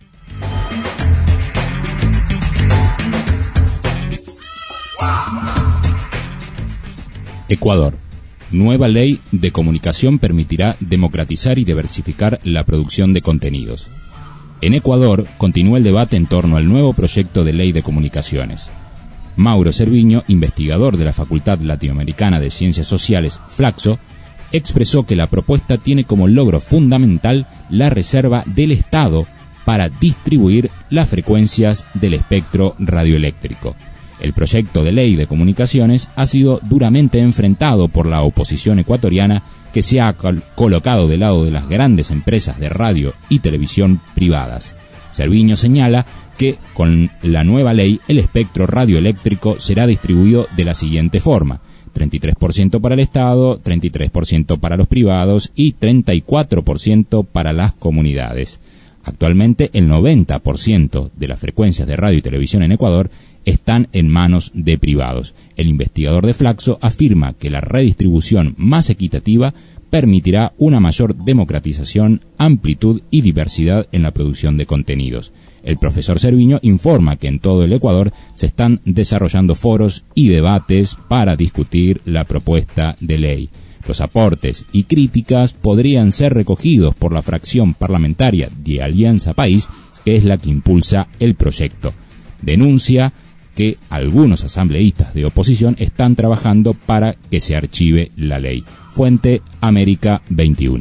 Ecuador. Nueva ley de comunicación permitirá democratizar y diversificar la producción de contenidos. En Ecuador continúa el debate en torno al nuevo proyecto de ley de comunicaciones. Mauro Cerviño, investigador de la Facultad Latinoamericana de Ciencias Sociales, Flaxo, expresó que la propuesta tiene como logro fundamental la reserva del Estado para distribuir las frecuencias del espectro radioeléctrico. El proyecto de ley de comunicaciones ha sido duramente enfrentado por la oposición ecuatoriana, que se ha col- colocado del lado de las grandes empresas de radio y televisión privadas. Cerviño señala que con la nueva ley el espectro radioeléctrico será distribuido de la siguiente forma: treinta y tres por ciento para el Estado, treinta y tres por ciento para los privados y treinta y cuatro por ciento para las comunidades. Actualmente el noventa por ciento de las frecuencias de radio y televisión en Ecuador están en manos de privados. El investigador de Flaxo afirma que la redistribución más equitativa permitirá una mayor democratización, amplitud y diversidad en la producción de contenidos. El profesor Cerviño informa que en todo el Ecuador se están desarrollando foros y debates para discutir la propuesta de ley. Los aportes y críticas podrían ser recogidos por la fracción parlamentaria de Alianza País, que es la que impulsa el proyecto. Denuncia que algunos asambleístas de oposición están trabajando para que se archive la ley. Fuente América veintiuno.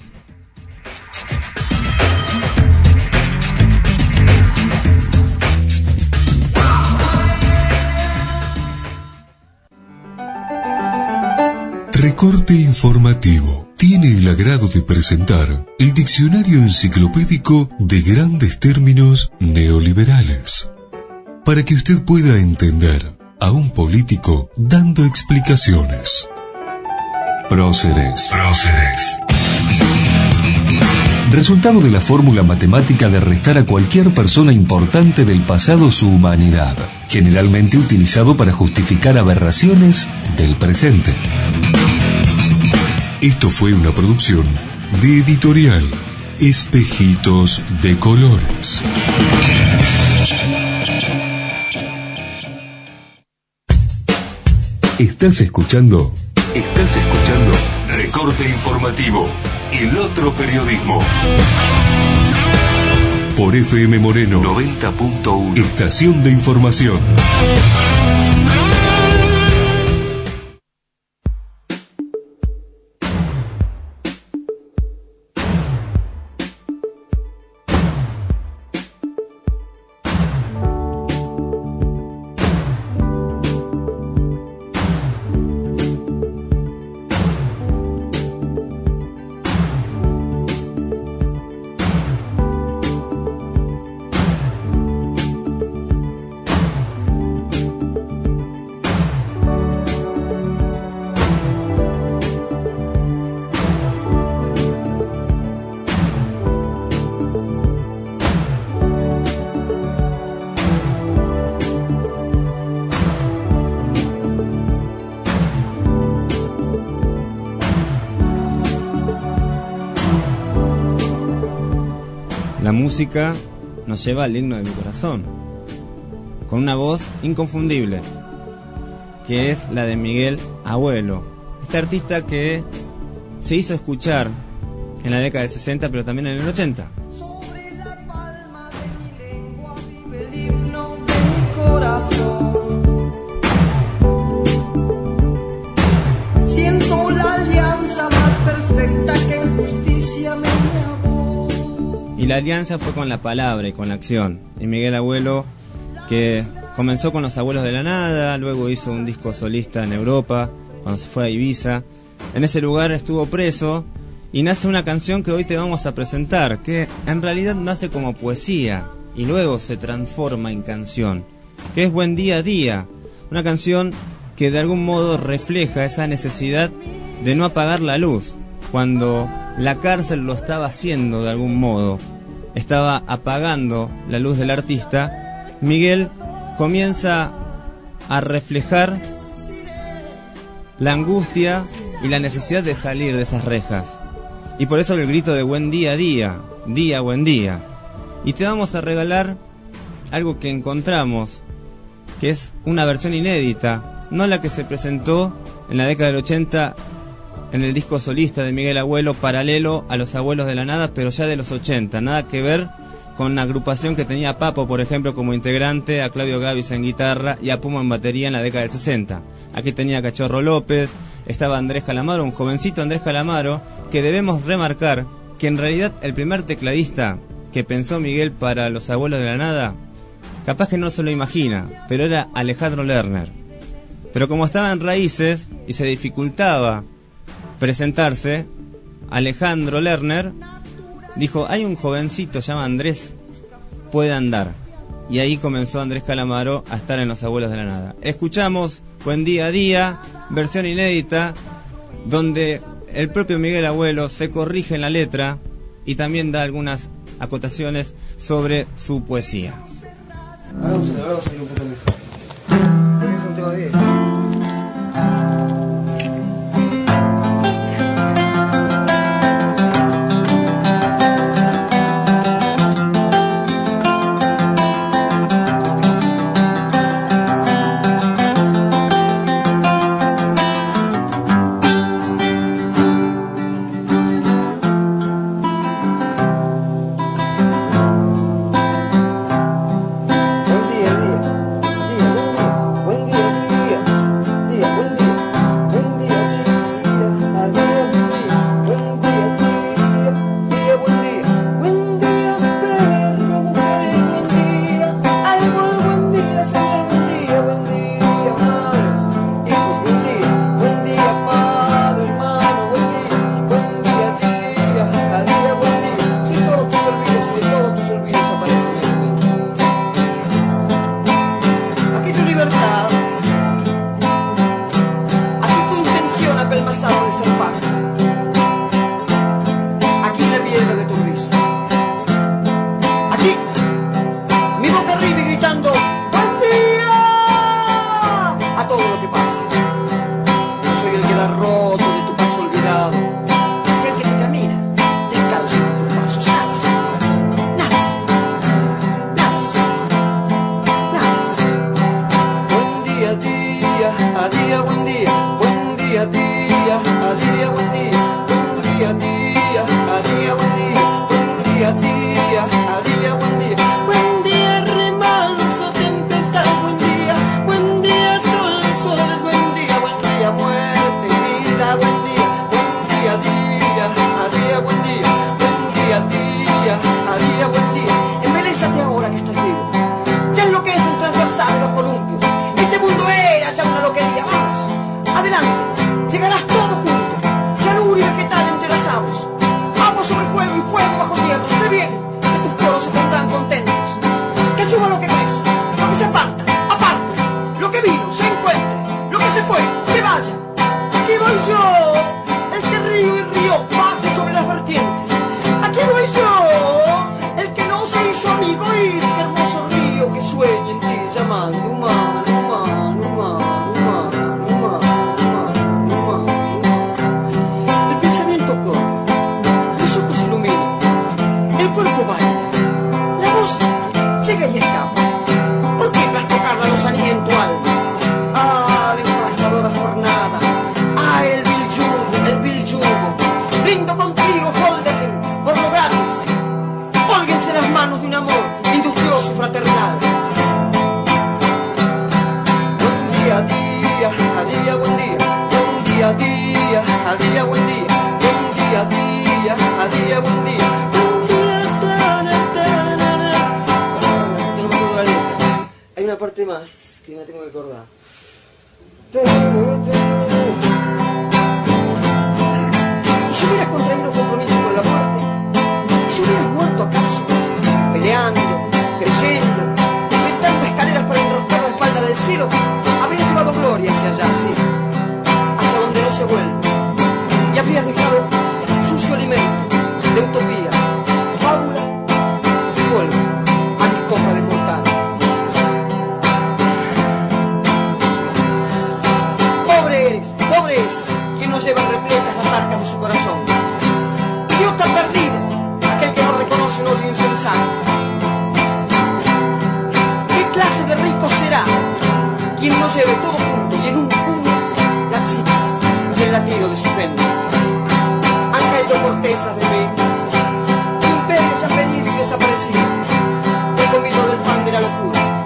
Recorte informativo. Tiene el agrado de presentar el diccionario enciclopédico de grandes términos neoliberales, para que usted pueda entender a un político dando explicaciones. Próceres. Próceres. Resultado de la fórmula matemática de restar a cualquier persona importante del pasado su humanidad, generalmente utilizado para justificar aberraciones del presente. Esto fue una producción de Editorial Espejitos de Colores. Estás escuchando, estás escuchando Recorte Informativo, el otro periodismo. Por F M Moreno noventa punto uno, Estación de Información. La música nos lleva al himno de mi corazón, con una voz inconfundible, que es la de Miguel Abuelo, este artista que se hizo escuchar en la década del sesenta, pero también en el ochenta. Sobre la palma de mi lengua vive el himno de mi corazón. Siento la alianza más perfecta que en justicia me amó. Y la alianza fue con la palabra y con la acción. Y Miguel Abuelo, que comenzó con Los Abuelos de la Nada, luego hizo un disco solista en Europa, cuando se fue a Ibiza. En ese lugar estuvo preso y nace una canción que hoy te vamos a presentar, que en realidad nace como poesía y luego se transforma en canción, que es Buen Día a Día, una canción que de algún modo refleja esa necesidad de no apagar la luz, cuando la cárcel lo estaba haciendo de algún modo, estaba apagando la luz del artista. Miguel comienza a reflejar la angustia y la necesidad de salir de esas rejas. Y por eso el grito de buen día a día, día buen día. Y te vamos a regalar algo que encontramos, que es una versión inédita, no la que se presentó en la década del ochenta en el disco solista de Miguel Abuelo, paralelo a Los Abuelos de la Nada, pero ya de los ochenta, nada que ver con la agrupación que tenía a Papo, por ejemplo, como integrante, a Claudio Gavis en guitarra y a Puma en batería en la década del sesenta. Aquí tenía a Cachorro López, estaba Andrés Calamaro, un jovencito Andrés Calamaro, que debemos remarcar que en realidad el primer tecladista que pensó Miguel para Los Abuelos de la Nada, capaz que no se lo imagina, pero era Alejandro Lerner. Pero como estaba en Raíces y se dificultaba presentarse, Alejandro Lerner dijo, hay un jovencito, se llama Andrés, puede andar. Y ahí comenzó Andrés Calamaro a estar en Los Abuelos de la Nada. Escuchamos Buen Día a Día, versión inédita, donde el propio Miguel Abuelo se corrige en la letra y también da algunas acotaciones sobre su poesía. Ahora vamos a, ahora vamos a ir un poco mejor, porque es un tema viejo.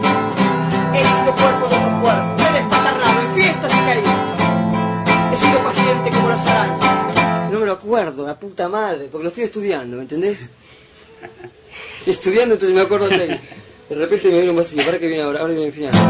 He sido acuerdo, la puta madre, porque lo estoy estudiando, ¿me entendés? Estoy estudiando, entonces me acuerdo de de repente me viene un vacío, para que viene ahora, ahora viene el final.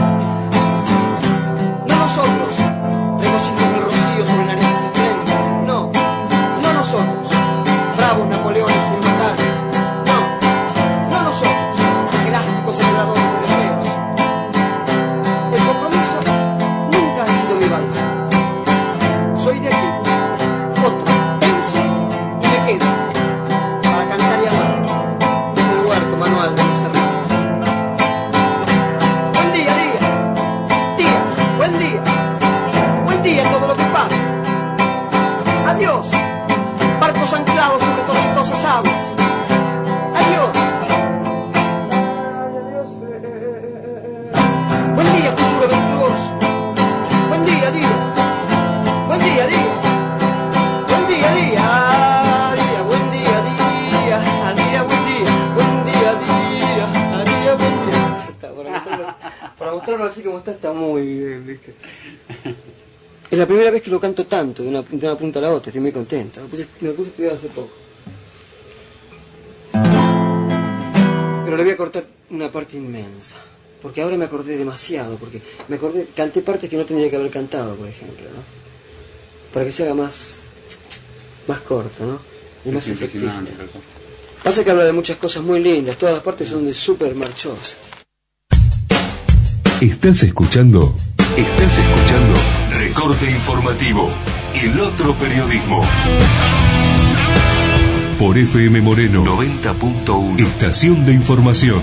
No nosotros, regocijos del rocío sobre narices espléndidas, no, no nosotros, bravos Napoleones en batallas, no, no nosotros, elásticos celebradores de deseos. El compromiso nunca ha sido mi balsa. Soy de aquí, otro, tenso y me quedo, para cantar y amar, desde el huerto manual de mis hermanos. Buen día, día, día, buen día, buen día todo lo que pasa. Adiós, barcos anclados sobre tormentosas aguas. Adiós. Buen día, futuro venturoso. Buen día, día. Buen día, día. Buen día, día. Día, buen día, día. Día, buen día. Buen día, día. Día, buen día. Está, para mostrarlo, para mostrarlo así como está, está muy bien, ¿viste? Es la primera vez que lo canto tanto, de una, de una punta a la otra, estoy muy contenta. Me puse, me puse a estudiar hace poco. Pero le voy a cortar una parte inmensa. Porque ahora me acordé demasiado, porque me acordé, canté partes que no tendría que haber cantado, por ejemplo, ¿no? Para que se haga más, más corto, ¿no? Y más efectivo. Pasa que habla de muchas cosas muy lindas, todas las partes son de súper marchosas. Estás escuchando, estás escuchando Recorte Informativo, el otro periodismo. Por F M Moreno noventa punto uno. Estación de información.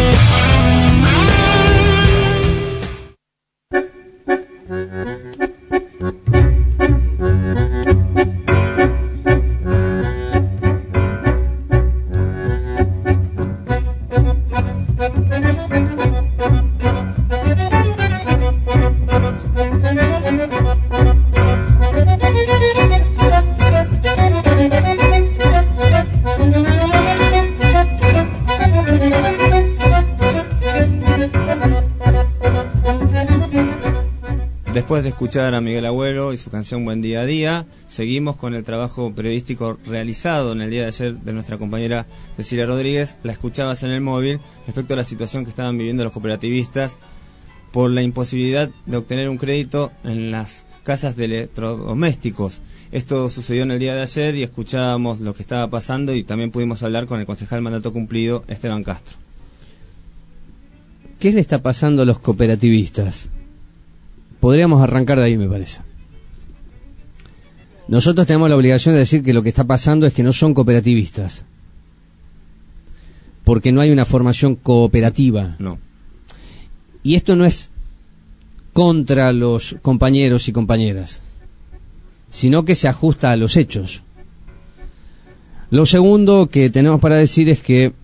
Después de escuchar a Miguel Agüero y su canción Buen Día a Día, seguimos con el trabajo periodístico realizado en el día de ayer de nuestra compañera Cecilia Rodríguez. La escuchabas en el móvil respecto a la situación que estaban viviendo los cooperativistas por la imposibilidad de obtener un crédito en las casas de electrodomésticos. Esto sucedió en el día de ayer y escuchábamos lo que estaba pasando y también pudimos hablar con el concejal mandato cumplido, Esteban Castro. ¿Qué le está pasando a los cooperativistas? Podríamos arrancar de ahí, me parece. Nosotros tenemos la obligación de decir que lo que está pasando es que no son cooperativistas, porque no hay una formación cooperativa. No. Y esto no es contra los compañeros y compañeras, sino que se ajusta a los hechos. Lo segundo que tenemos para decir es que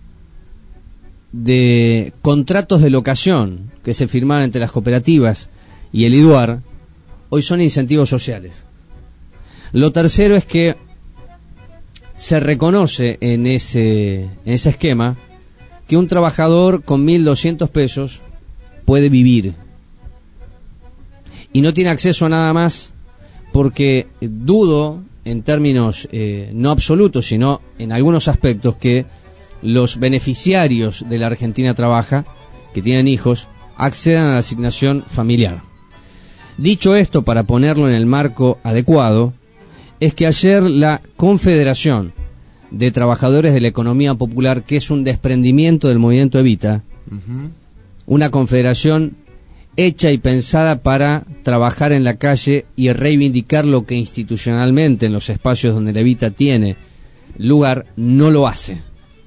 de contratos de locación que se firmaron entre las cooperativas y el IDUAR, hoy son incentivos sociales. Lo tercero es que se reconoce en ese, en ese esquema que un trabajador con mil doscientos pesos puede vivir y no tiene acceso a nada más, porque dudo en términos eh, no absolutos, sino en algunos aspectos, que los beneficiarios de la Argentina Trabaja, que tienen hijos, accedan a la asignación familiar. Dicho esto, para ponerlo en el marco adecuado, es que ayer la Confederación de Trabajadores de la Economía Popular, que es un desprendimiento del movimiento Evita, uh-huh. una confederación hecha y pensada para trabajar en la calle y reivindicar lo que institucionalmente en los espacios donde la Evita tiene lugar, no lo hace.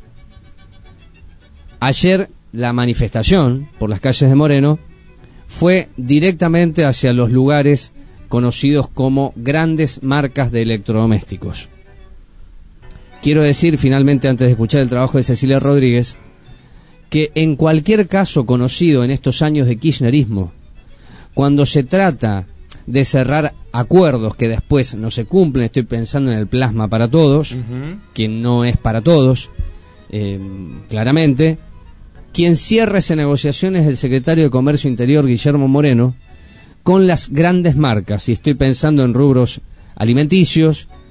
Ayer la manifestación por las calles de Moreno fue directamente hacia los lugares conocidos como grandes marcas de electrodomésticos. Quiero decir, finalmente, antes de escuchar el trabajo de Cecilia Rodríguez, que en cualquier caso conocido en estos años de kirchnerismo, cuando se trata de cerrar acuerdos que después no se cumplen, estoy pensando en el plasma para todos, uh-huh. que no es para todos, eh, claramente, quien cierra esas negociaciones es el secretario de Comercio Interior, Guillermo Moreno, con las grandes marcas, y estoy pensando en rubros alimenticios,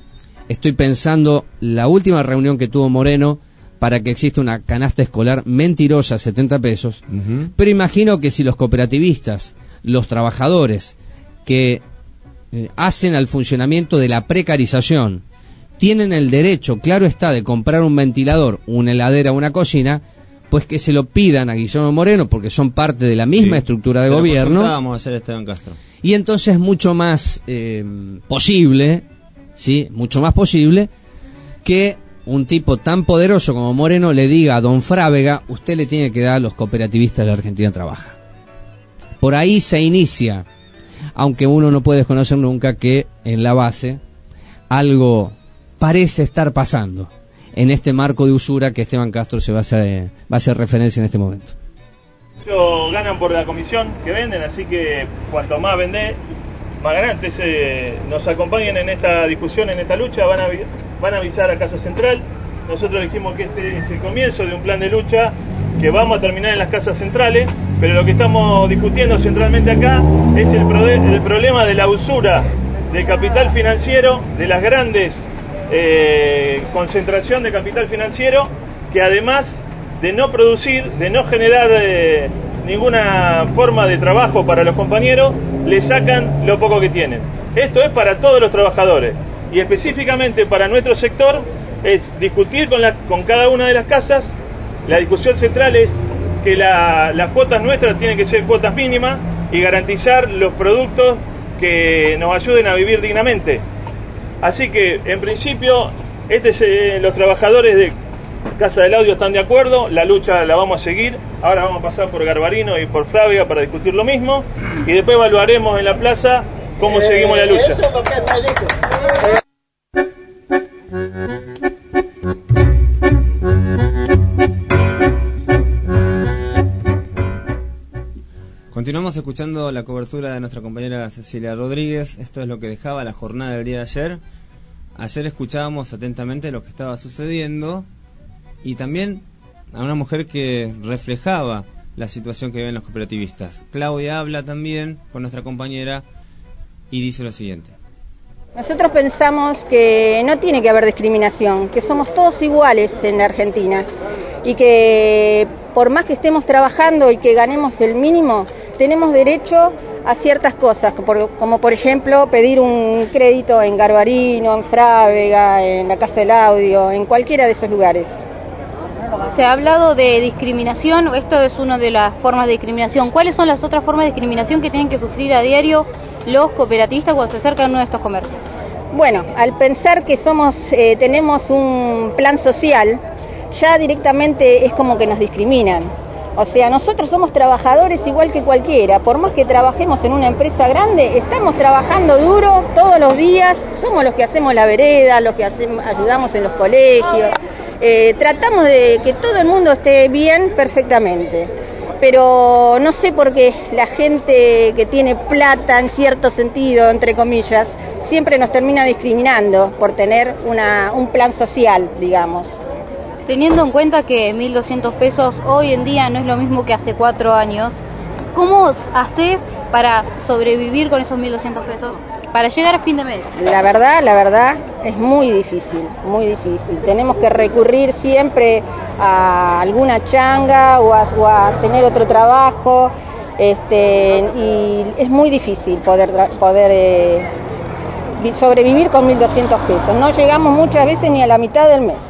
estoy pensando la última reunión que tuvo Moreno para que exista una canasta escolar mentirosa, setenta pesos, uh-huh. Pero imagino que si los cooperativistas, los trabajadores que eh, hacen al funcionamiento de la precarización, tienen el derecho, claro está, de comprar un ventilador, una heladera, una cocina, pues que se lo pidan a Guillermo Moreno, porque son parte de la misma sí. estructura de se gobierno. Vamos a hacer Esteban Castro. Y entonces es mucho más eh, posible, sí, mucho más posible que un tipo tan poderoso como Moreno le diga a don Frávega, usted le tiene que dar a los cooperativistas de la Argentina Trabaja. Por ahí se inicia, aunque uno no puede desconocer nunca que en la base algo parece estar pasando en este marco de usura que Esteban Castro se va a hacer, va a hacer referencia en este momento. Ellos ganan por la comisión que venden, así que cuanto más vende, más ganantes. Eh, nos acompañen en esta discusión, en esta lucha, van a, van a avisar a Casa Central. Nosotros dijimos que este es el comienzo de un plan de lucha que vamos a terminar en las casas centrales, pero lo que estamos discutiendo centralmente acá es el, pro el problema de la usura del capital financiero, de las grandes eh, concentración de capital financiero, que además de no producir, de no generar eh, ninguna forma de trabajo para los compañeros, le sacan lo poco que tienen. Esto es para todos los trabajadores y específicamente para nuestro sector es discutir con, la, con cada una de las casas. La discusión central es que la, las cuotas nuestras tienen que ser cuotas mínimas y garantizar los productos que nos ayuden a vivir dignamente. Así que, en principio, este es, eh, los trabajadores de Casa del Audio están de acuerdo, la lucha la vamos a seguir. Ahora vamos a pasar por Garbarino y por Frávega para discutir lo mismo y después evaluaremos en la plaza cómo eh, seguimos la lucha. Eso es lo que me dijo. Continuamos escuchando la cobertura de nuestra compañera Cecilia Rodríguez. Esto es lo que dejaba la jornada del día de ayer. Ayer escuchábamos atentamente lo que estaba sucediendo y también a una mujer que reflejaba la situación que viven los cooperativistas. Claudia habla también con nuestra compañera y dice lo siguiente. Nosotros pensamos que no tiene que haber discriminación, que somos todos iguales en la Argentina y que por más que estemos trabajando y que ganemos el mínimo, tenemos derecho a ciertas cosas, como por ejemplo pedir un crédito en Garbarino, en Frávega, en la Casa del Audio, en cualquiera de esos lugares. Se ha hablado de discriminación, esto es una de las formas de discriminación. ¿Cuáles son las otras formas de discriminación que tienen que sufrir a diario los cooperativistas cuando se acercan a uno de estos comercios? Bueno, al pensar que somos, eh, tenemos un plan social, ya directamente es como que nos discriminan. O sea, nosotros somos trabajadores igual que cualquiera, por más que trabajemos en una empresa grande, estamos trabajando duro todos los días, somos los que hacemos la vereda, los que hacemos, ayudamos en los colegios, eh, tratamos de que todo el mundo esté bien perfectamente. Pero no sé por qué la gente que tiene plata, en cierto sentido, entre comillas, siempre nos termina discriminando por tener una, un plan social, digamos. Teniendo en cuenta que mil doscientos pesos hoy en día no es lo mismo que hace cuatro años, ¿cómo haces para sobrevivir con esos mil doscientos pesos? Para llegar a fin de mes. La verdad, la verdad, es muy difícil, muy difícil. Tenemos que recurrir siempre a alguna changa o a, o a tener otro trabajo, este, y es muy difícil poder, poder eh, sobrevivir con mil doscientos pesos. No llegamos muchas veces ni a la mitad del mes.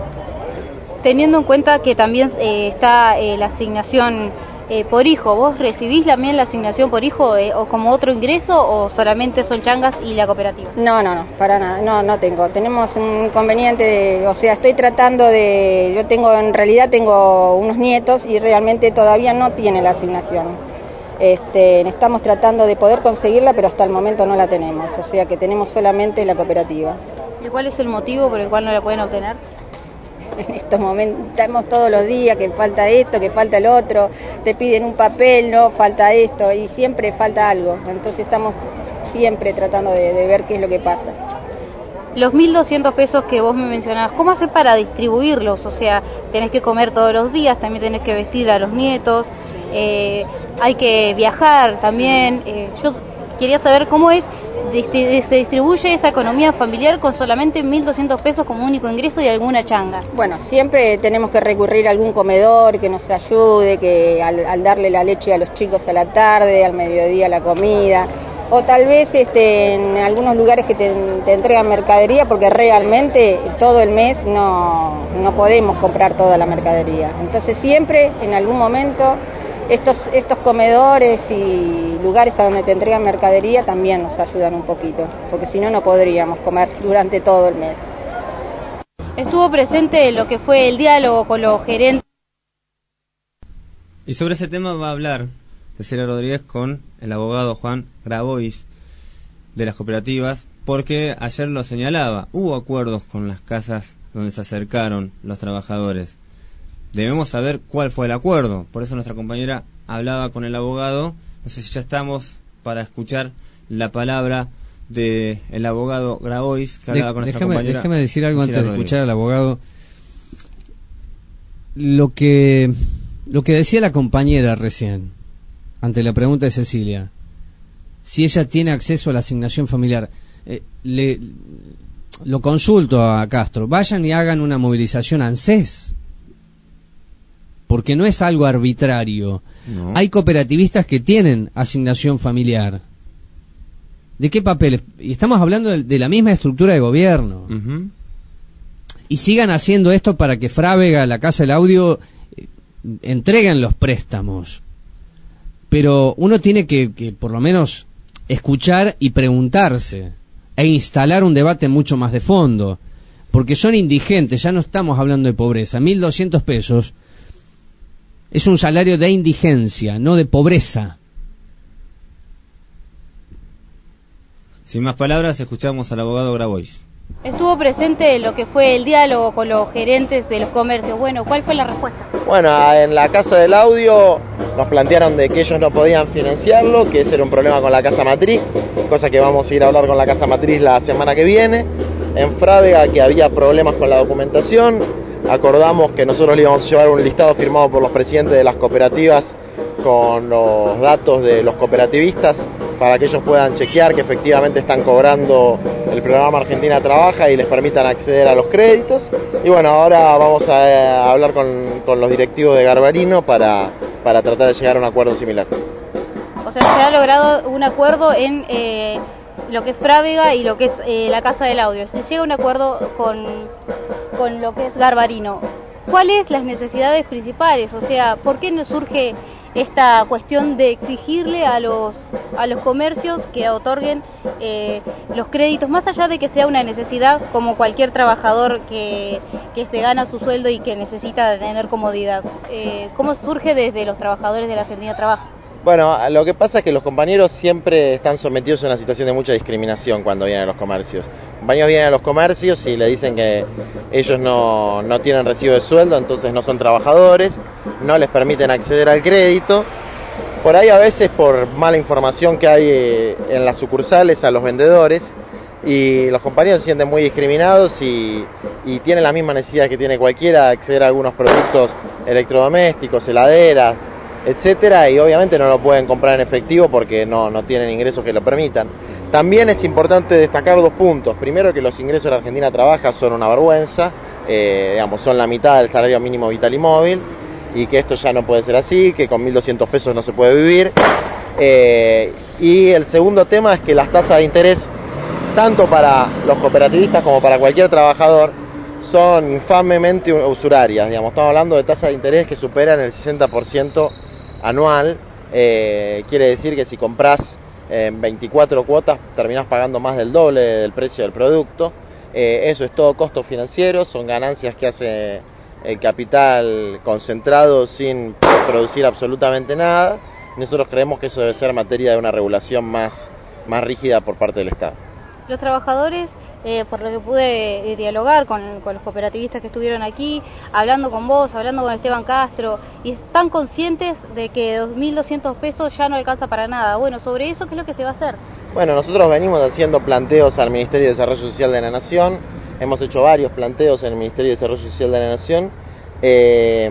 Teniendo en cuenta que también eh, está eh, la asignación eh, por hijo, ¿vos recibís también la asignación por hijo eh, o como otro ingreso o solamente son changas y la cooperativa? No, no, no, para nada, no, no tengo. Tenemos un inconveniente, de, o sea, estoy tratando de, yo tengo, en realidad tengo unos nietos y realmente todavía no tiene la asignación. Este, estamos tratando de poder conseguirla, pero hasta el momento no la tenemos, o sea que tenemos solamente la cooperativa. ¿Y cuál es el motivo por el cual no la pueden obtener? En estos momentos estamos todos los días que falta esto, que falta el otro, te piden un papel, no, falta esto y siempre falta algo, entonces estamos siempre tratando de, de ver qué es lo que pasa. Los mil doscientos pesos que vos me mencionabas, ¿cómo haces para distribuirlos? O sea, tenés que comer todos los días, también tenés que vestir a los nietos, eh, hay que viajar también, eh, yo quería saber cómo es distri- se distribuye esa economía familiar con solamente mil doscientos pesos como único ingreso y alguna changa? Bueno, siempre tenemos que recurrir a algún comedor que nos ayude, que al, al darle la leche a los chicos a la tarde, al mediodía la comida, o tal vez este, en algunos lugares que te, te entregan mercadería, porque realmente todo el mes no, no podemos comprar toda la mercadería. Entonces siempre, en algún momento, estos, estos comedores y lugares a donde te entregan mercadería también nos ayudan un poquito, porque si no, no podríamos comer durante todo el mes. Estuvo presente lo que fue el diálogo con los gerentes. Y sobre ese tema va a hablar Cecilia Rodríguez con el abogado Juan Grabois de las cooperativas, porque ayer lo señalaba, hubo acuerdos con las casas donde se acercaron los trabajadores. Debemos saber cuál fue el acuerdo, por eso nuestra compañera hablaba con el abogado. No sé si ya estamos para escuchar la palabra del el abogado Grabois, que hablaba de, con nuestra déjame, compañera. Déjame decir algo Cecilia antes de Rodríguez. escuchar al abogado. Lo que, lo que decía la compañera recién, ante la pregunta de Cecilia, si ella tiene acceso a la asignación familiar, eh, le, lo consulto a Castro, vayan y hagan una movilización ANSES, porque no es algo arbitrario. No. Hay cooperativistas que tienen asignación familiar. ¿De qué papeles? Y estamos hablando de, de la misma estructura de gobierno. Uh-huh. Y sigan haciendo esto para que Frávega, la Casa del Audio, eh, entreguen los préstamos. Pero uno tiene que, que por lo menos escuchar y preguntarse e instalar un debate mucho más de fondo, porque son indigentes, ya no estamos hablando de pobreza. Mil doscientos pesos es un salario de indigencia, no de pobreza. Sin más palabras, escuchamos al abogado Grabois. Estuvo presente lo que fue el diálogo con los gerentes de los comercios. Bueno, ¿cuál fue la respuesta? Bueno, en la Casa del Audio nos plantearon de que ellos no podían financiarlo, que ese era un problema con la casa matriz, cosa que vamos a ir a hablar con la casa matriz la semana que viene. En Frávega, que había problemas con la documentación, acordamos que nosotros le íbamos a llevar un listado firmado por los presidentes de las cooperativas con los datos de los cooperativistas para que ellos puedan chequear que efectivamente están cobrando el programa Argentina Trabaja y les permitan acceder a los créditos. Y bueno, ahora vamos a hablar con, con los directivos de Garbarino para, para tratar de llegar a un acuerdo similar. O sea, se ha logrado un acuerdo en eh, lo que es Frávega y lo que es eh, la Casa del Audio. Se llega a un acuerdo con, con lo que es Garbarino. ¿Cuáles las necesidades principales? O sea, ¿por qué nos surge esta cuestión de exigirle a los a los comercios que otorguen eh, los créditos, más allá de que sea una necesidad como cualquier trabajador que, que se gana su sueldo y que necesita tener comodidad? Eh, ¿Cómo surge desde los trabajadores de la Argentina Trabaja? Bueno, lo que pasa es que los compañeros siempre están sometidos a una situación de mucha discriminación cuando vienen a los comercios. Los compañeros vienen a los comercios y le dicen que ellos no, no tienen recibo de sueldo, entonces no son trabajadores, no les permiten acceder al crédito. Por ahí a veces por mala información que hay en las sucursales a los vendedores, y los compañeros se sienten muy discriminados y, y tienen la misma necesidad que tiene cualquiera de acceder a algunos productos electrodomésticos, heladeras, etcétera, y obviamente no lo pueden comprar en efectivo porque no, no tienen ingresos que lo permitan. También es importante destacar dos puntos. Primero, que los ingresos de la Argentina Trabaja son una vergüenza, eh, digamos, son la mitad del salario mínimo vital y móvil, y que esto ya no puede ser así, que con mil doscientos pesos no se puede vivir. Eh, y el segundo tema es que las tasas de interés, tanto para los cooperativistas como para cualquier trabajador, son infamemente usurarias. Digamos, estamos hablando de tasas de interés que superan el sesenta por ciento anual. Eh, quiere decir que si compras en veinticuatro cuotas terminás pagando más del doble del precio del producto. Eh, eso es todo costo financiero, son ganancias que hace el capital concentrado sin producir absolutamente nada. Nosotros creemos que eso debe ser materia de una regulación más, más rígida por parte del Estado. Los trabajadores, eh, por lo que pude eh, dialogar con, con los cooperativistas que estuvieron aquí, hablando con vos, hablando con Esteban Castro, y están conscientes de que dos mil doscientos pesos ya no alcanza para nada. Bueno, sobre eso, ¿qué es lo que se va a hacer? Bueno, nosotros venimos haciendo planteos al Ministerio de Desarrollo Social de la Nación, hemos hecho varios planteos en el Ministerio de Desarrollo Social de la Nación, eh,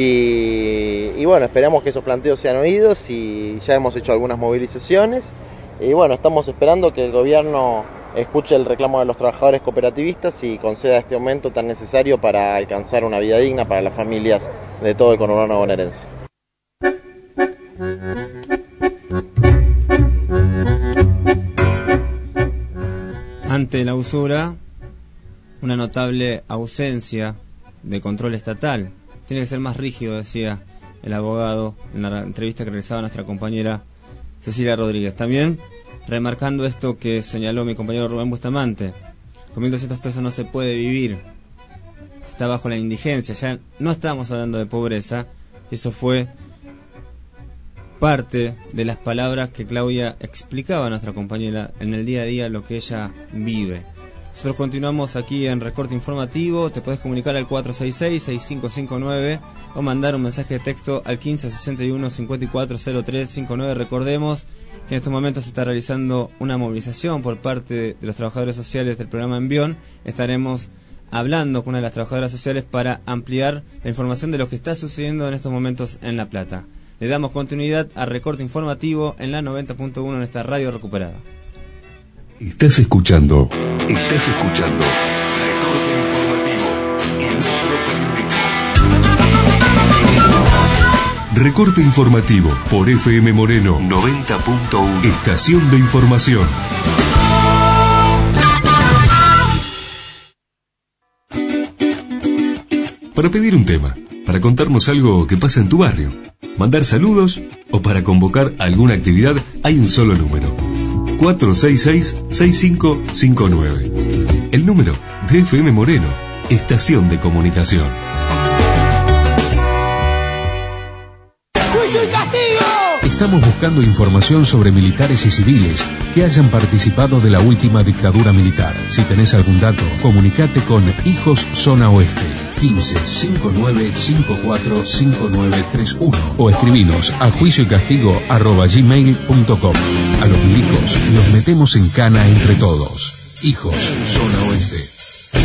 y, y bueno, esperamos que esos planteos sean oídos, y ya hemos hecho algunas movilizaciones. Y bueno, estamos esperando que el gobierno escuche el reclamo de los trabajadores cooperativistas y conceda este aumento tan necesario para alcanzar una vida digna para las familias de todo el conurbano bonaerense. Ante la usura, una notable ausencia de control estatal. Tiene que ser más rígido, decía el abogado en la entrevista que realizaba nuestra compañera Cecilia Rodríguez. También remarcando esto que señaló mi compañero Rubén Bustamante: con mil doscientos pesos no se puede vivir, está bajo la indigencia. Ya no estamos hablando de pobreza. Eso fue parte de las palabras que Claudia explicaba a nuestra compañera en el día a día, lo que ella vive. Nosotros continuamos aquí en Recorte Informativo. Te podés comunicar al cuatro seis seis, seis cinco cinco nueve o mandar un mensaje de texto al quince sesenta y uno cincuenta y cuatro cero tres cincuenta y nueve. Recordemos que en estos momentos se está realizando una movilización por parte de los trabajadores sociales del programa Envión. Estaremos hablando con una de las trabajadoras sociales para ampliar la información de lo que está sucediendo en estos momentos en La Plata. Le damos continuidad a Recorte Informativo en la noventa punto uno en esta radio recuperada. Estás escuchando, estás escuchando Recorte Informativo, el nuevo Recorte Informativo por F M Moreno noventa punto uno, estación de información. Para pedir un tema, para contarnos algo que pasa en tu barrio, mandar saludos o para convocar alguna actividad, hay un solo número: cuatro seis seis, seis cinco cinco nueve. El número de F M Moreno, estación de comunicación. ¡Juicio y castigo! Estamos buscando información sobre militares y civiles que hayan participado de la última dictadura militar. Si tenés algún dato, comunicate con Hijos Zona Oeste, quince, cincuenta y nueve, cincuenta y cuatro, cincuenta y nueve treinta y uno, o escribinos a juicio y castigo arroba gmail punto com. A los milicos los metemos en cana entre todos. Hijos Zona Oeste.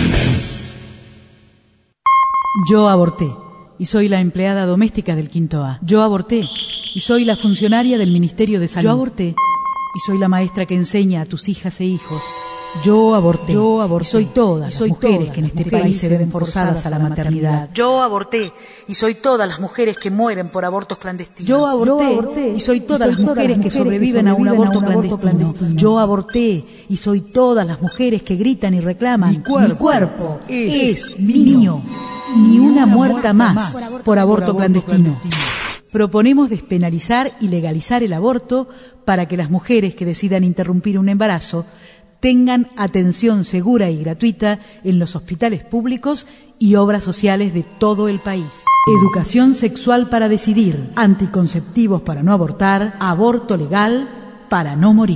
Yo aborté y soy la empleada doméstica del Quinto A. Yo aborté y soy la funcionaria del Ministerio de Salud. Yo aborté y soy la maestra que enseña a tus hijas e hijos. Yo aborté. Yo aborté. Y soy todas las soy mujeres todas que en este país se ven forzadas a la maternidad. Yo aborté y soy todas las mujeres que mueren por abortos clandestinos. Yo aborté, Yo aborté y soy todas las mujeres que sobreviven a un aborto clandestino. Yo aborté y soy todas las mujeres que gritan y reclaman: mi cuerpo, mi cuerpo es, es mío. Ni una muerta más por aborto clandestino. Proponemos despenalizar y legalizar el aborto para que las mujeres que decidan interrumpir un embarazo tengan atención segura y gratuita en los hospitales públicos y obras sociales de todo el país. Educación sexual para decidir, anticonceptivos para no abortar, aborto legal para no morir.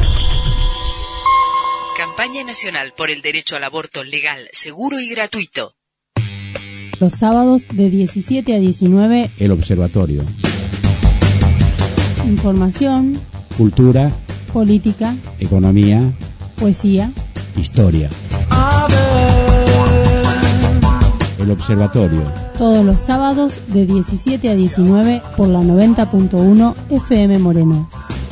Campaña Nacional por el Derecho al Aborto Legal, Seguro y Gratuito. Los sábados de diecisiete a diecinueve, El Observatorio. Información, cultura, política, economía, poesía, historia. El Observatorio. Todos los sábados de diecisiete a diecinueve por la noventa punto uno F M Moreno.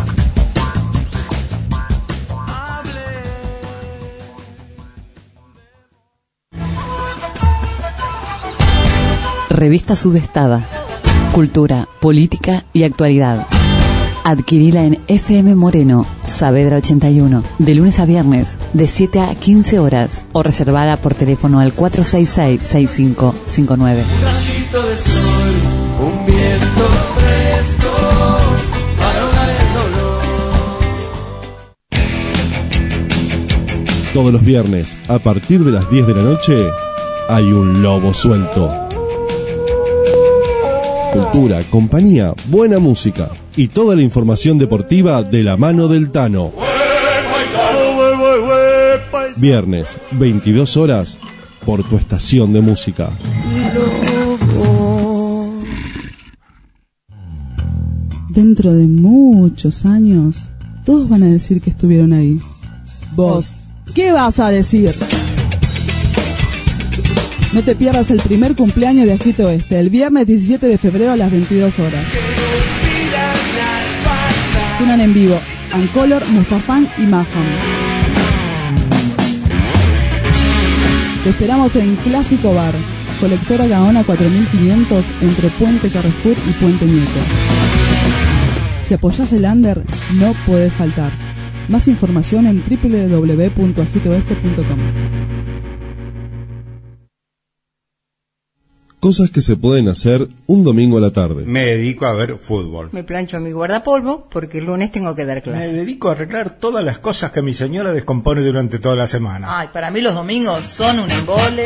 Revista Sudestada. Cultura, política y actualidad. Adquirila en F M Moreno, Saavedra ochenta y uno, de lunes a viernes, de siete a quince horas, o reservada por teléfono al cuatro seis seis, seis cinco cinco nueve. Un rayito de sol, un viento fresco, para ahogar el dolor. Todos los viernes, a partir de las diez de la noche, hay un lobo suelto. Cultura, compañía, buena música y toda la información deportiva de la mano del Tano. Viernes, veintidós horas, por tu estación de música. Dentro de muchos años, todos van a decir que estuvieron ahí. Vos, ¿qué vas a decir? No te pierdas el primer cumpleaños de Agito Oeste, el viernes diecisiete de febrero a las veintidós horas. Suenan en vivo Ancolor, Mustafán y Maham. Te esperamos en Clásico Bar, Colectora Gaona cuatro mil quinientos, entre Puente Carrefour y Puente Nieto. Si apoyás el under, no podés faltar. Más información en doble u doble u doble u punto agitoeste punto com. Cosas que se pueden hacer un domingo a la tarde. Me dedico a ver fútbol. Me plancho mi guardapolvo porque el lunes tengo que dar clase. Me dedico a arreglar todas las cosas que mi señora descompone durante toda la semana. Ay, para mí los domingos son un embole.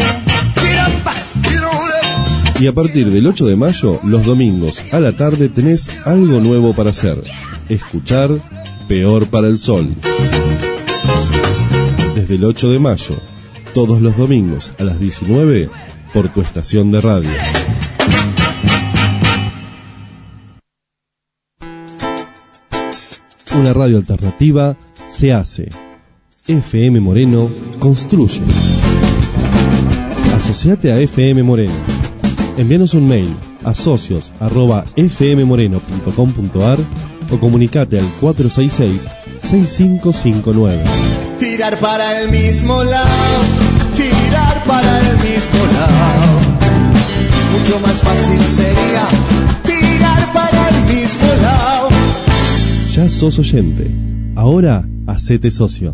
Y a partir del ocho de mayo, los domingos a la tarde tenés algo nuevo para hacer. Escuchar Peor para el Sol. Desde el ocho de mayo, todos los domingos a las diecinueve, por tu estación de radio. Una radio alternativa se hace. F M Moreno construye. Asociate a F M Moreno. Envíanos un mail a socios arroba f m moreno punto com punto a r o comunicate al cuatro seis seis, seis cinco cinco nueve. Tirar para el mismo lado, tirar para el mismo lado. Mucho más fácil sería tirar para el mismo lado. Ya sos oyente. Ahora hacete socio.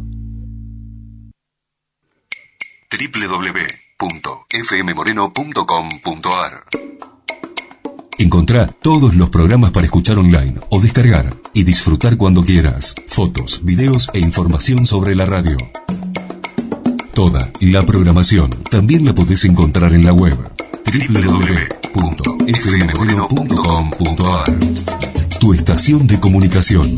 doble u doble u doble u punto f m moreno punto com punto a r. Encontrá todos los programas para escuchar online o descargar y disfrutar cuando quieras. Fotos, videos e información sobre la radio. Toda la programación también la podés encontrar en la web doble u doble u doble u punto f m moreno punto com punto a r. Tu estación de comunicación.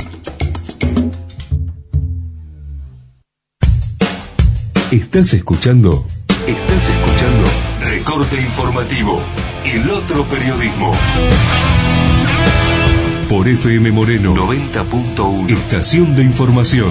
¿Estás escuchando? Estás escuchando Recorte Informativo, el otro periodismo. Por F M Moreno noventa punto uno. Estación de información.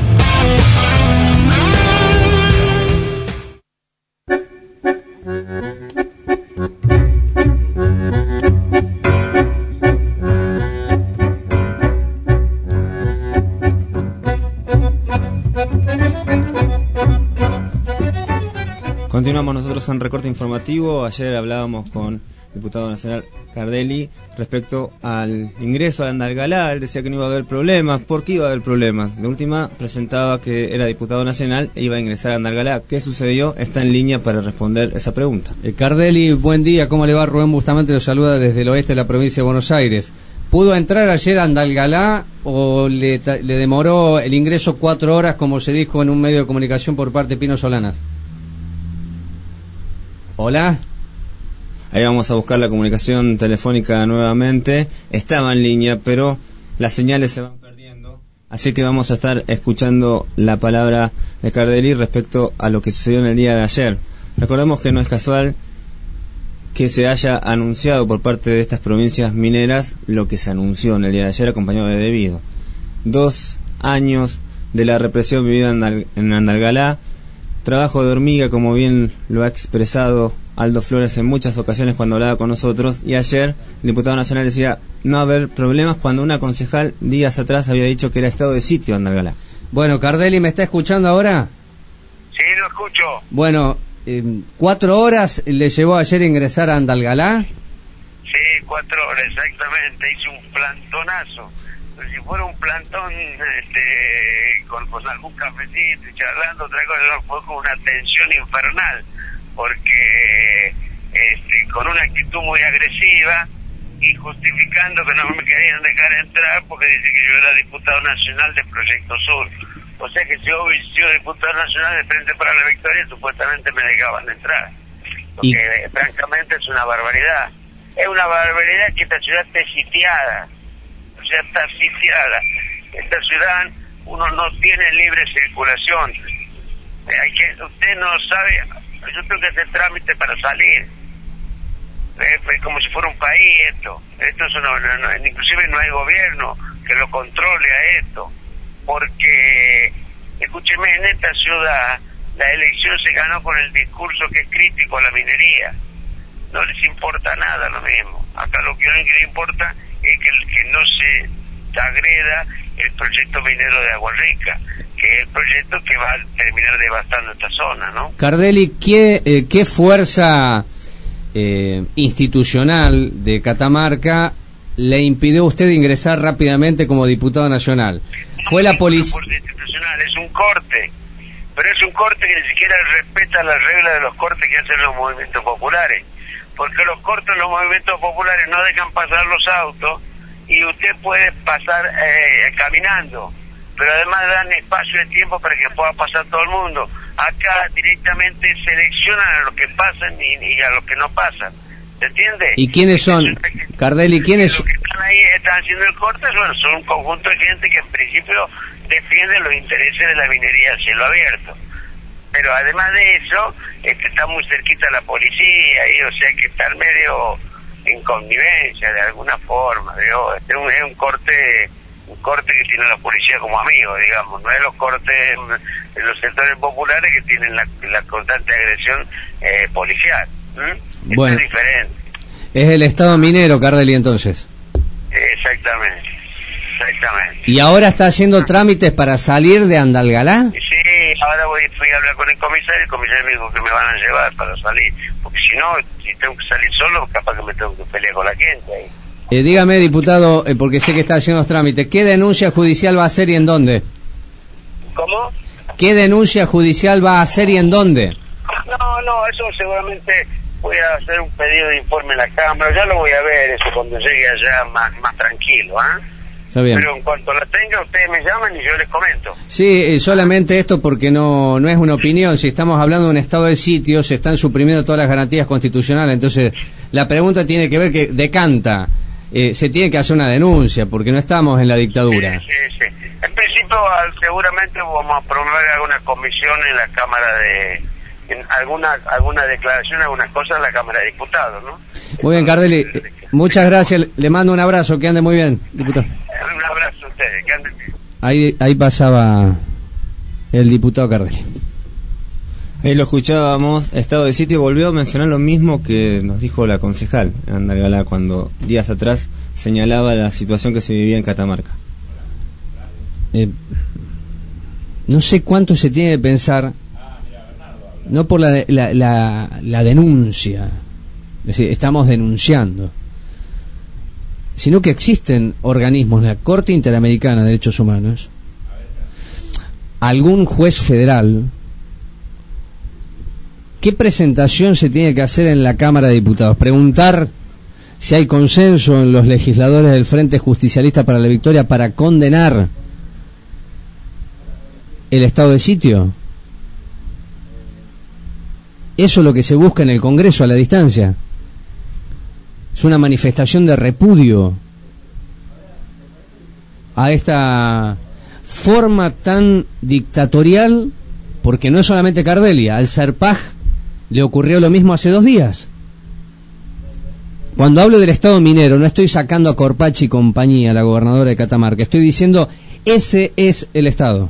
Continuamos nosotros en Recorte Informativo. Ayer hablábamos con el diputado nacional Cardelli respecto al ingreso al Andalgalá. Él decía que no iba a haber problemas. ¿Por qué iba a haber problemas? De última presentaba que era diputado nacional e iba a ingresar a Andalgalá. ¿Qué sucedió? Está en línea para responder esa pregunta. Eh, Cardelli, buen día. ¿Cómo le va? Rubén Bustamante lo saluda desde el oeste de la provincia de Buenos Aires. ¿Pudo entrar ayer a Andalgalá o le, le demoró el ingreso cuatro horas, como se dijo en un medio de comunicación por parte de Pino Solanas? Hola. Ahí vamos a buscar la comunicación telefónica nuevamente. Estaba en línea, pero las señales se van perdiendo. Así que vamos a estar escuchando la palabra de Cardelli respecto a lo que sucedió en el día de ayer. Recordemos que no es casual que se haya anunciado por parte de estas provincias mineras lo que se anunció en el día de ayer, acompañado de debido. Dos años de la represión vivida en Andalgalá. Trabajo de hormiga, como bien lo ha expresado Aldo Flores en muchas ocasiones cuando hablaba con nosotros, y ayer el diputado nacional decía no haber problemas cuando una concejal días atrás había dicho que era estado de sitio Andalgalá. Bueno, Cardelli, ¿me está escuchando ahora? Sí, lo escucho. Bueno, eh, ¿cuatro horas le llevó ayer ingresar a Andalgalá? Sí, cuatro horas, exactamente. Hice un plantonazo. Si fuera un plantón este, con, con algún cafecito y charlando, otra cosa, no, fue con una tensión infernal, porque este, con una actitud muy agresiva y justificando que no me querían dejar entrar porque dice que yo era diputado nacional de Proyecto Sur. O sea que si yo hubiera sido diputado nacional de Frente para la Victoria, supuestamente me dejaban de entrar. Porque ¿Y? francamente es una barbaridad. Es una barbaridad que esta ciudad esté sitiada. O sea, está sitiada. Esta ciudad uno no tiene libre circulación. Hay que, usted no sabe, yo tengo que hacer trámite para salir. Es como si fuera un país esto. Esto es una, no, no, inclusive no hay gobierno que lo controle a esto. Porque, escúcheme, en esta ciudad la elección se ganó con el discurso que es crítico a la minería. No les importa nada lo mismo. Acá lo que no les importa es que, que no se agreda el proyecto minero de Agua Rica, que es el proyecto que va a terminar devastando esta zona, ¿no? Cardelli, ¿qué, eh, qué fuerza eh, institucional de Catamarca le impidió a usted ingresar rápidamente como diputado nacional? Fue la policía. Institucional, es un corte, pero es un corte que ni siquiera respeta las reglas de los cortes que hacen los movimientos populares, porque los cortes de los movimientos populares no dejan pasar los autos y usted puede pasar eh, caminando, pero además dan espacio de tiempo para que pueda pasar todo el mundo. Acá directamente seleccionan a los que pasan y, y a los que no pasan, ¿se entiende? ¿Y quiénes son, Cardelli, quiénes son? Los que están ahí, están haciendo el corte, bueno, son un conjunto de gente que en principio defiende los intereses de la minería a cielo abierto. Pero además de eso, este, está muy cerquita la policía, y, o sea, hay que estar medio en connivencia de alguna forma. Digo, este es un, es un corte un corte que tiene la policía como amigo, digamos, no es los cortes de los sectores populares que tienen la, la constante agresión eh, policial. ¿Mm? Bueno, es diferente. Es el Estado minero, Cardelli, entonces. Exactamente, exactamente. ¿Y ahora está haciendo trámites para salir de Andalgalá? Sí, ahora voy, fui a hablar con el comisario, el comisario me dijo que me van a llevar para salir, porque si no, si tengo que salir solo, capaz que me tengo que pelear con la gente ahí. Eh, dígame, diputado, eh, porque sé que está haciendo los trámites, ¿qué denuncia judicial va a hacer y en dónde? ¿Cómo? ¿Qué denuncia judicial va a hacer y en dónde? No, no, eso seguramente voy a hacer un pedido de informe en la Cámara, ya lo voy a ver eso cuando llegue allá más, más tranquilo, ¿ah? ¿eh? Está bien. Pero en cuanto la tenga, ustedes me llaman y yo les comento. Sí, eh, solamente esto porque no no es una opinión. Si estamos hablando de un estado de sitio, se están suprimiendo todas las garantías constitucionales. Entonces, la pregunta tiene que ver que decanta. Eh, se tiene que hacer una denuncia porque no estamos en la dictadura. Sí, sí, sí. En principio, al- seguramente vamos a promover alguna comisión en la Cámara de... En alguna alguna declaración, algunas cosas en la Cámara de Diputados, ¿no? Muy bien, Cardelli. eh, Muchas gracias. Le mando un abrazo. Que ande muy bien, diputado. Un abrazo a ustedes, que anden bien. Ahí, ahí pasaba el diputado Cardelli. Ahí lo escuchábamos, Estado de Sitio volvió a mencionar lo mismo que nos dijo la concejal Andalgalá cuando días atrás señalaba la situación que se vivía en Catamarca. Eh, no sé cuánto se tiene que pensar, no por la, la, la, la denuncia, es decir, estamos denunciando, sino que existen organismos, la Corte Interamericana de Derechos Humanos, algún juez federal. ¿Qué presentación se tiene que hacer en la Cámara de Diputados? Preguntar si hay consenso en los legisladores del Frente Justicialista para la Victoria para condenar el estado de sitio. Eso es lo que se busca en el Congreso a la distancia. Es una manifestación de repudio a esta forma tan dictatorial, porque no es solamente Cardelli, al Serpaj le ocurrió lo mismo hace dos días. Cuando hablo del Estado minero, no estoy sacando a Corpachi y compañía, la gobernadora de Catamarca, estoy diciendo, ese es el Estado.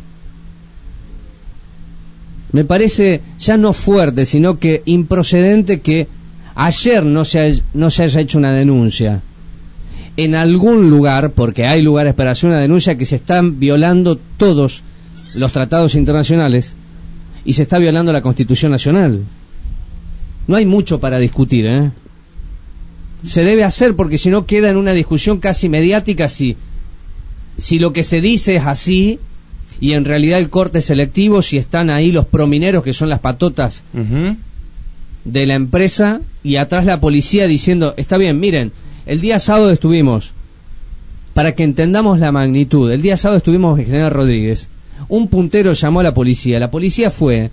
Me parece ya no fuerte, sino que improcedente que ayer no se, haya, no se haya hecho una denuncia en algún lugar, porque hay lugares para hacer una denuncia, que se están violando todos los tratados internacionales y se está violando la Constitución Nacional. No hay mucho para discutir, ¿eh? Se debe hacer, porque si no queda en una discusión casi mediática si, si lo que se dice es así y en realidad el corte es selectivo, si están ahí los promineros que son las patotas uh-huh. de la empresa y atrás la policía diciendo, está bien, miren, el día sábado estuvimos, para que entendamos la magnitud, el día sábado estuvimos en General Rodríguez, un puntero llamó a la policía, la policía fue,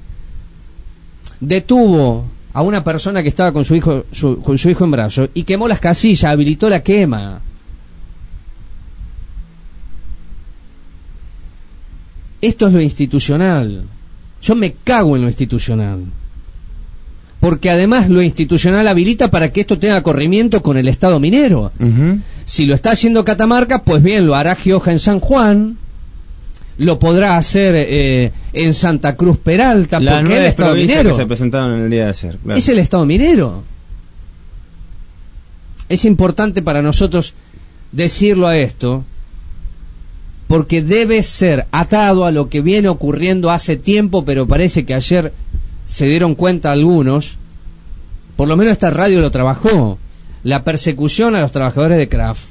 detuvo a una persona que estaba con su hijo su, con su hijo en brazos y quemó las casillas, habilitó la quema. Esto es lo institucional. Yo me cago en lo institucional, porque además lo institucional habilita para que esto tenga corrimiento con el Estado minero. Uh-huh. Si lo está haciendo Catamarca, pues bien, lo hará Gioja en San Juan, lo podrá hacer eh, en Santa Cruz Peralta, las porque es el Estado minero que se presentaron en el día de ayer, claro. Es el Estado minero. Es importante para nosotros decirlo a esto, porque debe ser atado a lo que viene ocurriendo hace tiempo, pero parece que ayer se dieron cuenta algunos, por lo menos esta radio lo trabajó, la persecución a los trabajadores de Kraft.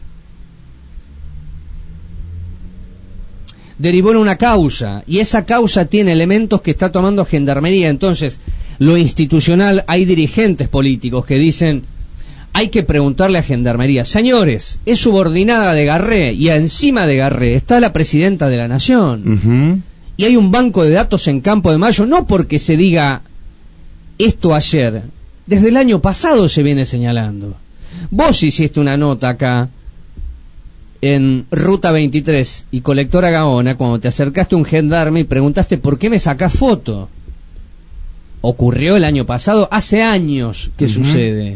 Derivó en una causa, y esa causa tiene elementos que está tomando Gendarmería. Entonces, lo institucional, hay dirigentes políticos que dicen, hay que preguntarle a Gendarmería, señores, es subordinada de Garré, y encima de Garré está la presidenta de la Nación. Uh-huh. Y hay un banco de datos en Campo de Mayo, no porque se diga esto ayer, desde el año pasado se viene señalando. Vos hiciste una nota acá, en Ruta veintitrés y Colectora Gaona, cuando te acercaste a un gendarme y preguntaste por qué me sacás foto. Ocurrió el año pasado, hace años que uh-huh. sucede.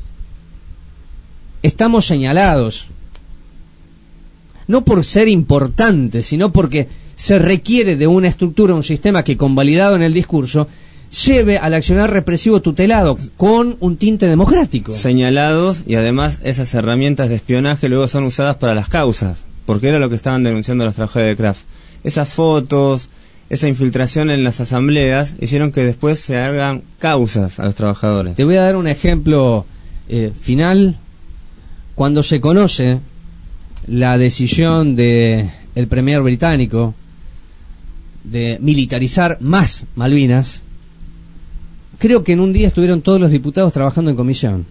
Estamos señalados, no por ser importantes, sino porque se requiere de una estructura, un sistema que, convalidado en el discurso, lleve al accionar represivo tutelado con un tinte democrático. Señalados, y además esas herramientas de espionaje luego son usadas para las causas, porque era lo que estaban denunciando los trabajadores de Kraft. Esas fotos, esa infiltración en las asambleas hicieron que después se hagan causas a los trabajadores. Te voy a dar un ejemplo eh, final. Cuando se conoce la decisión de el premier británico de militarizar más Malvinas, creo que en un día estuvieron todos los diputados trabajando en comisión.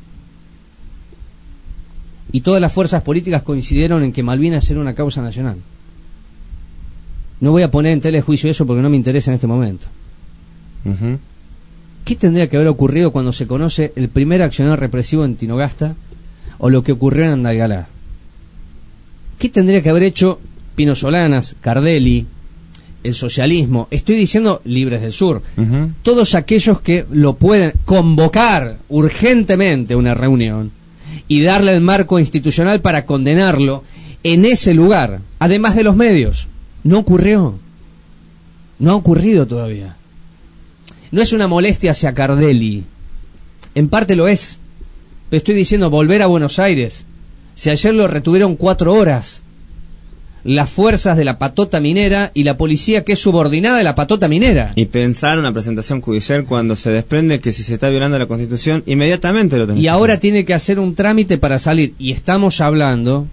Y todas las fuerzas políticas coincidieron en que Malvinas era una causa nacional. No voy a poner en tela de juicio eso porque no me interesa en este momento. Uh-huh. ¿Qué tendría que haber ocurrido cuando se conoce el primer accionar represivo en Tinogasta o lo que ocurrió en Andalgalá? ¿Qué tendría que haber hecho Pino Solanas, Cardelli, el socialismo? Estoy diciendo Libres del Sur. Uh-huh. Todos aquellos que lo pueden convocar urgentemente a una reunión y darle el marco institucional para condenarlo en ese lugar, además de los medios. No ocurrió. No ha ocurrido todavía. No es una molestia hacia Cardelli. En parte lo es. Pero estoy diciendo volver a Buenos Aires. Si ayer lo retuvieron cuatro horas, las fuerzas de la patota minera y la policía que es subordinada de la patota minera. Y pensar una presentación judicial cuando se desprende que si se está violando la Constitución, inmediatamente lo tenemos. Y ahora tiene que hacer un trámite para salir. Y estamos hablando,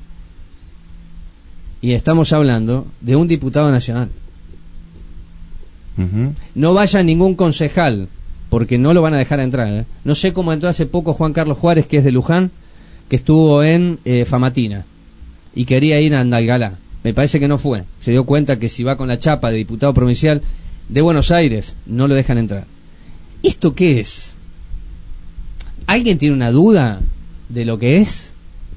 y estamos hablando de un diputado nacional. Uh-huh. No vaya ningún concejal, porque no lo van a dejar entrar, ¿eh? No sé cómo entró hace poco Juan Carlos Juárez, que es de Luján, que estuvo en eh, Famatina y quería ir a Andalgalá. Me parece que no fue. Se dio cuenta que si va con la chapa de diputado provincial de Buenos Aires, no lo dejan entrar. ¿Esto qué es? ¿Alguien tiene una duda de lo que es?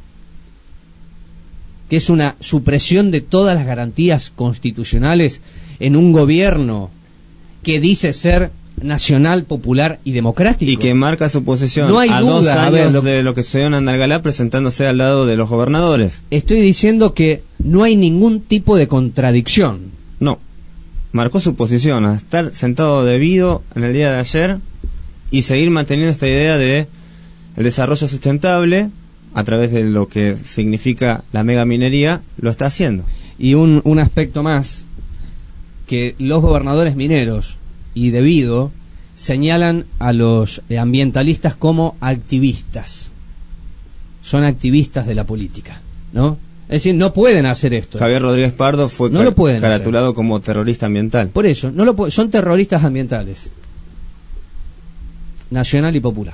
¿Que es una supresión de todas las garantías constitucionales en un gobierno que dice ser nacional, popular y democrático? Y que marca su posición no hay a duda, dos años a ver, lo... de lo que sucedió en Andalgalá, presentándose al lado de los gobernadores. Estoy diciendo que no hay ningún tipo de contradicción. No, marcó su posición a estar sentado debido en el día de ayer y seguir manteniendo esta idea de el desarrollo sustentable a través de lo que significa la megaminería, lo está haciendo. Y un, un aspecto más, que los gobernadores mineros y debido señalan a los ambientalistas como activistas. Son activistas de la política, ¿no? Es decir, no pueden hacer esto. Javier Rodríguez Pardo fue no car- lo pueden caratulado hacer. como terrorista ambiental. Por eso, no lo pu- son terroristas ambientales. Nacional y popular.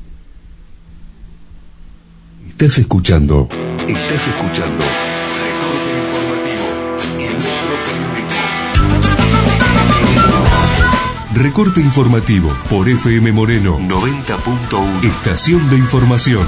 Estás escuchando. Estás escuchando. Recorte informativo. El microperiodismo. Recorte informativo por F M Moreno noventa punto uno. Estación de información.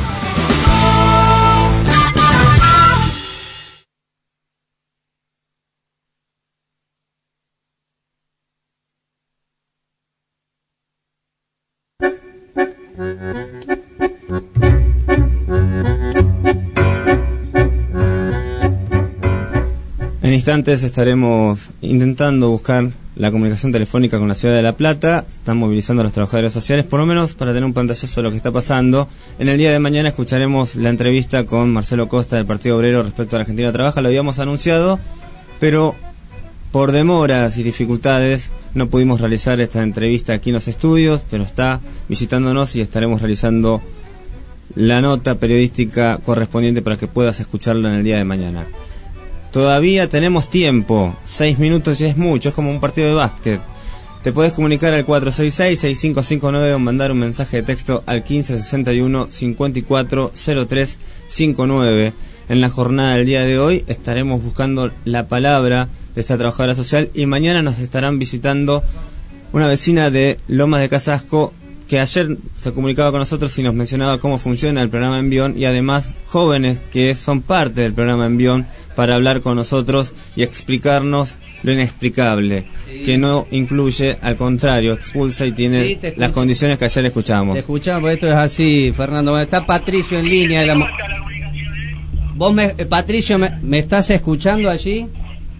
En instantes estaremos intentando buscar la comunicación telefónica con la ciudad de La Plata. Están movilizando a los trabajadores sociales, por lo menos para tener un pantallazo de lo que está pasando. En el día de mañana escucharemos la entrevista con Marcelo Costa del Partido Obrero respecto a la Argentina Trabaja. Lo habíamos anunciado pero por demoras y dificultades no pudimos realizar esta entrevista aquí en los estudios, pero está visitándonos y estaremos realizando la nota periodística correspondiente para que puedas escucharla en el día de mañana. Todavía tenemos tiempo, seis minutos ya es mucho, es como un partido de básquet. Te podés comunicar al cuatro seis seis, seis cinco cinco nueve o mandar un mensaje de texto al quince sesenta y uno, cincuenta y cuatro cero tres cincuenta y nueve. En la jornada del día de hoy estaremos buscando la palabra de esta trabajadora social y mañana nos estarán visitando una vecina de Lomas de Casasco que ayer se comunicaba con nosotros y nos mencionaba cómo funciona el programa Envión, y además jóvenes que son parte del programa Envión para hablar con nosotros y explicarnos lo inexplicable, sí, que no incluye, al contrario, expulsa y tiene sí, las condiciones que ayer escuchamos. Te escuchamos, porque esto es así, Fernando. Bueno, está Patricio en línea. De la... ¿Vos, me, Patricio, me, me estás escuchando allí?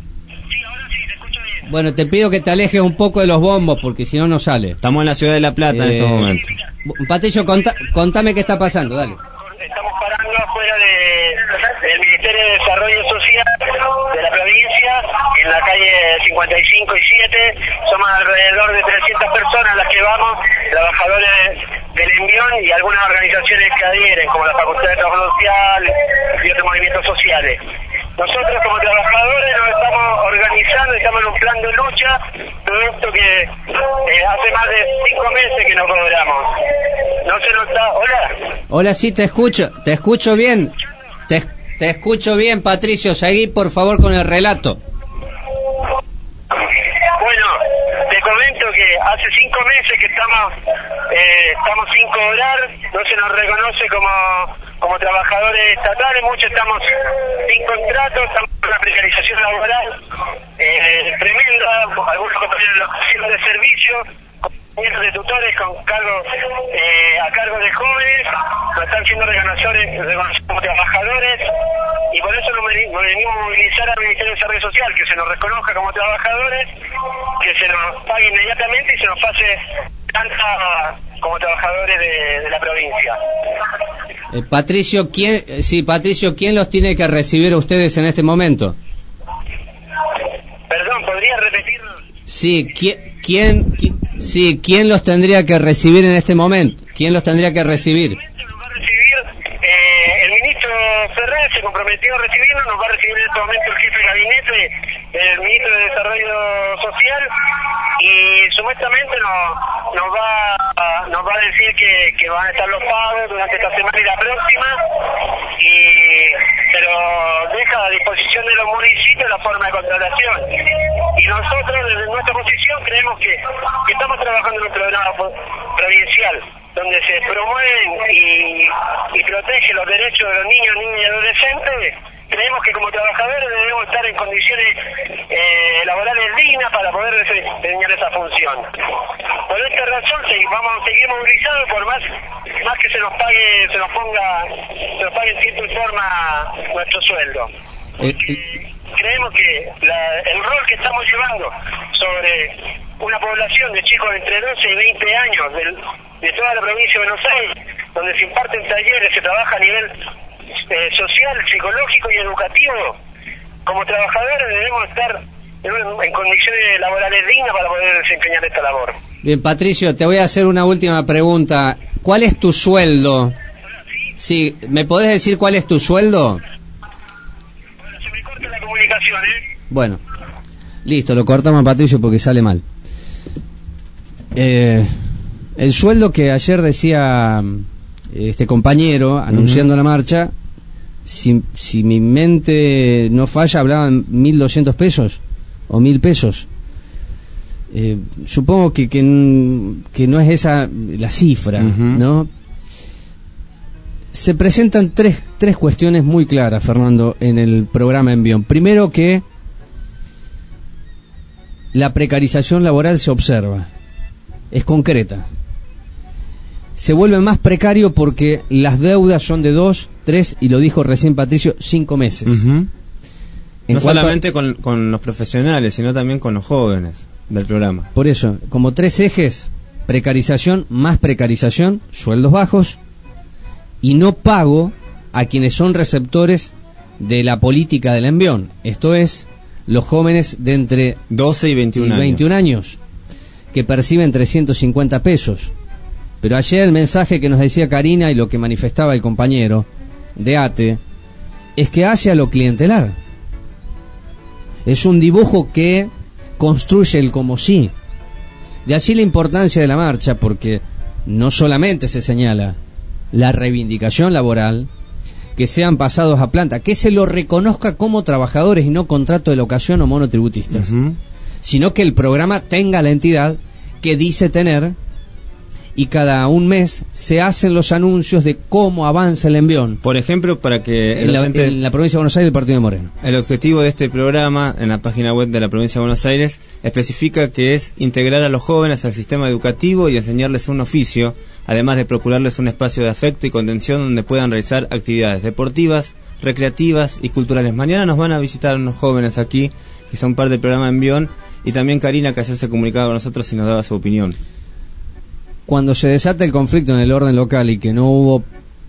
Bueno, te pido que te alejes un poco de los bombos, porque si no, no sale. Estamos en la ciudad de La Plata eh, en estos momentos. Patricio, contá, contame qué está pasando, dale. Estamos parando afuera de, del Ministerio de Desarrollo Social de la provincia, en la calle cincuenta y cinco y siete. Somos alrededor de trescientas personas las que vamos, trabajadores del Envión y algunas organizaciones que adhieren, como la Facultad de Trabajo Social y otros movimientos sociales. Nosotros como trabajadores nos estamos organizando, estamos en un plan de lucha, todo esto que eh, hace más de cinco meses que no cobramos. No se nos está... ¿Hola? Hola, sí, te escucho, te escucho bien, te, te escucho bien, Patricio, seguí por favor con el relato. Bueno, te comento que hace cinco meses que estamos, eh, estamos sin cobrar, no se nos reconoce como... como trabajadores estatales, muchos estamos sin contrato, estamos en una precarización laboral eh, tremenda, algunos compañeros de servicio, compañeros de tutores con cargo eh, a cargo de jóvenes, no están siendo reconocidos como trabajadores, y por eso nos, nos venimos a movilizar al Ministerio de Desarrollo Social, que se nos reconozca como trabajadores, que se nos pague inmediatamente y se nos pase tanta como trabajadores de, de la provincia. Eh, Patricio, ¿quién, sí, Patricio, ¿quién los tiene que recibir a ustedes en este momento? Perdón, ¿podría repetir? Sí, ¿quién, quién, quién, sí, ¿quién los tendría que recibir en este momento? ¿Quién los tendría que recibir? Nos va a recibir, eh, el ministro Ferrer se comprometió a recibirnos, nos va a recibir en este momento el jefe de gabinete, el ministro de Desarrollo Social, y supuestamente nos, nos va a, nos va a decir que, que van a estar los pagos durante esta semana y la próxima, y pero deja a disposición de los municipios la forma de contratación, y nosotros desde nuestra posición creemos que, que estamos trabajando en un programa provincial donde se promueven y, y protegen los derechos de los niños, niñas y adolescentes. Creemos que como trabajadores debemos estar en condiciones eh, laborales dignas para poder desempeñar esa función. Por esta razón se, vamos a seguir movilizados por más más que se nos pague, se nos ponga, se nos pague en tiempo y forma nuestro sueldo. Porque creemos que la, el rol que estamos llevando sobre una población de chicos de entre doce y veinte años del, de toda la provincia de Buenos Aires, donde se imparten talleres, se trabaja a nivel Eh, social, psicológico y educativo, como trabajadores debemos estar en, en condiciones laborales dignas para poder desempeñar esta labor. Bien, Patricio, te voy a hacer una última pregunta. ¿Cuál es tu sueldo? Sí, ¿me podés decir cuál es tu sueldo? Bueno, se me corta la comunicación, ¿eh? Bueno, listo, lo cortamos, Patricio, porque sale mal. Eh, el sueldo que ayer decía este compañero anunciando uh-huh. la marcha, si, si mi mente no falla, hablaban mil doscientos pesos o mil pesos. Eh, supongo que, que que no es esa la cifra, uh-huh. ¿no? Se presentan tres tres cuestiones muy claras, Fernando, en el programa Envión. Primero, que la precarización laboral se observa, es concreta. Se vuelve más precario porque las deudas son de dos, tres, y lo dijo recién Patricio, cinco meses. Uh-huh. No solamente a... con, con los profesionales, sino también con los jóvenes del programa. Por eso, como tres ejes: precarización, más precarización, sueldos bajos, y no pago a quienes son receptores de la política del envión. Esto es, los jóvenes de entre doce y veintiún, y veintiún años. años, que perciben trescientos cincuenta pesos. Pero ayer el mensaje que nos decía Karina y lo que manifestaba el compañero de ATE es que hace a lo clientelar. Es un dibujo que construye el como sí. De allí la importancia de la marcha, porque no solamente se señala la reivindicación laboral, que sean pasados a planta, que se lo reconozca como trabajadores y no contrato de locación o monotributistas, uh-huh. sino que el programa tenga la entidad que dice tener, y cada un mes se hacen los anuncios de cómo avanza el envión. Por ejemplo, para que en la, gente, en la provincia de Buenos Aires, el Partido de Moreno. El objetivo de este programa, en la página web de la provincia de Buenos Aires, especifica que es integrar a los jóvenes al sistema educativo y enseñarles un oficio, además de procurarles un espacio de afecto y contención donde puedan realizar actividades deportivas, recreativas y culturales. Mañana nos van a visitar unos jóvenes aquí, que son parte del programa Envión, y también Karina, que ayer se comunicaba con nosotros y nos daba su opinión. Cuando se desata el conflicto en el orden local y que no hubo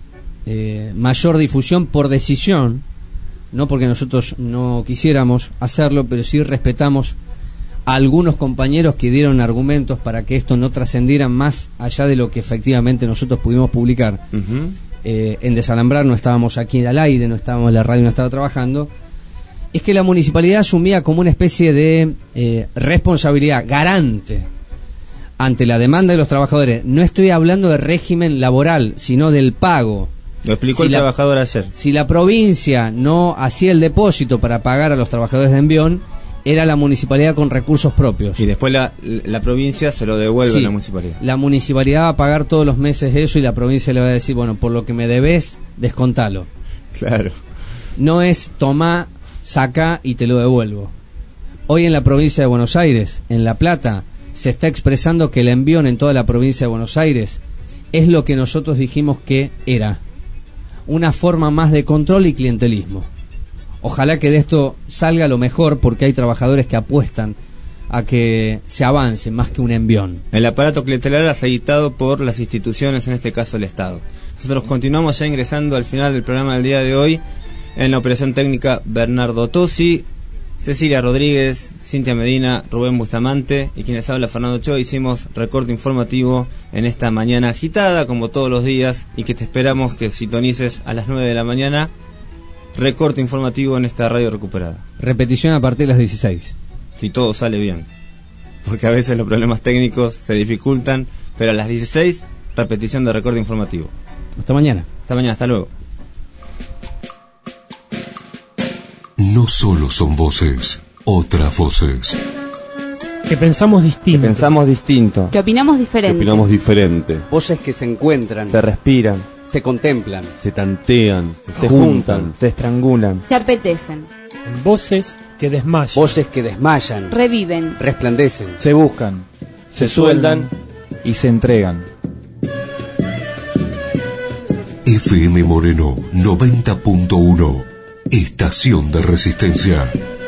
eh, mayor difusión por decisión, no porque nosotros no quisiéramos hacerlo, pero sí respetamos a algunos compañeros que dieron argumentos para que esto no trascendiera más allá de lo que efectivamente nosotros pudimos publicar. Uh-huh. Eh, en Desalambrar no estábamos aquí al aire, no estábamos en la radio, no estaba trabajando. Es que la municipalidad asumía como una especie de eh, responsabilidad garante ante la demanda de los trabajadores. No estoy hablando de régimen laboral, sino del pago. Lo explicó si el la, trabajador ayer. Si la provincia no hacía el depósito para pagar a los trabajadores de Envión, era la municipalidad con recursos propios. Y después la, la provincia se lo devuelve sí, a la municipalidad. La municipalidad va a pagar todos los meses eso y la provincia le va a decir, bueno, por lo que me debes, descontalo. Claro. No es tomá, saca y te lo devuelvo. Hoy en la provincia de Buenos Aires, en La Plata, se está expresando que el Envión en toda la provincia de Buenos Aires es lo que nosotros dijimos que era, una forma más de control y clientelismo. Ojalá que de esto salga lo mejor, porque hay trabajadores que apuestan a que se avance más que un envión. El aparato clientelar aceitado por las instituciones, en este caso el Estado. Nosotros continuamos ya ingresando al final del programa del día de hoy. En la operación técnica, Bernardo Tosi, Cecilia Rodríguez, Cintia Medina, Rubén Bustamante y quienes habla Fernando Ochoa. Hicimos recorte informativo en esta mañana agitada, como todos los días, y que te esperamos que sintonices a las nueve de la mañana. Recorte informativo en esta radio recuperada. Repetición a partir de las dieciséis. Si todo sale bien, porque a veces los problemas técnicos se dificultan, pero a las dieciséis, repetición de recorte informativo. Hasta mañana. Hasta mañana, hasta luego. No solo son voces, otras voces. Que pensamos distinto. Que pensamos distinto. Que opinamos diferente. Que opinamos diferente. Voces que se encuentran. Se respiran. Se contemplan. Se tantean. Se, se juntan. juntan. Se estrangulan. Se apetecen. Voces que desmayan. Voces que desmayan. Reviven. Resplandecen. Se buscan. Se, se sueldan. Y se entregan. F M Moreno noventa punto uno. Estación de Resistencia.